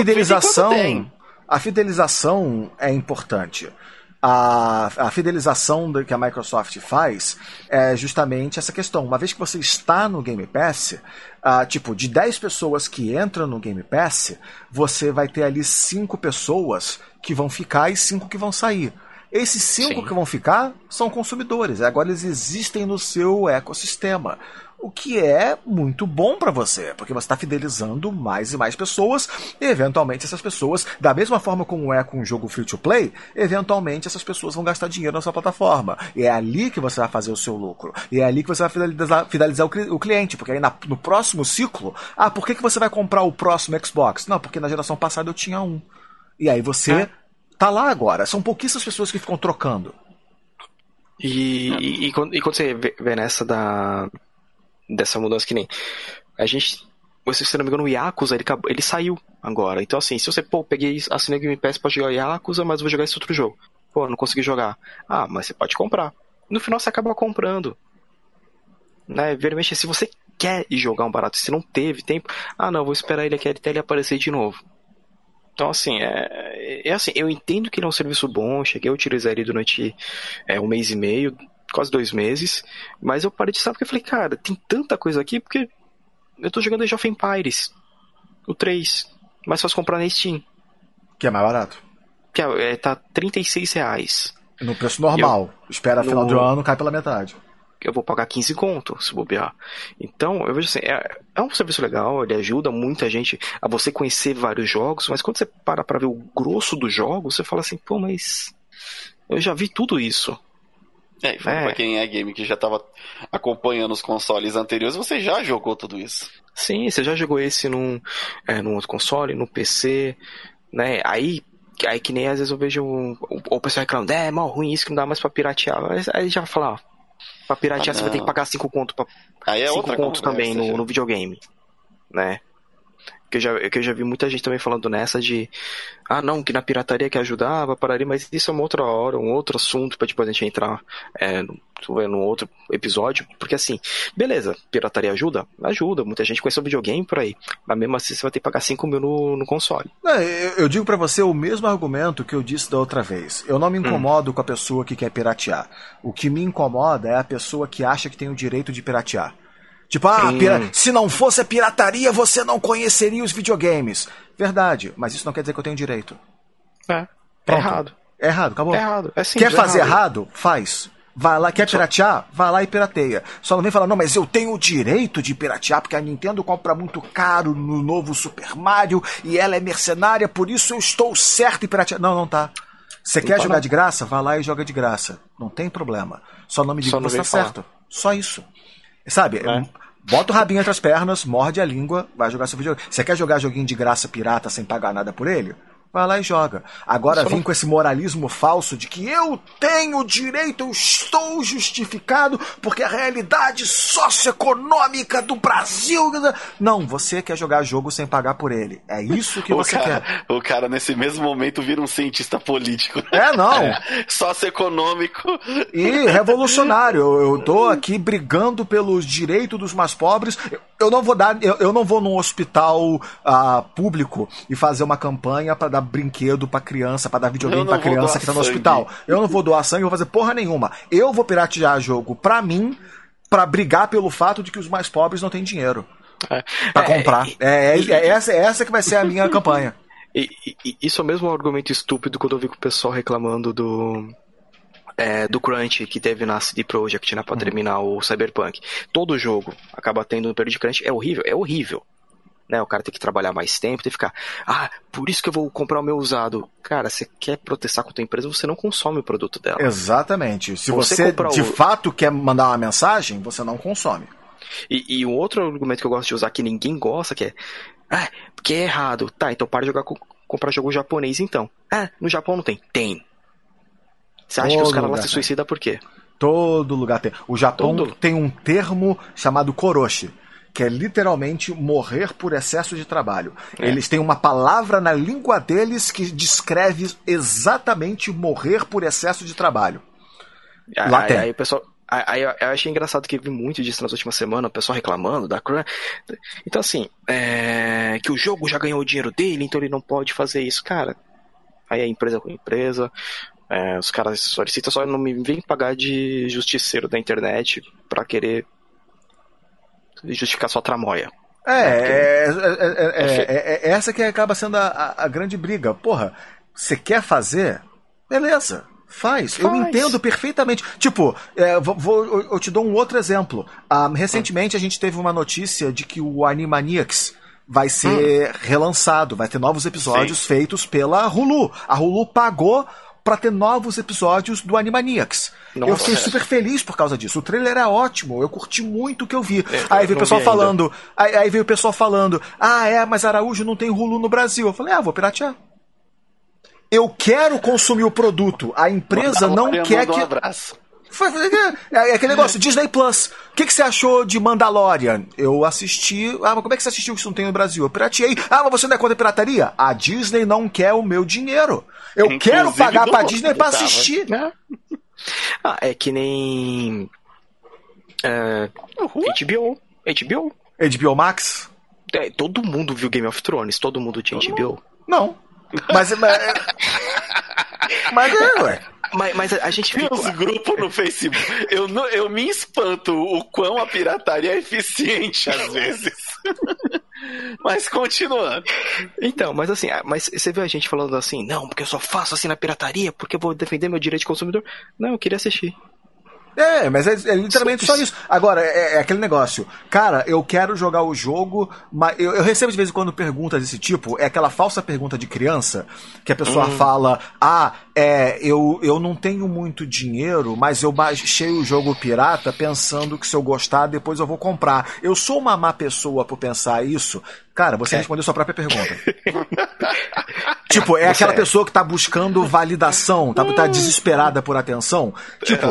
fidelização é importante. A fidelização que a Microsoft faz é justamente essa questão. Uma vez que você está no Game Pass, de 10 pessoas que entram no Game Pass, você vai ter ali 5 pessoas que vão ficar e 5 que vão sair. Esses 5 que vão ficar são consumidores. Agora eles existem no seu ecossistema. O que é muito bom para você, porque você está fidelizando mais e mais pessoas, e eventualmente essas pessoas, da mesma forma como é com um jogo free-to-play, eventualmente essas pessoas vão gastar dinheiro na sua plataforma. E é ali que você vai fazer o seu lucro. E é ali que você vai fidelizar o cliente, porque aí no próximo ciclo, por que você vai comprar o próximo Xbox? Não, porque na geração passada eu tinha um. E aí você tá lá agora. São pouquíssimas pessoas que ficam trocando. E quando você vê nessa dessa mudança, que nem a gente, se não me engano, o Yakuza ele saiu agora, então assim, se você assinei o Game Pass pra jogar Yakuza, mas vou jogar esse outro jogo, não consegui jogar, mas você pode comprar, no final você acaba comprando, né? Veramente, se você quer ir jogar um barato, se não teve tempo, não, vou esperar ele aqui até ele aparecer de novo. Então assim, assim, eu entendo que ele é um serviço bom, cheguei a utilizar ele durante 1 mês e meio, quase 2 meses, mas eu parei de estar porque eu falei, cara, tem tanta coisa aqui, porque eu tô jogando Age of Empires, o 3, mas fácil comprar na Steam. Que é mais barato. Que tá R$36. No preço normal. Espera final do ano, cai pela metade. Eu vou pagar 15 conto, se bobear. Então, eu vejo assim, é um serviço legal, ele ajuda muita gente a você conhecer vários jogos, mas quando você para pra ver o grosso do jogo, você fala assim, mas eu já vi tudo isso. Pra quem é game que já estava acompanhando os consoles anteriores, você já jogou tudo isso. Sim, você já jogou esse num outro console, no PC, né? Aí que nem às vezes eu vejo o pessoal reclamando, é mal ruim isso que não dá mais pra piratear. Aí já vai falar, pra piratear você vai ter que pagar 5 conto aí 5 conto também no videogame, né? Que eu já vi muita gente também falando nessa de não, que na pirataria que ajudava, pararia, mas isso é uma outra hora, um outro assunto pra depois a gente entrar no outro episódio, porque assim, beleza, pirataria ajuda, muita gente conhece o videogame por aí, mas mesmo assim você vai ter que pagar 5 mil no console. Eu digo pra você o mesmo argumento que eu disse da outra vez. Eu não me incomodo com a pessoa que quer piratear. O que me incomoda é a pessoa que acha que tem o direito de piratear. Se não fosse a pirataria, você não conheceria os videogames. Verdade, mas isso não quer dizer que eu tenho direito. É errado. É errado, acabou. É errado, é simples. Quer fazer errado? Faz. Vai lá, quer piratear? Vai lá e pirateia. Só não vem falar, não, mas eu tenho o direito de piratear, porque a Nintendo compra muito caro no novo Super Mario, e ela é mercenária, por isso eu estou certo em piratear. Não tá. Você quer jogar de graça? Vai lá e joga de graça. Não tem problema. Só não me diga que você tá certo. Só isso. Sabe, bota o rabinho entre as pernas, morde a língua, vai jogar seu videogame. Você quer jogar joguinho de graça pirata sem pagar nada por ele? vai lá e joga. Agora vem com esse moralismo falso de que eu tenho direito, eu estou justificado, porque a realidade socioeconômica do Brasil... Não, você quer jogar jogo sem pagar por ele. É isso que você quer. O cara, nesse mesmo momento, vira um cientista político. Não. Socioeconômico. E revolucionário. Eu tô aqui brigando pelos direitos dos mais pobres. Eu não vou num hospital público e fazer uma campanha pra dar brinquedo pra criança, pra dar videogame pra criança que tá no hospital. Eu não vou doar sangue, eu vou fazer porra nenhuma. Eu vou piratear jogo pra mim, pra brigar pelo fato de que os mais pobres não têm dinheiro pra comprar. Essa que vai ser a minha campanha. Isso é o mesmo argumento estúpido quando eu vi com o pessoal reclamando do crunch que teve na CD Projekt, né, pra terminar o Cyberpunk. Todo jogo acaba tendo um período de crunch. É horrível. Né, o cara tem que trabalhar mais tempo, tem que ficar, por isso que eu vou comprar o meu usado. Cara, você quer protestar com a tua empresa, você não consome o produto dela. Exatamente. Se você de fato quer mandar uma mensagem, você não consome. E um outro argumento que eu gosto de usar que ninguém gosta, que é, porque é errado. Tá, então para de comprar jogo japonês então. No Japão não tem. Tem. Você acha que os caras lá se suicidam por quê? Todo lugar tem. O Japão tem um termo chamado koroshi, que é literalmente morrer por excesso de trabalho. Eles têm uma palavra na língua deles que descreve exatamente morrer por excesso de trabalho. Lá tem. Aí o pessoal... Aí eu achei engraçado que vi muito disso nas últimas semanas, o pessoal reclamando da crunch. Então assim, que o jogo já ganhou o dinheiro dele, então ele não pode fazer isso. Cara, aí é empresa com empresa... os caras solicitam, só não me vem pagar de justiceiro da internet pra querer justificar sua tramóia. Essa que acaba sendo a grande briga. Porra, você quer fazer? Beleza, faz. Eu entendo perfeitamente. Tipo, eu te dou um outro exemplo. Recentemente a gente teve uma notícia de que o Animaniacs vai ser relançado, vai ter novos episódios feitos pela Hulu. A Hulu pagou pra ter novos episódios do Animaniacs. Nossa, eu fiquei super feliz por causa disso. O trailer era ótimo, eu curti muito o que eu vi. Aí veio o pessoal falando, mas Araújo não tem Hulu no Brasil. Eu falei, vou piratear. Eu quero consumir o produto. A empresa não quer que... É aquele negócio, Disney Plus. O que você achou de Mandalorian? Eu assisti. Mas como é que você assistiu que isso não tem no Brasil? Eu pirateei. Mas você não é contra a pirataria? A Disney não quer o meu dinheiro. Eu quero pagar pra Disney pra assistir. É que nem HBO Max? Todo mundo viu Game of Thrones, todo mundo tinha HBO. Não. Mas ué. Mas a gente tem uns grupos no Facebook. Eu me espanto o quão a pirataria é eficiente às vezes. Mas continuando. Então, mas assim, você viu a gente falando assim, não, porque eu só faço assim na pirataria, porque eu vou defender meu direito de consumidor. Não, eu queria assistir. Mas é literalmente só isso. Agora, é aquele negócio. Cara, eu quero jogar o jogo, mas eu recebo de vez em quando perguntas desse tipo. É aquela falsa pergunta de criança, que a pessoa fala, eu não tenho muito dinheiro, mas eu baixei o jogo pirata pensando que se eu gostar, depois eu vou comprar. Eu sou uma má pessoa por pensar isso? Cara, você respondeu sua própria pergunta. Tipo, aquela pessoa que tá buscando validação, tá desesperada por atenção. Tipo,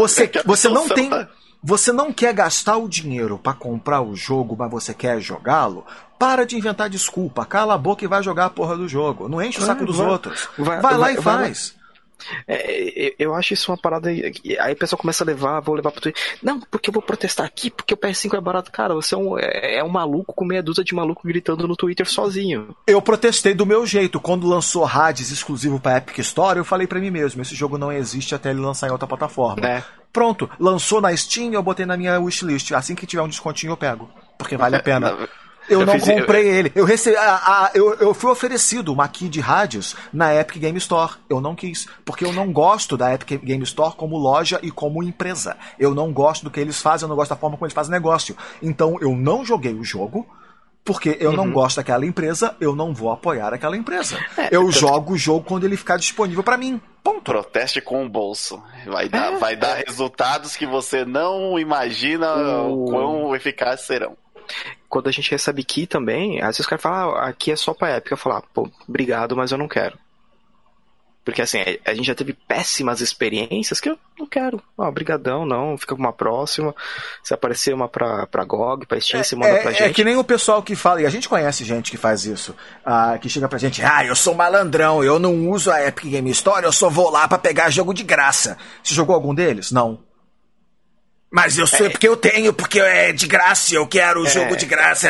você não quer gastar o dinheiro pra comprar o jogo, mas você quer jogá-lo? Para de inventar desculpa, cala a boca e vai jogar a porra do jogo. Não enche o saco dos outros. Vai lá e faz. Eu acho isso uma parada. Aí o pessoal começa a vou levar pro Twitter. Não, porque eu vou protestar aqui, porque o PS5 é barato. Cara, você é um maluco com meia dúzia de maluco gritando no Twitter sozinho. Eu protestei do meu jeito. Quando lançou Hades exclusivo pra Epic Store, eu falei pra mim mesmo: esse jogo não existe até ele lançar em outra plataforma. Pronto, lançou na Steam, eu botei na minha wishlist. Assim que tiver um descontinho eu pego, porque vale a pena. Eu não comprei ele. Eu fui oferecido uma key de Hades na Epic Game Store. Eu não quis, porque eu não gosto da Epic Game Store como loja e como empresa. Eu não gosto do que eles fazem, eu não gosto da forma como eles fazem negócio. Então eu não joguei o jogo, porque eu não gosto daquela empresa, eu não vou apoiar aquela empresa. Eu jogo o jogo quando ele ficar disponível pra mim. Ponto. Proteste com o bolso. Vai dar resultados que você não imagina o quão eficazes serão. quando a gente recebe key também, às vezes os caras falam, aqui é só pra Epic. Eu falo, pô, obrigado, mas eu não quero. Porque assim, a gente já teve péssimas experiências que eu não quero. Obrigadão, não, fica pra uma próxima. Se aparecer uma pra GOG, pra Steam, você manda pra gente. É que nem o pessoal que fala, e a gente conhece gente que faz isso, que chega pra gente, eu sou malandrão, eu não uso a Epic Game Store, eu só vou lá pra pegar jogo de graça. Você jogou algum deles? Não. Mas eu sei porque eu tenho, porque é de graça, eu quero o jogo de graça.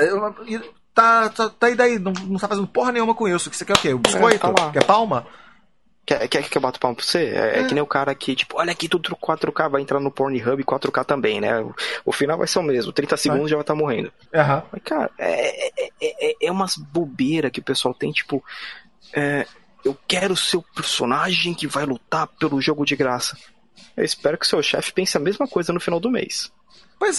Tá e daí? Não tá fazendo porra nenhuma com isso. Você quer o quê? O biscoito? Tá quer palma? Quer que eu bato palma pra você? É que nem o cara que, tipo, olha aqui tudo 4K, vai entrar no Pornhub 4K também, né? O final vai ser o mesmo, 30 segundos já vai estar morrendo. Mas, cara, é umas bobeiras que o pessoal tem, tipo, eu quero ser o personagem que vai lutar pelo jogo de graça. Eu espero que o seu chefe pense a mesma coisa no final do mês. Pois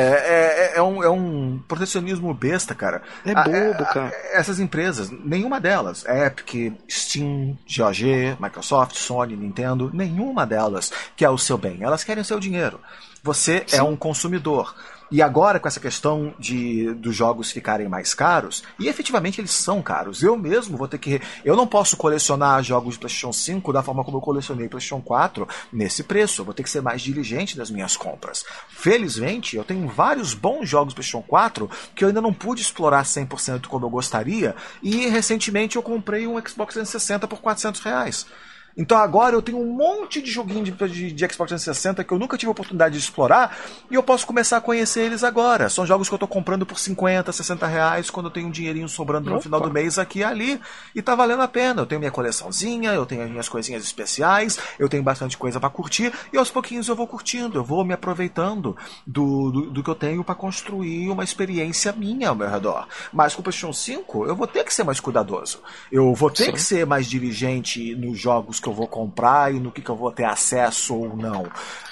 é um protecionismo besta, cara. É bobo, cara. Essas empresas, nenhuma delas, Epic, Steam, GOG, Microsoft, Sony, Nintendo, nenhuma delas quer o seu bem. Elas querem o seu dinheiro. Você é um consumidor. E agora, com essa questão dos jogos ficarem mais caros, e efetivamente eles são caros, eu mesmo vou ter que... Eu não posso colecionar jogos de PlayStation 5 da forma como eu colecionei PlayStation 4 nesse preço. Eu vou ter que ser mais diligente nas minhas compras. Felizmente, eu tenho vários bons jogos de PlayStation 4 que eu ainda não pude explorar 100% como eu gostaria, e recentemente eu comprei um Xbox 360 por R$400. Então agora eu tenho um monte de joguinho de Xbox 360 que eu nunca tive a oportunidade de explorar e eu posso começar a conhecer eles agora. São jogos que eu tô comprando por 50, 60 reais quando eu tenho um dinheirinho sobrando no final do mês aqui e ali e tá valendo a pena. Eu tenho minha coleçãozinha, eu tenho as minhas coisinhas especiais, eu tenho bastante coisa pra curtir e aos pouquinhos eu vou curtindo, eu vou me aproveitando do que eu tenho pra construir uma experiência minha ao meu redor. Mas com o PlayStation 5 eu vou ter que ser mais cuidadoso. Eu vou ter que ser mais diligente nos jogos que eu vou comprar e no que eu vou ter acesso ou não.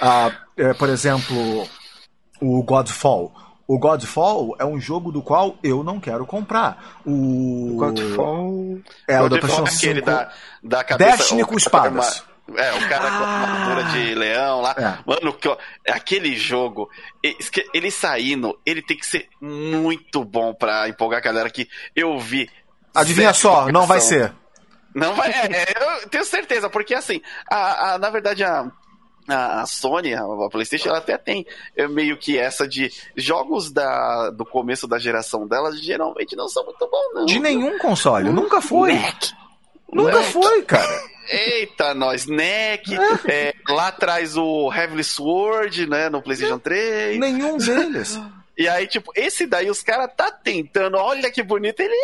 Por exemplo, o Godfall. O Godfall é um jogo do qual eu não quero comprar. O Godfall... o da PlayStation 5. Aquele da cabeça... Destiny com espadas. O cara com a armadura de leão lá. Mano, aquele jogo, ele saindo, ele tem que ser muito bom pra empolgar a galera que eu vi. Adivinha só, não vai ser. Não vai, eu tenho certeza, porque assim, na verdade a Sony, a PlayStation, ela até tem meio que essa de jogos do começo da geração dela, geralmente não são muito bons, não. De nenhum console, nunca foi. Nunca foi, cara. Eita, nós, NEC, lá atrás o Heavenly Sword, né, no PlayStation 3. Nenhum deles. E aí, tipo, esse daí os caras tá tentando, olha que bonito, ele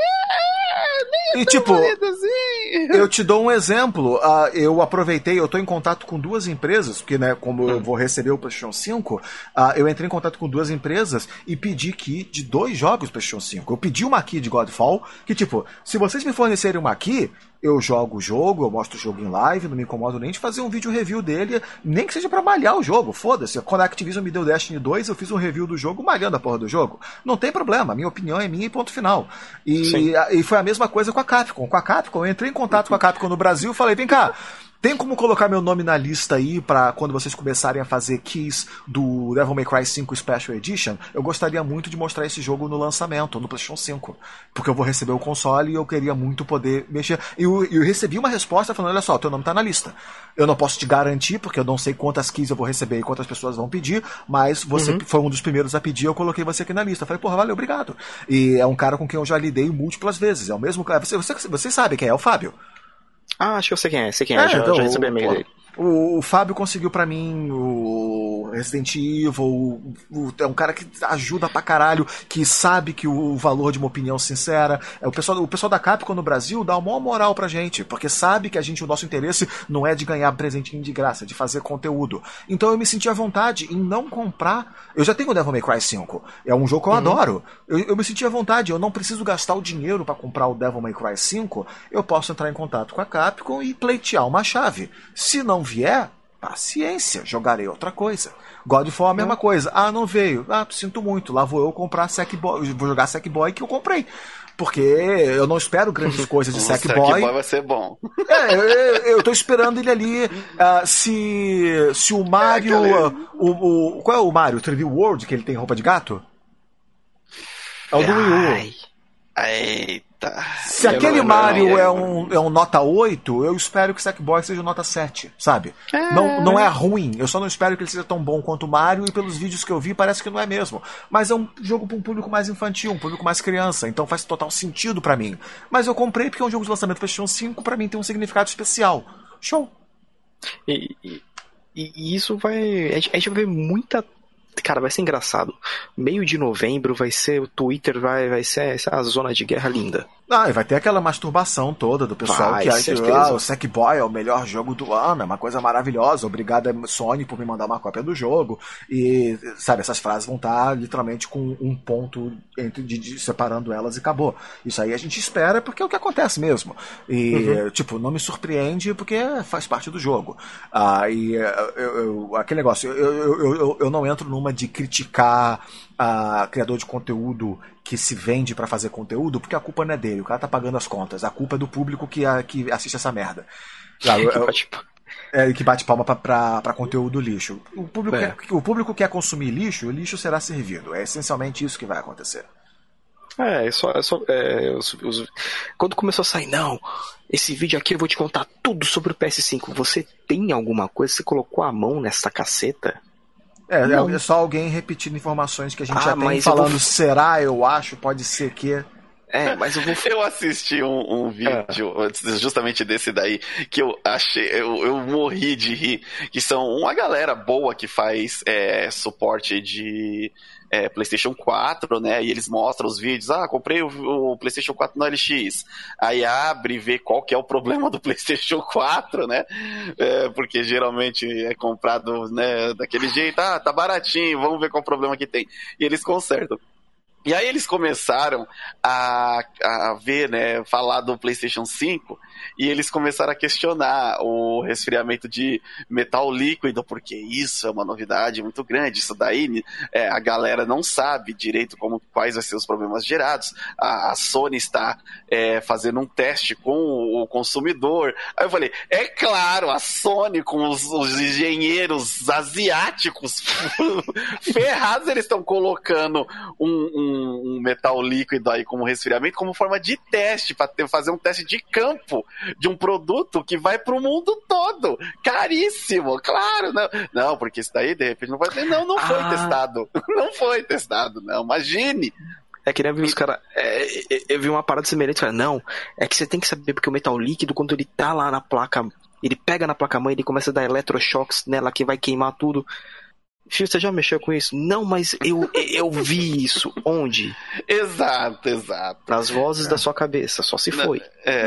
e tipo, assim. Eu te dou um exemplo, eu aproveitei, eu tô em contato com duas empresas, porque, né, como eu vou receber o PlayStation 5, eu entrei em contato com duas empresas e pedi key de 2 jogos do PlayStation 5. Eu pedi uma key de Godfall, que tipo, se vocês me fornecerem uma key, eu jogo o jogo, eu mostro o jogo em live, não me incomodo nem de fazer um vídeo review dele, nem que seja pra malhar o jogo, foda-se. Quando a Activision me deu Destiny 2, eu fiz um review do jogo malhando a porra do jogo. Não tem problema, a minha opinião é minha e ponto final. E foi a mesma coisa com a Capcom. Com a Capcom, eu entrei em contato com a Capcom no Brasil e falei, vem cá, tem como colocar meu nome na lista aí pra quando vocês começarem a fazer keys do Devil May Cry 5 Special Edition? Eu gostaria muito de mostrar esse jogo no lançamento, no PlayStation 5. Porque eu vou receber o console e eu queria muito poder mexer. E eu recebi uma resposta falando, olha só, teu nome tá na lista. Eu não posso te garantir, porque eu não sei quantas keys eu vou receber e quantas pessoas vão pedir, mas você foi um dos primeiros a pedir, eu coloquei você aqui na lista. Eu falei, porra, valeu, obrigado. E é um cara com quem eu já lidei múltiplas vezes. É o mesmo cara. Você sabe quem é o Fábio? Acho que eu sei quem é. Já recebi e-mail dele. O Fábio conseguiu pra mim o Resident Evil, é um cara que ajuda pra caralho, que sabe que o valor de uma opinião sincera. O pessoal da Capcom no Brasil dá uma maior moral pra gente, porque sabe que o nosso interesse não é de ganhar presentinho de graça, de fazer conteúdo. Então eu me senti à vontade em não comprar. Eu já tenho o Devil May Cry 5, é um jogo que eu adoro. Eu me senti à vontade, eu não preciso gastar o dinheiro pra comprar o Devil May Cry 5, eu posso entrar em contato com a Capcom e pleitear uma chave. Se não vier, paciência, jogarei outra coisa. Godfall é a mesma coisa. Não veio. Sinto muito. Lá vou eu comprar Sackboy. Vou jogar Sackboy que eu comprei. Porque eu não espero grandes coisas de Sackboy. Sackboy vai ser bom. Eu tô esperando ele ali. Se o Mario. Qual é o Mario? 3D World, que ele tem roupa de gato? É o do Wii U. Eita. Se aquele Mario é um nota 8, eu espero que Sackboy seja nota 7, sabe? Não é ruim, eu só não espero que ele seja tão bom quanto o Mario, e pelos vídeos que eu vi parece que não é mesmo. Mas é um jogo para um público mais infantil, um público mais criança, então faz total sentido pra mim. Mas eu comprei porque é um jogo de lançamento PlayStation 5, pra mim tem um significado especial. Show! E isso vai... A gente vai ver muita... Cara, vai ser engraçado. Meio de novembro vai ser... O Twitter vai ser a zona de guerra linda. E vai ter aquela masturbação toda do pessoal que acha que o Sackboy é o melhor jogo do ano, é uma coisa maravilhosa, obrigado Sony por me mandar uma cópia do jogo. E, sabe, essas frases vão estar literalmente com um ponto separando elas e acabou. Isso aí a gente espera porque é o que acontece mesmo. E, tipo, não me surpreende porque faz parte do jogo. Aquele negócio, eu não entro numa de criticar criador de conteúdo que se vende pra fazer conteúdo, porque a culpa não é dele, o cara tá pagando as contas, a culpa é do público que assiste essa merda. Que bate palma pra conteúdo lixo. O público quer consumir lixo, o lixo será servido. É essencialmente isso que vai acontecer. Quando começou a sair, não, esse vídeo aqui eu vou te contar tudo sobre o PS5. Você tem alguma coisa? Você colocou a mão nessa caceta? É só alguém repetindo informações que a gente já tem falando, será, eu acho, pode ser que... mas eu vou... Eu assisti um vídeo justamente desse daí, que eu achei, eu morri de rir, que são uma galera boa que faz suporte de PlayStation 4, né, e eles mostram os vídeos, comprei o PlayStation 4 no LX, aí abre e vê qual que é o problema do PlayStation 4, né, porque geralmente é comprado, né, daquele jeito, tá baratinho, vamos ver qual o problema que tem, e eles consertam. E aí eles começaram a ver, né, falar do PlayStation 5, e eles começaram a questionar o resfriamento de metal líquido, porque isso é uma novidade muito grande, isso daí a galera não sabe direito quais vão ser os problemas gerados, a Sony está fazendo um teste com o consumidor. Aí eu falei, é claro, a Sony com os engenheiros asiáticos ferrados, eles estão colocando um metal líquido aí como resfriamento, como forma de teste, para fazer um teste de campo de um produto que vai pro mundo todo. Caríssimo, claro. Não, porque isso daí, de repente, não vai ter. Não foi testado. Não foi testado, não. Imagine. Que nem os caras. Eu vi uma parada semelhante. Não, é que você tem que saber, porque o metal líquido, quando ele tá lá na placa, ele pega na placa-mãe, ele começa a dar eletrochoques nela que vai queimar tudo. Filho, você já mexeu com isso? Não, mas eu vi isso. Onde? Exato. Nas vozes da sua cabeça, só se foi.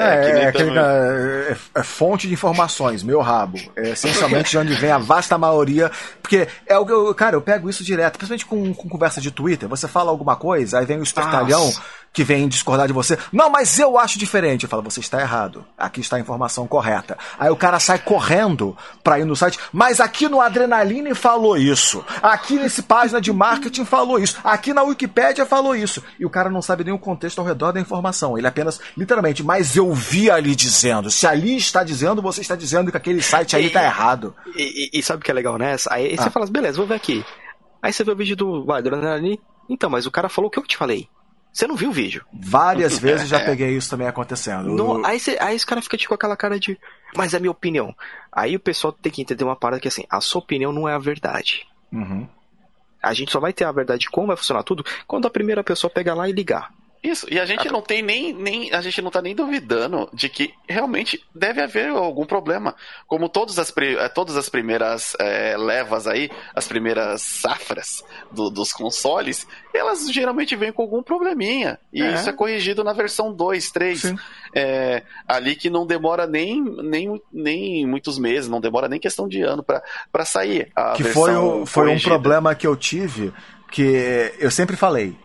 Fonte de informações, meu rabo. É essencialmente de onde vem a vasta maioria. Porque eu pego isso direto, principalmente com conversa de Twitter. Você fala alguma coisa, aí vem o espertalhão que vem discordar de você. Não, mas eu acho diferente. Eu falo, você está errado. Aqui está a informação correta. Aí o cara sai correndo pra ir no site. Mas aqui no Adrenaline falou isso. Aqui nesse página de marketing falou isso. Aqui na Wikipédia falou isso. E o cara não sabe nem o contexto ao redor da informação. Ele apenas, literalmente, mas eu vi ali dizendo. Se ali está dizendo, você está dizendo que aquele site aí está errado. E sabe o que é legal nessa? Aí você fala, beleza, vou ver aqui. Aí você vê o vídeo do Adrenaline. Então, mas o cara falou o que eu te falei. Você não viu o vídeo? Várias vezes já peguei isso também acontecendo. Não, aí esse cara fica com aquela cara de... Mas é minha opinião. Aí o pessoal tem que entender uma parada que assim, a sua opinião não é a verdade. A gente só vai ter a verdade de como vai funcionar tudo quando a primeira pessoa pegar lá e ligar. Isso, e a gente não tem a gente não tá nem duvidando de que realmente deve haver algum problema. Como todas as primeiras levas aí, as primeiras safras dos consoles, elas geralmente vêm com algum probleminha. E isso é corrigido na versão 2, 3. Ali que não demora nem muitos meses, não demora nem questão de ano pra sair. Que foi um problema que eu tive, que eu sempre falei,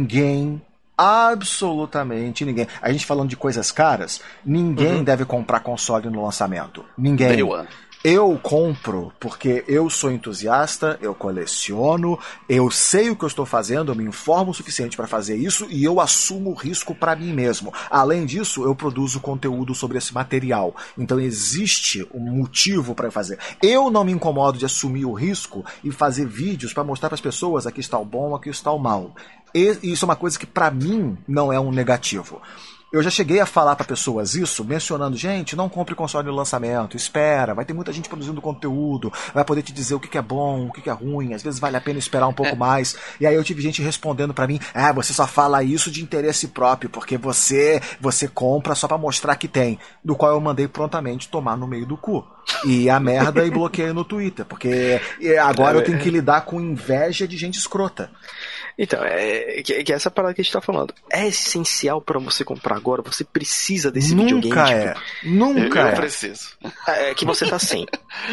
absolutamente ninguém. A gente falando de coisas caras, ninguém deve comprar console no lançamento. Ninguém. Eu compro porque eu sou entusiasta, eu coleciono, eu sei o que eu estou fazendo, eu me informo o suficiente para fazer isso e eu assumo o risco para mim mesmo. Além disso, eu produzo conteúdo sobre esse material. Então existe um motivo para fazer. Eu não me incomodo de assumir o risco e fazer vídeos para mostrar para as pessoas aqui está o bom, aqui está o mal. isso é uma coisa que pra mim não é um negativo. Eu já cheguei a falar para pessoas isso, mencionando, gente, não compre console no lançamento, espera, vai ter muita gente produzindo conteúdo, vai poder te dizer o que é bom, o que é ruim, às vezes vale a pena esperar um pouco mais. E aí eu tive gente respondendo para mim, você só fala isso de interesse próprio, porque você compra só para mostrar que tem, do qual eu mandei prontamente tomar no meio do cu. E a merda e bloqueei no Twitter, porque agora eu tenho que lidar com inveja de gente escrota. Então, que essa parada que a gente tá falando é essencial pra você comprar agora, você precisa desse videogame. Nunca é. Eu preciso. É que você tá sem.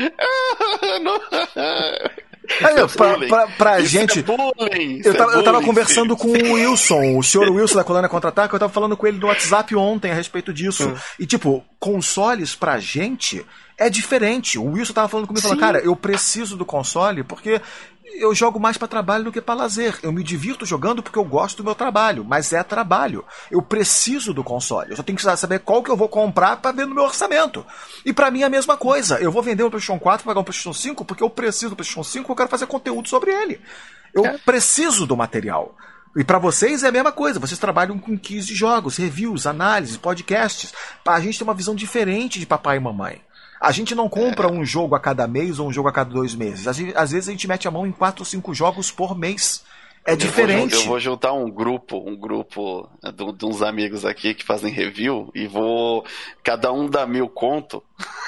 Pra gente. Eu tava conversando com o Wilson, o senhor Wilson da Colônia Contra-Ataque, eu tava falando com ele no WhatsApp ontem a respeito disso. E, tipo, consoles pra gente é diferente. O Wilson tava falando comigo, falando, cara, eu preciso do console porque eu jogo mais pra trabalho do que pra lazer. Eu me divirto jogando porque eu gosto do meu trabalho, mas é trabalho. Eu preciso do console. Eu só tenho que saber qual que eu vou comprar pra ver no meu orçamento. E pra mim é a mesma coisa. Eu vou vender um PlayStation 4 pra pagar um PlayStation 5 porque eu preciso do PlayStation 5 e eu quero fazer conteúdo sobre ele. Eu preciso do material. E pra vocês é a mesma coisa. Vocês trabalham com 15 jogos, reviews, análises, podcasts. A gente tem uma visão diferente de papai e mamãe. A gente não compra um jogo a cada mês ou um jogo a cada 2 meses. Às vezes a gente mete a mão em 4 ou 5 jogos por mês. É diferente. Eu vou juntar um grupo de uns amigos aqui que fazem review e vou cada um dar 1.000 conto.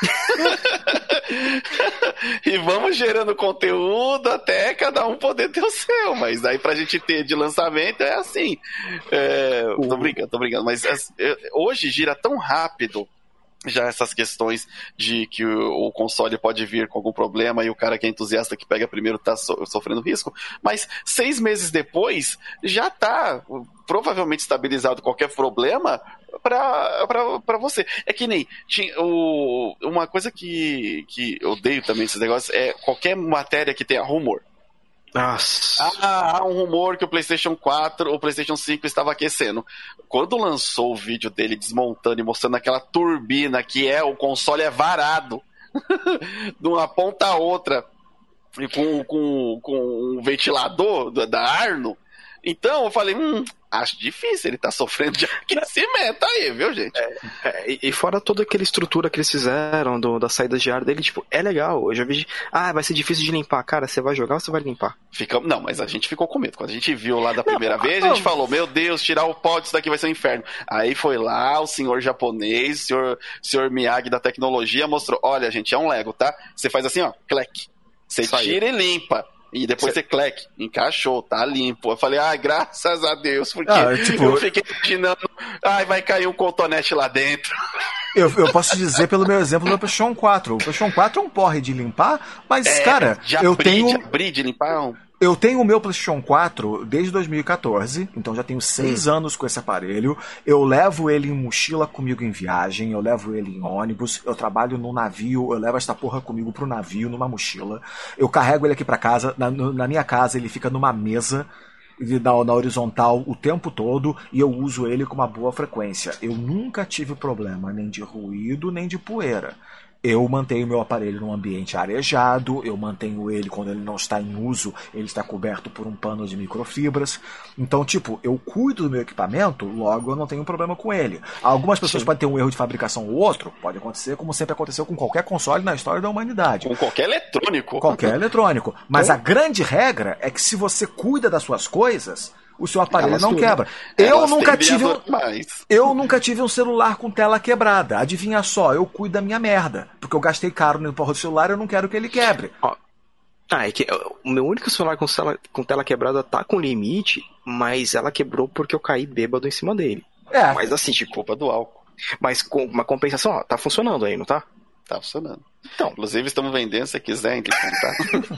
E vamos gerando conteúdo até cada um poder ter o seu. Mas aí pra gente ter de lançamento é assim. Tô brincando. Mas hoje gira tão rápido já essas questões de que o console pode vir com algum problema e o cara que é entusiasta que pega primeiro tá sofrendo risco, mas 6 meses depois já tá provavelmente estabilizado qualquer problema pra você. É que nem uma coisa que eu odeio também esses negócios é qualquer matéria que tenha rumor. Nossa. Há um rumor que o PlayStation 4 ou o PlayStation 5 estava aquecendo. Quando lançou o vídeo dele desmontando e mostrando aquela turbina que o console é varado de uma ponta a outra com um ventilador da Arno, então eu falei, acho difícil, ele tá sofrendo de aquecimento aí, viu, gente? E fora toda aquela estrutura que eles fizeram da saída de ar dele, tipo, é legal. Eu já vi, vai ser difícil de limpar. Cara, você vai jogar ou você vai limpar? Não, mas a gente ficou com medo. Quando a gente viu lá da primeira vez, a gente falou, meu Deus, tirar o pó disso daqui vai ser um inferno. Aí foi lá o senhor japonês, senhor Miyagi da tecnologia, mostrou, olha, gente, é um Lego, tá? Você faz assim, ó, clec. Você tira e limpa. E depois você clec, encaixou, tá limpo. Eu falei, graças a Deus, porque eu fiquei imaginando, vai cair um cotonete lá dentro. Eu posso dizer pelo meu exemplo do PlayStation 4. O PlayStation 4 é um porre de limpar, mas, cara, de limpar eu tenho o meu PlayStation 4 desde 2014, então já tenho 6 anos com esse aparelho. Eu levo ele em mochila comigo em viagem, eu levo ele em ônibus, eu trabalho num navio, eu levo esta porra comigo pro navio, numa mochila. Eu carrego ele aqui pra casa, na minha casa ele fica numa mesa na horizontal o tempo todo e eu uso ele com uma boa frequência. Eu nunca tive problema nem de ruído, nem de poeira. Eu mantenho meu aparelho num ambiente arejado, eu mantenho ele quando ele não está em uso, ele está coberto por um pano de microfibras. Então, eu cuido do meu equipamento, logo eu não tenho problema com ele. Algumas pessoas podem ter um erro de fabricação ou outro, pode acontecer, como sempre aconteceu com qualquer console na história da humanidade. Com qualquer eletrônico. Qualquer eletrônico. Mas a grande regra é que se você cuida das suas coisas, o seu aparelho não quebra. Eu nunca tive um celular com tela quebrada. Adivinha só, eu cuido da minha merda. Porque eu gastei caro no porra do celular e eu não quero que ele quebre. É que o meu único celular com tela quebrada tá com limite, mas ela quebrou porque eu caí bêbado em cima dele. Mas assim, culpa do álcool. Mas com uma compensação, tá funcionando aí, não tá? Tá funcionando. Então, inclusive estamos vendendo, se quiser, entre em contato.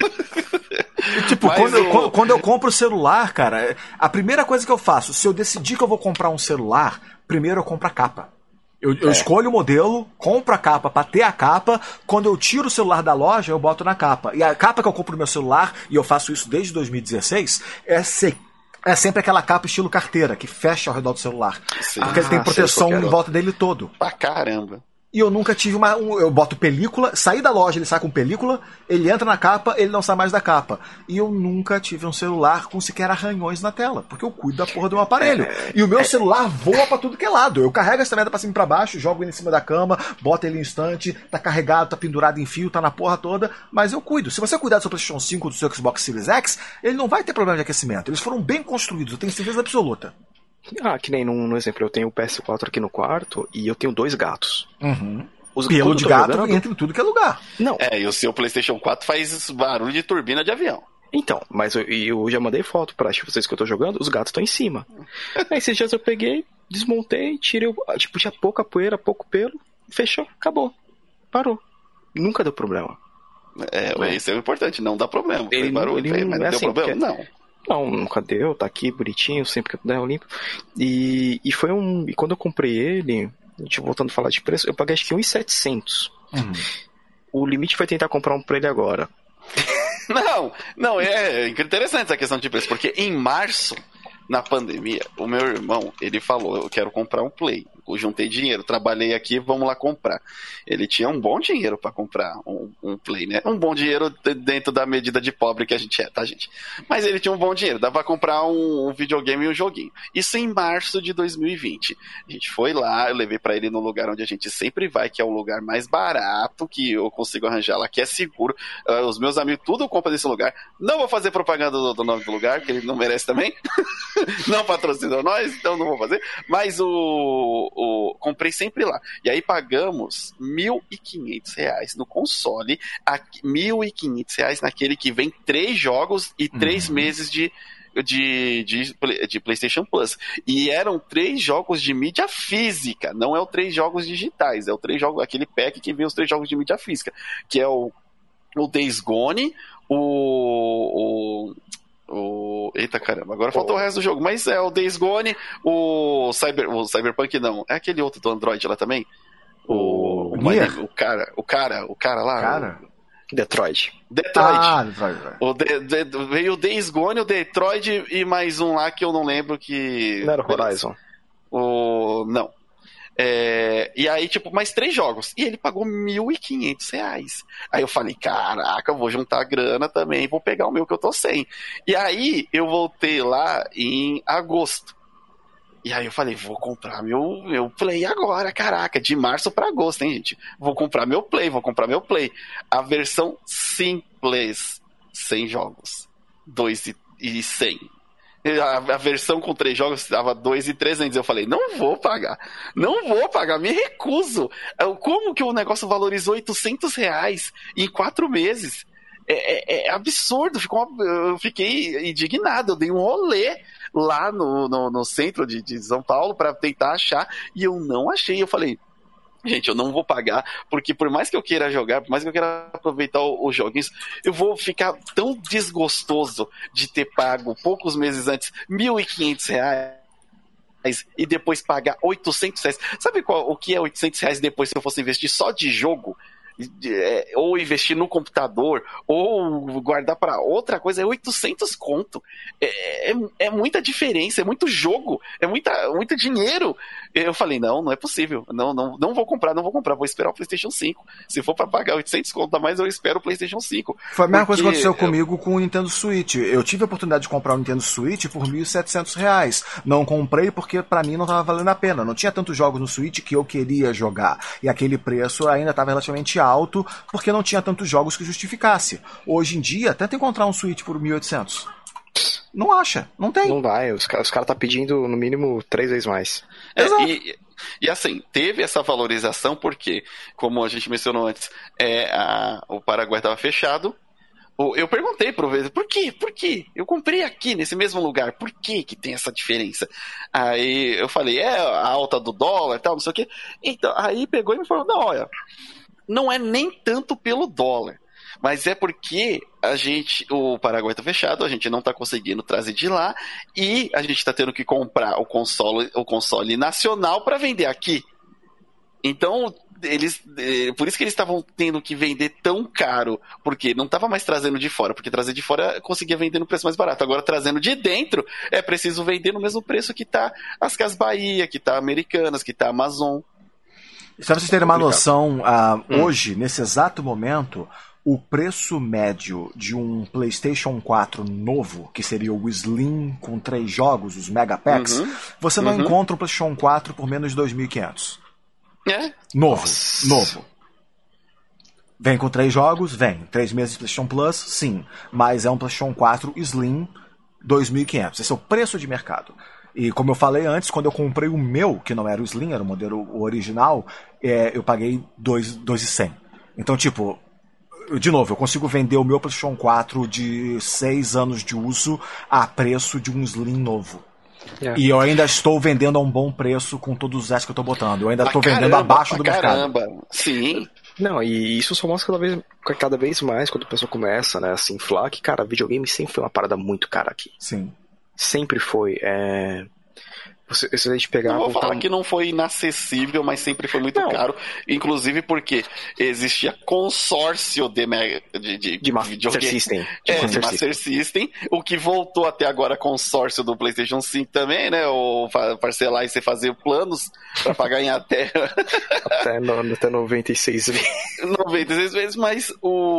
Quando eu compro o celular, cara, a primeira coisa que eu faço, se eu decidir que eu vou comprar um celular, primeiro eu compro a capa. Eu escolho o modelo, compro a capa pra ter a capa, quando eu tiro o celular da loja, eu boto na capa. E a capa que eu compro no meu celular, e eu faço isso desde 2016, é sempre aquela capa estilo carteira, que fecha ao redor do celular. Sim. Porque ele tem proteção em volta dele todo. Pra caramba. E eu nunca tive eu boto película, saí da loja, ele sai com película, ele entra na capa, ele não sai mais da capa. E eu nunca tive um celular com sequer arranhões na tela, porque eu cuido da porra do meu aparelho. E o meu celular voa pra tudo que é lado. Eu carrego essa merda pra cima e pra baixo, jogo ele em cima da cama, boto ele em instante, tá carregado, tá pendurado em fio, tá na porra toda, mas eu cuido. Se você cuidar do seu PlayStation 5, do seu Xbox Series X, ele não vai ter problema de aquecimento. Eles foram bem construídos, eu tenho certeza absoluta. Que nem no exemplo, eu tenho o PS4 aqui no quarto e eu tenho 2 gatos. Uhum. Pelo de gato entra em tudo que é lugar. Não. E o seu PlayStation 4 faz barulho de turbina de avião. Então, mas eu já mandei foto pra vocês que eu tô jogando, os gatos estão em cima. Aí esses dias eu peguei, desmontei, tirei, tipo, tinha pouca poeira, pouco pelo, fechou, acabou. Parou. Nunca deu problema. Isso é o importante, não dá problema. Ele, barulho, ele mas não é deu assim, problema? Não. Não, nunca deu, tá aqui bonitinho, sempre que eu puder eu limpo. E foi e quando eu comprei ele, voltando a falar de preço, eu paguei acho que 1.700. O limite foi tentar comprar um pra ele agora. Não, é interessante essa questão de preço, porque em março, na pandemia, o meu irmão, ele falou, eu quero comprar um Play. Eu juntei dinheiro, trabalhei aqui, vamos lá comprar. Ele tinha um bom dinheiro pra comprar um Play, né? Um bom dinheiro dentro da medida de pobre que a gente é, tá, gente? Mas ele tinha um bom dinheiro, dava pra comprar um videogame e um joguinho. Isso em março de 2020. A gente foi lá, eu levei pra ele no lugar onde a gente sempre vai, que é o lugar mais barato que eu consigo arranjar lá, que é seguro. Os meus amigos tudo compram desse lugar. Não vou fazer propaganda do nome do lugar, porque ele não merece também. Não patrocinou nós, então não vou fazer. Mas comprei sempre lá. E aí pagamos R$1.500 no console, R$1.500 naquele que vem 3 jogos e 3 meses de PlayStation Plus. E eram 3 jogos de mídia física, não é o 3 jogos digitais, é o 3 jogos, aquele pack que vem os 3 jogos de mídia física, que é o Days Gone, eita caramba, agora faltou o resto do jogo, mas é o Days Gone, o Cyberpunk não, é aquele outro do Android lá também, o cara lá, Detroit. Veio o Days Gone, o Detroit e mais um lá que eu não lembro que... Não era o Horizon? Não. E aí, tipo, mais 3 jogos. E ele pagou R$1.500. Aí eu falei, caraca, eu vou juntar a grana também, vou pegar o meu que eu tô sem. E aí eu voltei lá em agosto. E aí eu falei, vou comprar meu Play agora, caraca, de março pra agosto, hein, gente? Vou comprar meu Play. A versão simples, 100 jogos. 2.100. A versão com 3 jogos estava 2.300. Eu falei, não vou pagar, me recuso. Como que o negócio valorizou R$800 em 4 meses? É absurdo, eu fiquei indignado, eu dei um rolê lá no centro de São Paulo para tentar achar, e eu não achei. Eu falei, gente, eu não vou pagar, porque por mais que eu queira jogar, por mais que eu queira aproveitar os joguinhos, eu vou ficar tão desgostoso de ter pago poucos meses antes R$1.500 e depois pagar R$800. Sabe o que é R$800 depois se eu fosse investir só de jogo? Ou investir no computador, ou guardar para outra coisa, é 800 conto. É muita diferença, é muito jogo, é muito dinheiro. Eu falei, não é possível, não vou comprar, vou esperar o PlayStation 5. Se for para pagar 800 conto a mais, eu espero o PlayStation 5. Foi a mesma coisa que aconteceu comigo com o Nintendo Switch. Eu tive a oportunidade de comprar o Nintendo Switch por R$1.700. Não comprei porque para mim não estava valendo a pena. Não tinha tantos jogos no Switch que eu queria jogar. E aquele preço ainda estava relativamente alto porque não tinha tantos jogos que justificasse. Hoje em dia, tenta encontrar um Switch por 1.800. Não acha, não tem. Não vai, os caras tá pedindo no mínimo 3 vezes mais. E assim, teve essa valorização porque, como a gente mencionou antes, o Paraguai estava fechado. Eu perguntei pro Vez, por quê? Eu comprei aqui nesse mesmo lugar, por que tem essa diferença? Aí eu falei, a alta do dólar e tal, não sei o quê. Então, aí pegou e me falou, não, olha, não é nem tanto pelo dólar, mas é porque o Paraguai tá fechado, a gente não tá conseguindo trazer de lá e a gente tá tendo que comprar o console nacional para vender aqui. Então, por isso que eles estavam tendo que vender tão caro, porque não estava mais trazendo de fora, porque trazer de fora conseguia vender no preço mais barato. Agora, trazendo de dentro, é preciso vender no mesmo preço que tá as Casas Bahia, que tá Americanas, que tá Amazon. Só pra vocês terem uma noção, hoje, nesse exato momento, o preço médio de um PlayStation 4 novo, que seria o Slim com 3 jogos, os Mega Packs, você não encontra um PlayStation 4 por menos de 2.500. É? Novo. Vem com 3 jogos? Vem. 3 meses de PlayStation Plus? Sim. Mas é um PlayStation 4 Slim 2.500. Esse é o preço de mercado. E como eu falei antes, quando eu comprei o meu, que não era o Slim, era o modelo original, eu paguei 2.100. Então, tipo, de novo, eu consigo vender o meu PlayStation 4 de 6 anos de uso a preço de um Slim novo. E eu ainda estou vendendo a um bom preço com todos os S que eu estou botando. Eu ainda estou vendendo abaixo do mercado. Sim. Não, e isso só mostra cada vez mais quando a pessoa começa, né, a se inflar, que, cara, videogame sempre foi uma parada muito cara aqui. Sim. Sempre foi. Se a gente pegar... Não vou falar que não foi inacessível, mas sempre foi muito caro. Inclusive porque existia consórcio de Master System. De Master System, o que voltou até agora consórcio do PlayStation 5 também, né? Ou parcelar e você fazer planos para pagar em até 96 vezes. 96 vezes, mas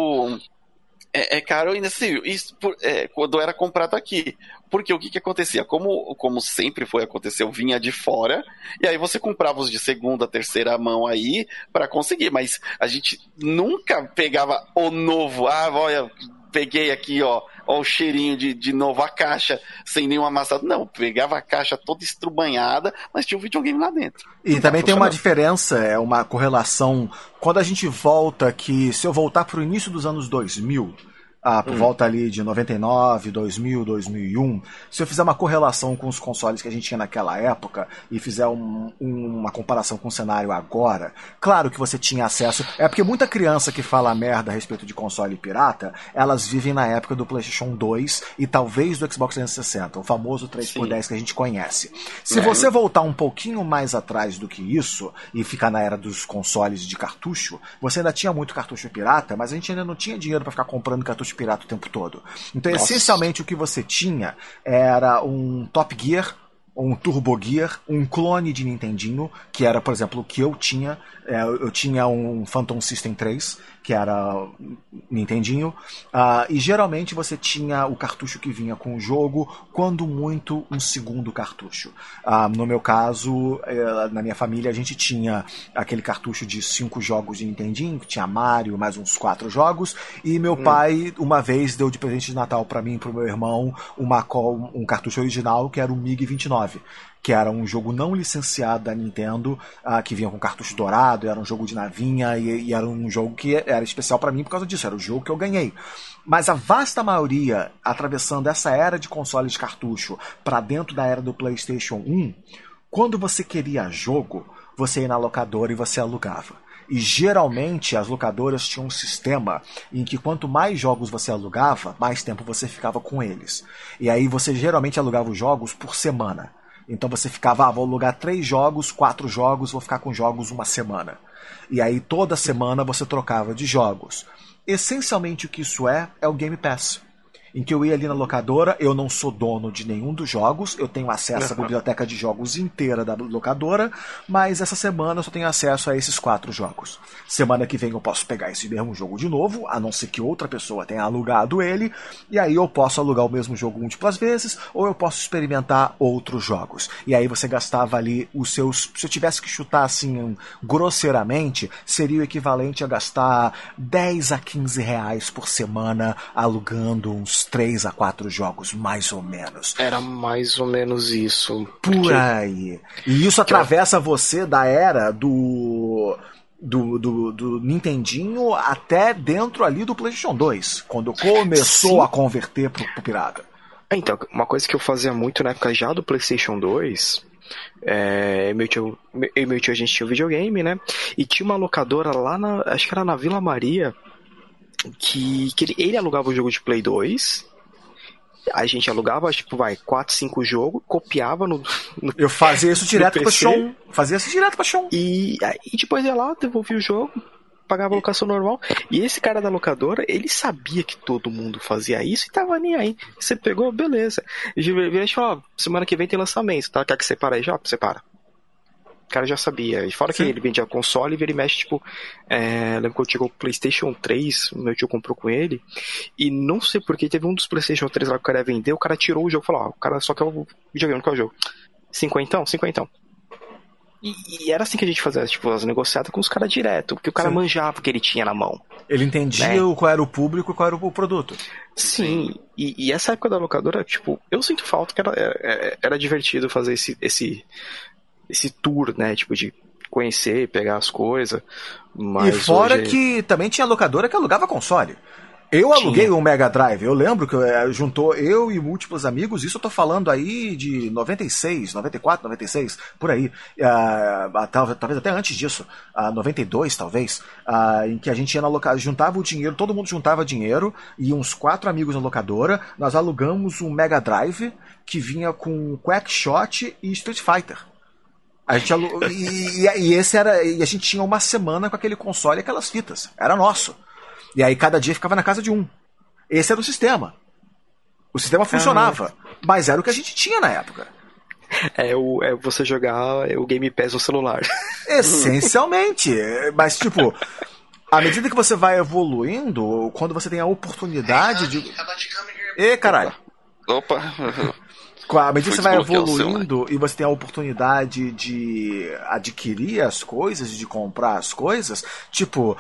é caro ainda assim, isso quando era comprado aqui. Porque o que acontecia? Como sempre foi acontecer, eu vinha de fora, e aí você comprava os de segunda, terceira mão aí para conseguir, mas a gente nunca pegava o novo. Olha, peguei aqui, ó o cheirinho de novo, a caixa sem nenhum amassado. Não, pegava a caixa toda estrubanhada, mas tinha um videogame lá dentro. E também tem uma diferença, uma correlação. Quando a gente volta aqui, se eu voltar pro início dos anos 2000, por volta ali de 99, 2000, 2001, se eu fizer uma correlação com os consoles que a gente tinha naquela época e fizer uma comparação com o cenário agora, claro que você tinha acesso... É porque muita criança que fala merda a respeito de console pirata, elas vivem na época do PlayStation 2 e talvez do Xbox 360, o famoso 3x10 que a gente conhece. Se você voltar um pouquinho mais atrás do que isso e ficar na era dos consoles de cartucho, você ainda tinha muito cartucho pirata, mas a gente ainda não tinha dinheiro para ficar comprando cartucho pirata o tempo todo. Então, essencialmente, o que você tinha era um Top Gear, um Turbo Gear, um clone de Nintendinho, que era, por exemplo, o que eu tinha. Eu tinha um Phantom System 3, que era Nintendinho, e geralmente você tinha o cartucho que vinha com o jogo, quando muito um segundo cartucho. No meu caso, na minha família, a gente tinha aquele cartucho de 5 jogos de Nintendinho, que tinha Mario, mais uns 4 jogos, e meu pai, uma vez, deu de presente de Natal para mim e pro meu irmão um cartucho original, que era o MiG-29. Que era um jogo não licenciado da Nintendo, que vinha com cartucho dourado, era um jogo de navinha, e era um jogo que era especial para mim por causa disso, era o jogo que eu ganhei. Mas a vasta maioria, atravessando essa era de consoles de cartucho para dentro da era do PlayStation 1, quando você queria jogo, você ia na locadora e você alugava. E geralmente as locadoras tinham um sistema em que quanto mais jogos você alugava, mais tempo você ficava com eles. E aí você geralmente alugava os jogos por semana. Então você ficava, vou alugar 3 jogos, 4 jogos, vou ficar com jogos uma semana. E aí toda semana você trocava de jogos. Essencialmente o que isso é o Game Pass. Em que eu ia ali na locadora, eu não sou dono de nenhum dos jogos, eu tenho acesso à biblioteca de jogos inteira da locadora, mas essa semana eu só tenho acesso a esses 4 jogos. Semana que vem eu posso pegar esse mesmo jogo de novo, a não ser que outra pessoa tenha alugado ele, e aí eu posso alugar o mesmo jogo múltiplas vezes, ou eu posso experimentar outros jogos. E aí você gastava ali os seus... Se eu tivesse que chutar assim, grosseiramente, seria o equivalente a gastar 10 a 15 reais por semana alugando uns 3 a 4 jogos, mais ou menos. Era mais ou menos isso. Por aí. E isso atravessa você da era do Nintendinho até dentro ali do PlayStation 2, quando começou a converter pro pirata. Então, uma coisa que eu fazia muito na época já do PlayStation 2... meu tio, a gente tinha um videogame, né? E tinha uma locadora lá acho que era na Vila Maria, que ele alugava o jogo de Play 2, a gente alugava, 4, 5 jogos, copiava no eu fazia isso direto pra Shon. E depois ia lá, devolvia o jogo, pagava a locação normal. E esse cara da locadora, ele sabia que todo mundo fazia isso e tava nem aí. Você pegou, beleza. E a gente falou, semana que vem tem lançamento, tá? Quer que separe aí já? Separa. cara já sabia. E fora que ele vendia console e ele mexe, tipo, lembro que eu tinha o PlayStation 3, meu tio comprou com ele, e não sei porque teve um dos PlayStation 3 lá que o cara ia vender, o cara tirou o jogo e falou, o cara só quer o videogame, não quer o jogo. Cinquentão. E era assim que a gente fazia, tipo, as negociadas com os caras direto, porque o cara manjava o que ele tinha na mão. Ele entendia, né, qual era o público e qual era o produto. Sim, e essa época da locadora, tipo, eu sinto falta que era divertido fazer esse tour, né, tipo, de conhecer, pegar as coisas. Mas e fora hoje... que também tinha locadora que alugava console. Eu aluguei um Mega Drive, eu lembro que juntou eu e múltiplos amigos, isso eu tô falando aí de 96, 94, 96, por aí, talvez até antes disso, 92 talvez, em que a gente ia na locadora, juntava o dinheiro, todo mundo juntava dinheiro, e uns 4 amigos na locadora, nós alugamos um Mega Drive que vinha com Quackshot e Street Fighter. A gente e a gente tinha uma semana com aquele console e aquelas fitas, era nosso. E aí cada dia ficava na casa de um. Esse era o sistema. O sistema funcionava, mas era o que a gente tinha na época. Você jogar o Game Pass no celular. Essencialmente. Mas, tipo, à medida que você vai evoluindo, quando você tem a oportunidade de... caralho. Opa. À medida que você vai evoluindo e você tem a oportunidade de adquirir as coisas, de comprar as coisas, tipo...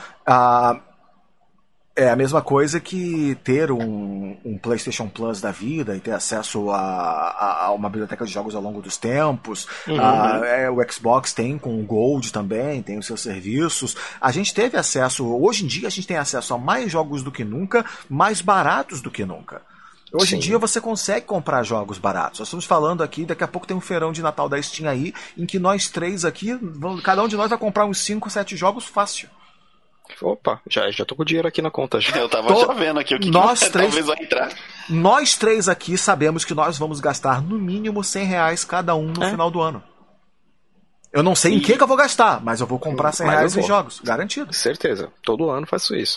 É a mesma coisa que ter um PlayStation Plus da vida e ter acesso a uma biblioteca de jogos ao longo dos tempos. O Xbox tem com o Gold também, tem os seus serviços. A gente teve acesso, hoje em dia a gente tem acesso a mais jogos do que nunca, mais baratos do que nunca. Hoje em dia você consegue comprar jogos baratos. Nós estamos falando aqui, daqui a pouco tem um feirão de Natal da Steam aí, em que nós 3 aqui, cada um de nós vai comprar uns 5, 7 jogos fácil. Opa, já tô com o dinheiro aqui na conta. Eu tava já vendo aqui o que talvez vai entrar. Nós 3 aqui sabemos que nós vamos gastar no mínimo R$100 cada um no final do ano. Eu não sei em que eu vou gastar, mas eu vou comprar R$100 em jogos, garantido. Certeza, todo ano faço isso.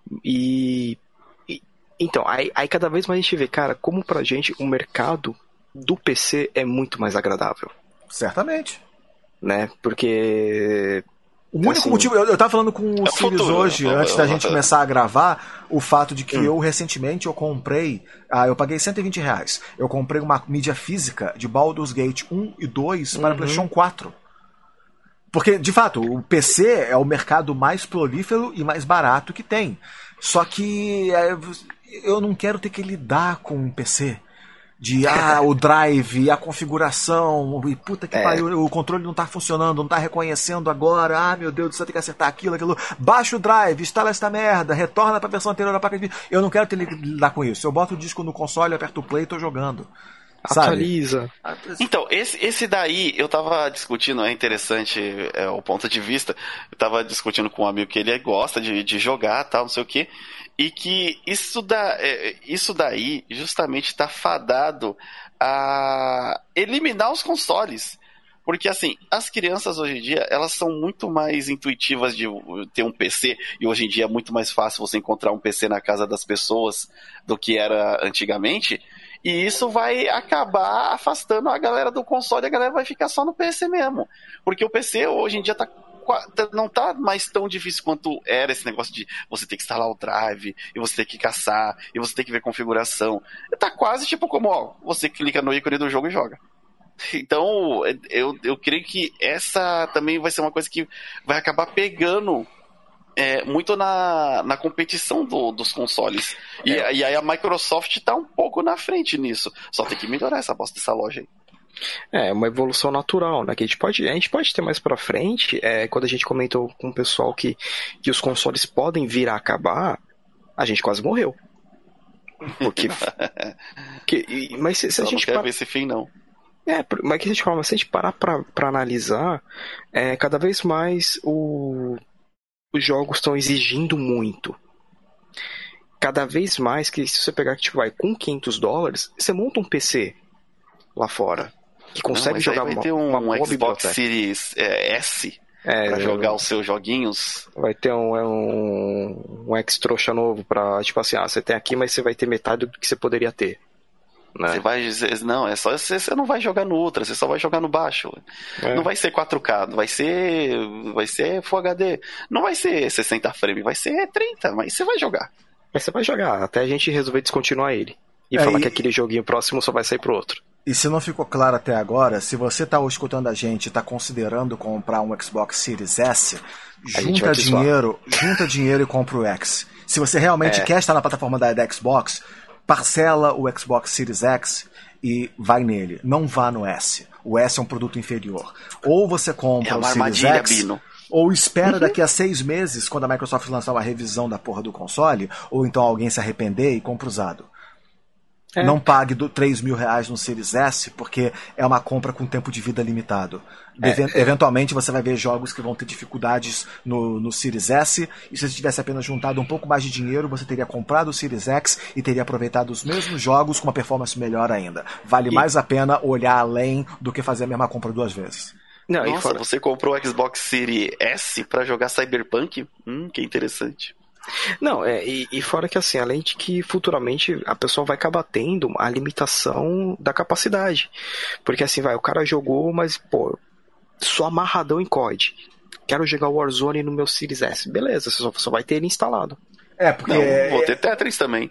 Então, aí cada vez mais a gente vê, cara, como pra gente o mercado do PC é muito mais agradável. Certamente. Né, porque... O único motivo, eu tava falando com o Sirius hoje, antes da gente começar a gravar, o fato de que eu recentemente comprei, eu paguei R$120. Eu comprei uma mídia física de Baldur's Gate 1 e 2 para PlayStation 4. Porque, de fato, o PC é o mercado mais prolífero e mais barato que tem. Só que eu não quero ter que lidar com um PC. O drive, a configuração, e puta que pariu, o controle não tá funcionando, não tá reconhecendo agora, meu Deus, você tem que acertar aquilo, baixa o drive, instala esta merda, retorna pra versão anterior da placa de vídeo. Eu não quero ter que lidar com isso. Eu boto o disco no console, aperto o play e tô jogando. Atualiza. Então, esse daí, eu tava discutindo, é interessante o ponto de vista, eu tava discutindo com um amigo que ele gosta de jogar, tal, não sei o que. E que isso daí justamente está fadado a eliminar os consoles. Porque, assim, as crianças hoje em dia, elas são muito mais intuitivas de ter um PC, e hoje em dia é muito mais fácil você encontrar um PC na casa das pessoas do que era antigamente, e isso vai acabar afastando a galera do console, e a galera vai ficar só no PC mesmo. Porque o PC hoje em dia não tá mais tão difícil quanto era esse negócio de você ter que instalar o drive, e você ter que caçar, e você ter que ver configuração. Tá quase tipo como, você clica no ícone do jogo e joga. Então, eu creio que essa também vai ser uma coisa que vai acabar pegando muito na competição dos consoles. E aí a Microsoft tá um pouco na frente nisso. Só tem que melhorar essa bosta dessa loja aí. É uma evolução natural, né? Que a gente pode ter mais pra frente. Quando a gente comentou com o pessoal que os consoles podem vir a acabar, a gente quase morreu. Porque, mas se a gente não quer ver esse fim, não. Mas que a gente fala, se a gente parar pra analisar, cada vez mais os jogos estão exigindo muito. Cada vez mais que se você pegar com $500, você monta um PC lá fora que consegue jogar vai ter um Xbox Series S pra jogar os seus joguinhos. Vai ter um X-trouxa novo pra, tipo assim, você tem aqui, mas você vai ter metade do que você poderia ter. né? Você vai dizer, não, é só você não vai jogar no Ultra, você só vai jogar no baixo. Não vai ser 4K, vai ser Full HD, não vai ser 60 frames, vai ser 30, mas você vai jogar. Mas você vai jogar, até a gente resolver descontinuar ele. E falar que aquele joguinho próximo só vai sair pro outro. E se não ficou claro até agora, se você tá escutando a gente e tá considerando comprar um Xbox Series S, junta dinheiro e compra o X. Se você realmente quer estar na plataforma da Xbox, parcela o Xbox Series X e vai nele. Não vá no S. O S é um produto inferior. Ou você compra o Series X, Bino. Ou espera daqui a 6 meses, quando a Microsoft lançar uma revisão da porra do console, ou então alguém se arrepender e compra usado. Não pague R$3.000 no Series S, porque é uma compra com tempo de vida limitado. Eventualmente você vai ver jogos que vão ter dificuldades no Series S, e se você tivesse apenas juntado um pouco mais de dinheiro, você teria comprado o Series X e teria aproveitado os mesmos jogos com uma performance melhor ainda. Vale mais a pena olhar além do que fazer a mesma compra 2 vezes. Não, nossa, você comprou o Xbox Series S pra jogar Cyberpunk? Que interessante. Não, e fora que assim, além de que futuramente a pessoa vai acabar tendo a limitação da capacidade. Porque assim, o cara jogou, mas, pô, só amarradão em COD. Quero jogar Warzone no meu Series S. Beleza, você só vai ter ele instalado. Porque... Não, vou ter Tetris também.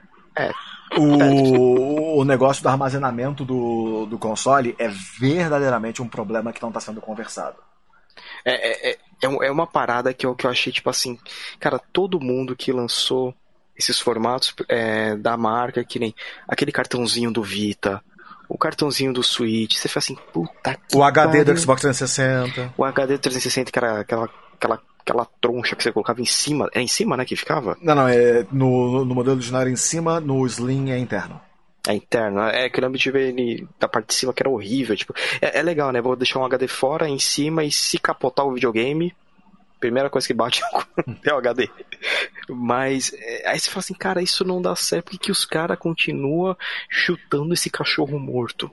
O negócio do armazenamento do console é verdadeiramente um problema que não está sendo conversado. É uma parada que eu achei, tipo assim, cara, todo mundo que lançou esses formatos da marca, que nem aquele cartãozinho do Vita, o cartãozinho do Switch, você faz assim, puta que o HD do Xbox 360. O HD do 360, que era aquela troncha que você colocava em cima. É em cima, né, que ficava? Não, no modelo original era em cima, no Slim é interno. É interno, que eu lembro de ver ele da parte de cima que era horrível, tipo, é legal, né, vou deixar um HD fora, em cima, e se capotar o videogame, primeira coisa que bate é o HD. Mas, aí você fala assim, cara, isso não dá certo, porque que os caras continuam chutando esse cachorro morto?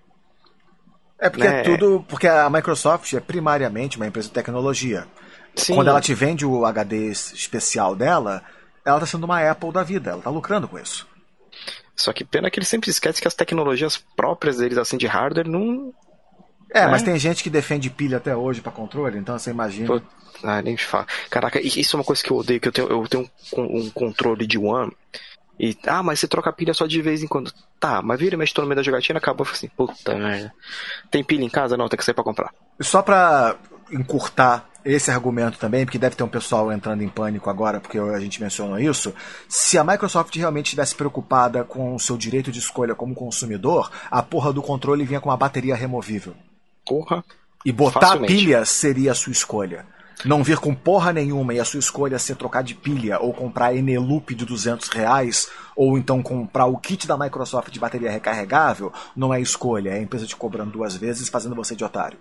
Porque a Microsoft é primariamente uma empresa de tecnologia. Sim. Quando ela te vende o HD especial dela, ela tá sendo uma Apple da vida, ela tá lucrando com isso. Só que pena que eles sempre esquecem que as tecnologias próprias deles, assim, de hardware, não... mas tem gente que defende pilha até hoje pra controle, então você imagina. Nem me fala. Caraca, isso é uma coisa que eu odeio, que eu tenho um controle de One, e, mas você troca a pilha só de vez em quando. Tá, mas vira e mexe no meio da jogatina, acabou assim, puta merda. Tem pilha em casa? Não, tem que sair pra comprar. Só pra encurtar esse argumento também, porque deve ter um pessoal entrando em pânico agora, porque a gente mencionou isso. Se a Microsoft realmente estivesse preocupada com o seu direito de escolha como consumidor, a porra do controle vinha com uma bateria removível. Porra. E botar a pilha seria a sua escolha. Não vir com porra nenhuma e a sua escolha ser trocar de pilha ou comprar Eneloop de R$200 ou então comprar o kit da Microsoft de bateria recarregável, não é escolha, é a empresa te cobrando 2 vezes, fazendo você de otário.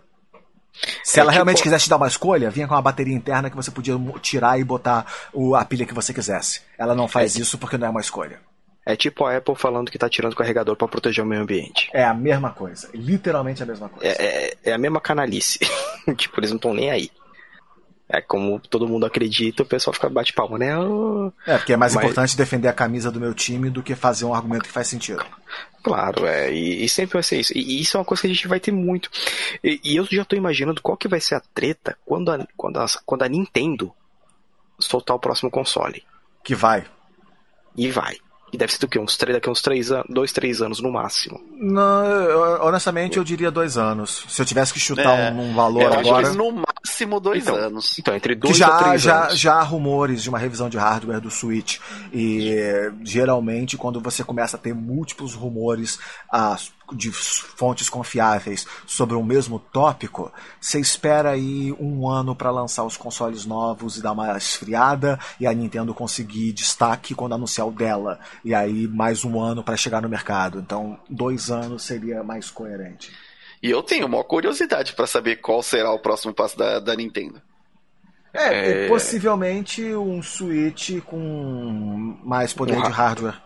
Se ela realmente quisesse te dar uma escolha, vinha com uma bateria interna que você podia tirar e botar a pilha que você quisesse. Ela não faz isso porque não é uma escolha. É tipo a Apple falando que tá tirando o carregador pra proteger o meio ambiente. É a mesma coisa, literalmente a mesma coisa. É a mesma canalice. Tipo, eles não estão nem aí. É como todo mundo acredita, o pessoal fica bate palma, né? Porque é mais importante defender a camisa do meu time do que fazer um argumento que faz sentido. Claro, e sempre vai ser isso. E isso é uma coisa que a gente vai ter muito. E eu já tô imaginando qual que vai ser a treta quando a Nintendo soltar o próximo console. Que vai. E vai. E deve ser do quê? Daqui a uns 2, 3 anos no máximo. Não, honestamente eu diria 2 anos. Se eu tivesse que chutar um valor agora. Acho que no máximo 2 anos. Então, entre 2 a 3 anos. Já há rumores de uma revisão de hardware do Switch. E geralmente, quando você começa a ter múltiplos rumores de fontes confiáveis sobre o mesmo tópico, você espera aí 1 ano para lançar os consoles novos e dar uma esfriada, e a Nintendo conseguir destaque quando anunciar o dela. E aí mais 1 ano para chegar no mercado. Então 2 anos seria mais coerente. E eu tenho uma curiosidade para saber qual será o próximo passo da Nintendo. Possivelmente um Switch com mais poder de hardware.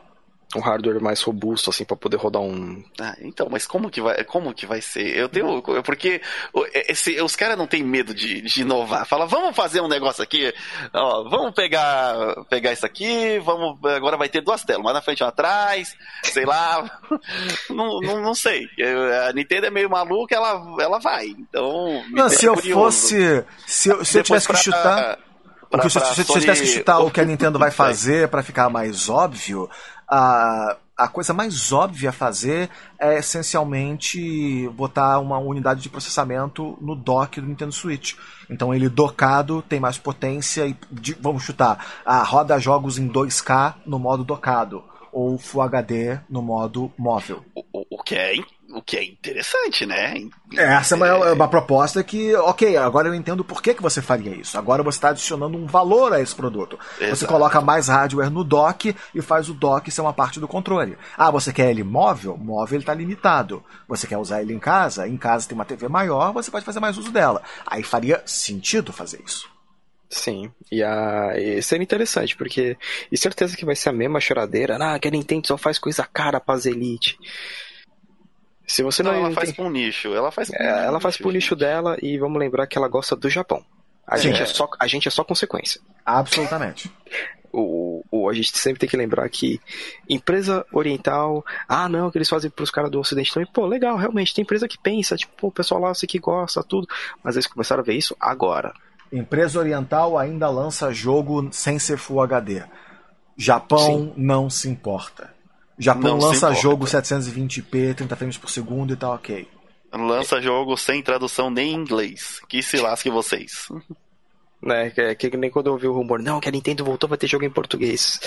um hardware mais robusto, assim, pra poder rodar um... Então, mas como que vai ser? Eu tenho... Porque os caras não têm medo de inovar. Fala, vamos fazer um negócio aqui, ó, vamos pegar isso aqui, agora vai ter 2 telas, uma na frente e uma atrás, sei lá, não sei. A Nintendo é meio maluca, ela vai, então... Se eu tivesse que chutar... Se eu tivesse que chutar o que a Nintendo vai fazer para ficar mais óbvio, a coisa mais óbvia a fazer é essencialmente botar uma unidade de processamento no dock do Nintendo Switch. Então ele docado tem mais potência e, vamos chutar, roda jogos em 2K no modo docado ou Full HD no modo móvel. O que é interessante, né? Essa é uma proposta que, ok, agora eu entendo por que você faria isso. Agora você está adicionando um valor a esse produto. Exato. Você coloca mais hardware no dock e faz o dock ser uma parte do controle. Você quer ele móvel? Móvel ele está limitado. Você quer usar ele em casa tem uma TV maior, você pode fazer mais uso dela. Aí faria sentido fazer isso. Sim, e seria interessante, porque e certeza que vai ser a mesma choradeira. Que a Nintendo só faz coisa cara pras Elite. Se você ela faz com nicho. Ela faz pro nicho dela, e vamos lembrar que ela gosta do Japão. A gente é só consequência. Absolutamente. A gente sempre tem que lembrar que empresa oriental, não, que eles fazem pros caras do ocidente também. Pô, legal, realmente, tem empresa que pensa, tipo, o pessoal lá, sei que gosta, tudo. Mas eles começaram a ver isso agora. Empresa oriental ainda lança jogo sem ser Full HD. Japão não se importa. Japão lança jogo 720p, 30 frames por segundo e tá ok. Lança jogo sem tradução nem em inglês. Que se lasque vocês. Que nem quando eu ouvi o rumor. Não, que a Nintendo voltou, vai ter jogo em português.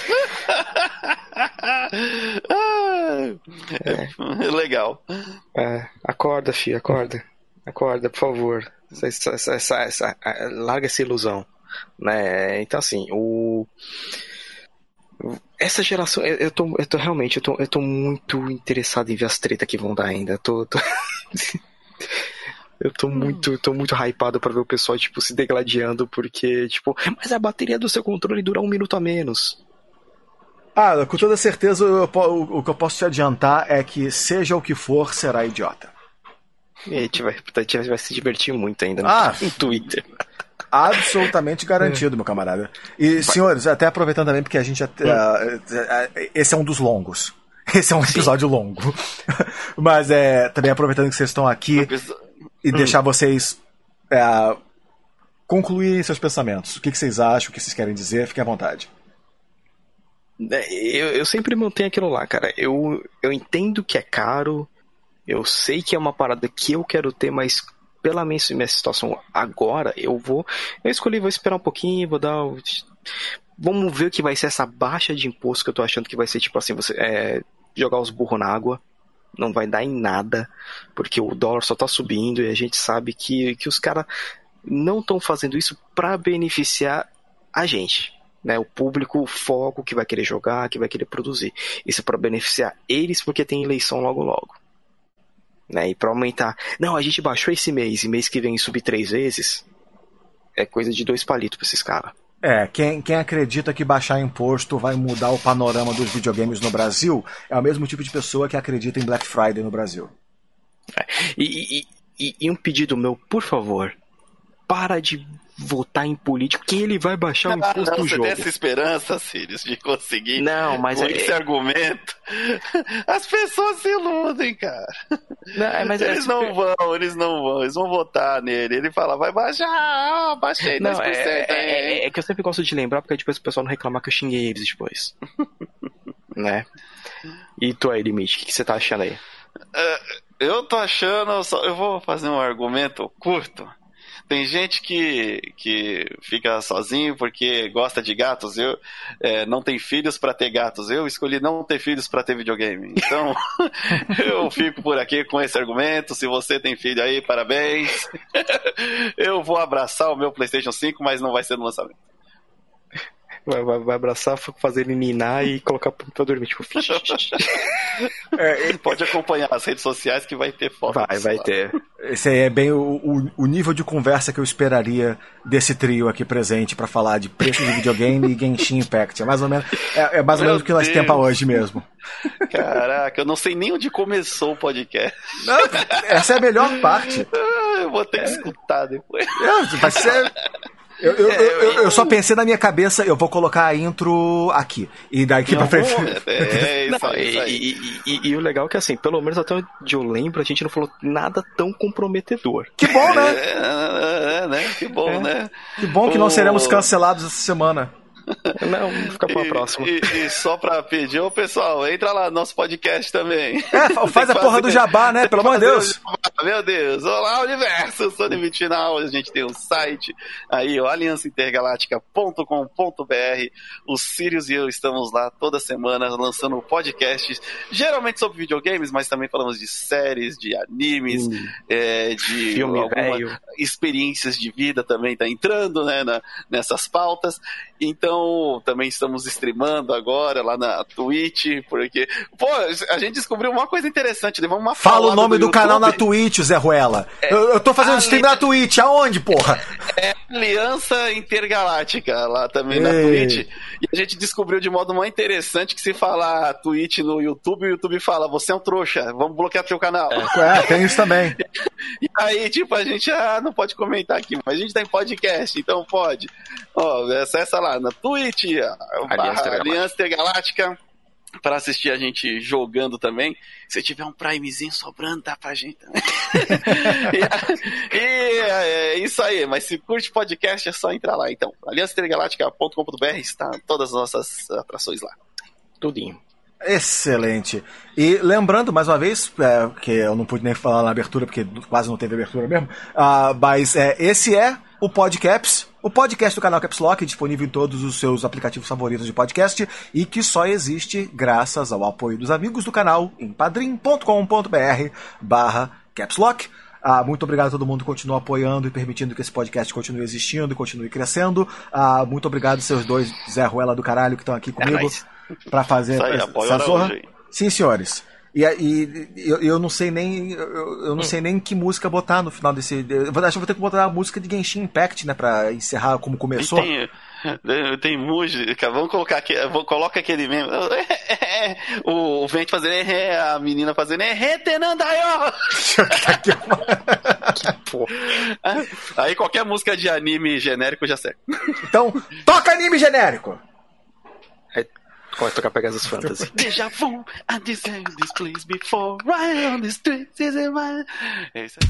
Legal. Acorda, filho, acorda. Acorda, por favor. Larga essa ilusão. Então, assim, essa geração, eu tô muito interessado em ver as tretas que vão dar ainda. Eu tô muito hypado pra ver o pessoal, tipo, se degladiando, porque, tipo, mas a bateria do seu controle dura 1 minuto a menos. Com toda certeza, o que eu posso te adiantar é que, seja o que for, será idiota. E a gente vai se divertir muito ainda no Twitter. Absolutamente garantido, meu camarada. E, senhores, até aproveitando também, porque a gente esse é um dos longos. Esse é um episódio longo. Mas também aproveitando que vocês estão aqui e deixar vocês concluírem seus pensamentos. O que vocês acham, o que vocês querem dizer, fiquem à vontade. Eu sempre mantenho aquilo lá, cara. Eu entendo que é caro, eu sei que é uma parada que eu quero ter, mas pela minha situação agora, vou esperar um pouquinho, vamos ver o que vai ser essa baixa de imposto, que eu tô achando que vai ser tipo assim, você jogar os burros na água, não vai dar em nada, porque o dólar só tá subindo e a gente sabe que os caras não estão fazendo isso para beneficiar a gente, né? O público, o foco que vai querer jogar, que vai querer produzir. Isso é para beneficiar eles, porque tem eleição logo. E pra aumentar, não, a gente baixou esse mês, e mês que vem subir 3 vezes, é coisa de 2 palitos pra esses caras. Quem acredita que baixar imposto vai mudar o panorama dos videogames no Brasil é o mesmo tipo de pessoa que acredita em Black Friday no Brasil. E um pedido meu, por favor, para de votar em político, que ele vai baixar o imposto do jogo. Você tem essa esperança, Sirius, de conseguir com esse argumento. As pessoas se iludem, cara. Eles não vão. Eles vão votar nele. Ele fala, vai baixar, baixei 10%. É que eu sempre gosto de lembrar, porque depois o pessoal não reclamar que eu xinguei eles depois. Né? E tu aí, Limite, o que você tá achando aí? Eu tô achando, eu vou fazer um argumento curto. Tem gente que fica sozinho porque gosta de gatos. Eu não tenho filhos para ter gatos. Eu escolhi não ter filhos para ter videogame. Então, eu fico por aqui com esse argumento. Se você tem filho aí, parabéns. Eu vou abraçar o meu PlayStation 5, mas não vai ser no lançamento. Vai abraçar, fazer ele ninar e colocar pra dormir, tipo... Ele pode acompanhar as redes sociais que vai ter foto. Vai ter. Esse aí é bem o nível de conversa que eu esperaria desse trio aqui presente pra falar de preço de videogame e Genshin Impact. É mais ou menos, mais ou menos o que nós temos hoje mesmo. Caraca, eu não sei nem onde começou o podcast. Não, essa é a melhor parte. Eu vou ter que escutar depois. Vai ser... Eu só pensei na minha cabeça, eu vou colocar a intro aqui. E daqui pra frente. Isso aí. E o legal é que, assim, pelo menos até onde eu lembro, a gente não falou nada tão comprometedor. Que bom, né? Né? Que bom, né? Que bom que não seremos cancelados essa semana. Não, fica pra próxima. E só pra pedir, ô pessoal, entra lá no nosso podcast também. Faz a porra do jabá, né? Pelo amor de Deus. Meu Deus, olá universo, eu sou o Vitinal, a gente tem um site aí, aliançaintergaláctica.com.br. O Sirius e eu estamos lá toda semana lançando podcasts, geralmente sobre videogames, mas também falamos de séries, de animes, de filme velho, experiências de vida também tá entrando, né, nessas pautas. Então, também estamos streamando agora lá na Twitch, porque, a gente descobriu uma coisa interessante, levamos uma fala o nome do canal na Twitch, Zé Ruela. Eu tô fazendo stream na Twitch, aonde, porra? É Aliança Intergaláctica, lá também na Twitch. E a gente descobriu de modo mais interessante que se falar Twitch no YouTube, o YouTube fala, você é um trouxa, vamos bloquear teu canal. Tem isso também. E aí, tipo, a gente não pode comentar aqui, mas a gente tá em podcast, então pode. Acessa lá na Twitch, Aliança Intergaláctica, para assistir a gente jogando também. Se tiver um Primezinho sobrando, dá pra gente também. É isso aí, mas se curte podcast é só entrar lá. Então, aliançaintergaláctica.com.br está todas as nossas atrações lá. Tudinho. Excelente. E lembrando, mais uma vez, que eu não pude nem falar na abertura, porque quase não teve abertura mesmo, mas esse é o Podcaps, o podcast do canal Caps Lock, disponível em todos os seus aplicativos favoritos de podcast e que só existe graças ao apoio dos amigos do canal em padrim.com.br/capslock. Muito obrigado a todo mundo que continua apoiando e permitindo que esse podcast continue existindo e continue crescendo. Muito obrigado seus dois Zé Ruela do caralho que estão aqui comigo para fazer essa zorra. Sim, senhores. E eu não sei nem que música botar no final desse. Acho que vou ter que botar a música de Genshin Impact, né, pra encerrar como começou. Tem música, vamos colocar aqui, coloca aquele mesmo. O Vente fazendo a menina fazendo Tenandaio! Aí qualquer música de anime genérico já serve. Então, toca anime genérico! Pode tocar Pegasus Fantasy. Deja vu, I deserve this place before right on the streets is it right? É isso aí.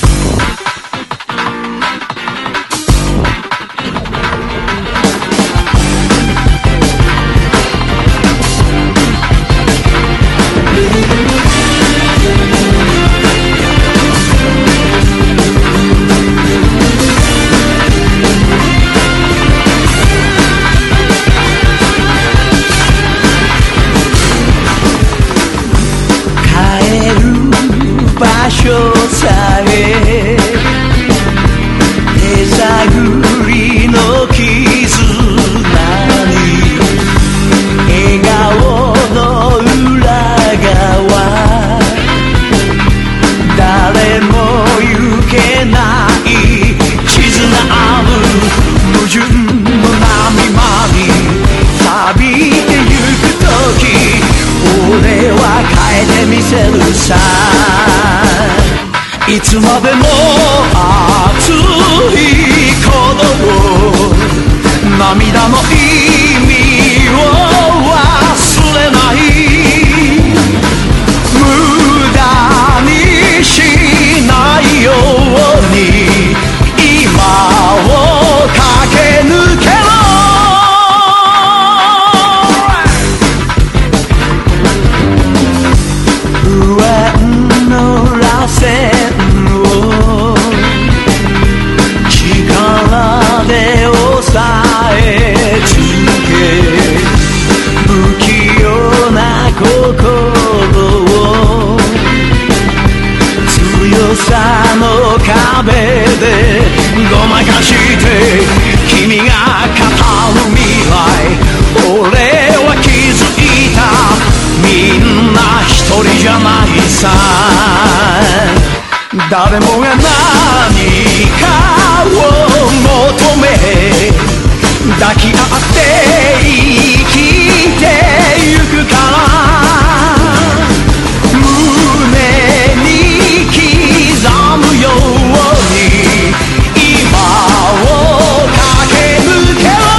いつまでも熱い鼓動涙の意味を忘れない無駄にしないように今を駆け抜けろ不安の螺旋で抑えつけ不器用な心を強さの壁でごまかして君が語る未来俺は気づいたみんな一人じゃないさ誰もが何かを求め抱き合って生きてゆくから胸に刻むように今を駆け抜けろ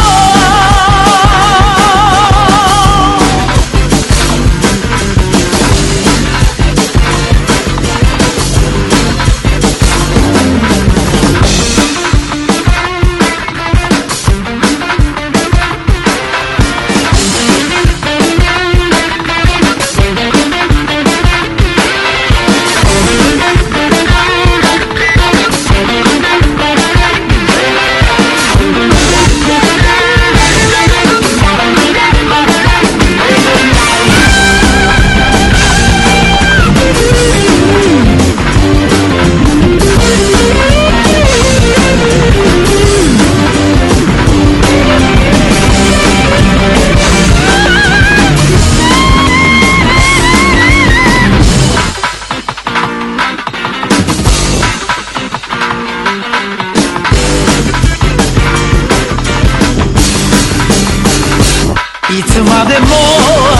いつまでも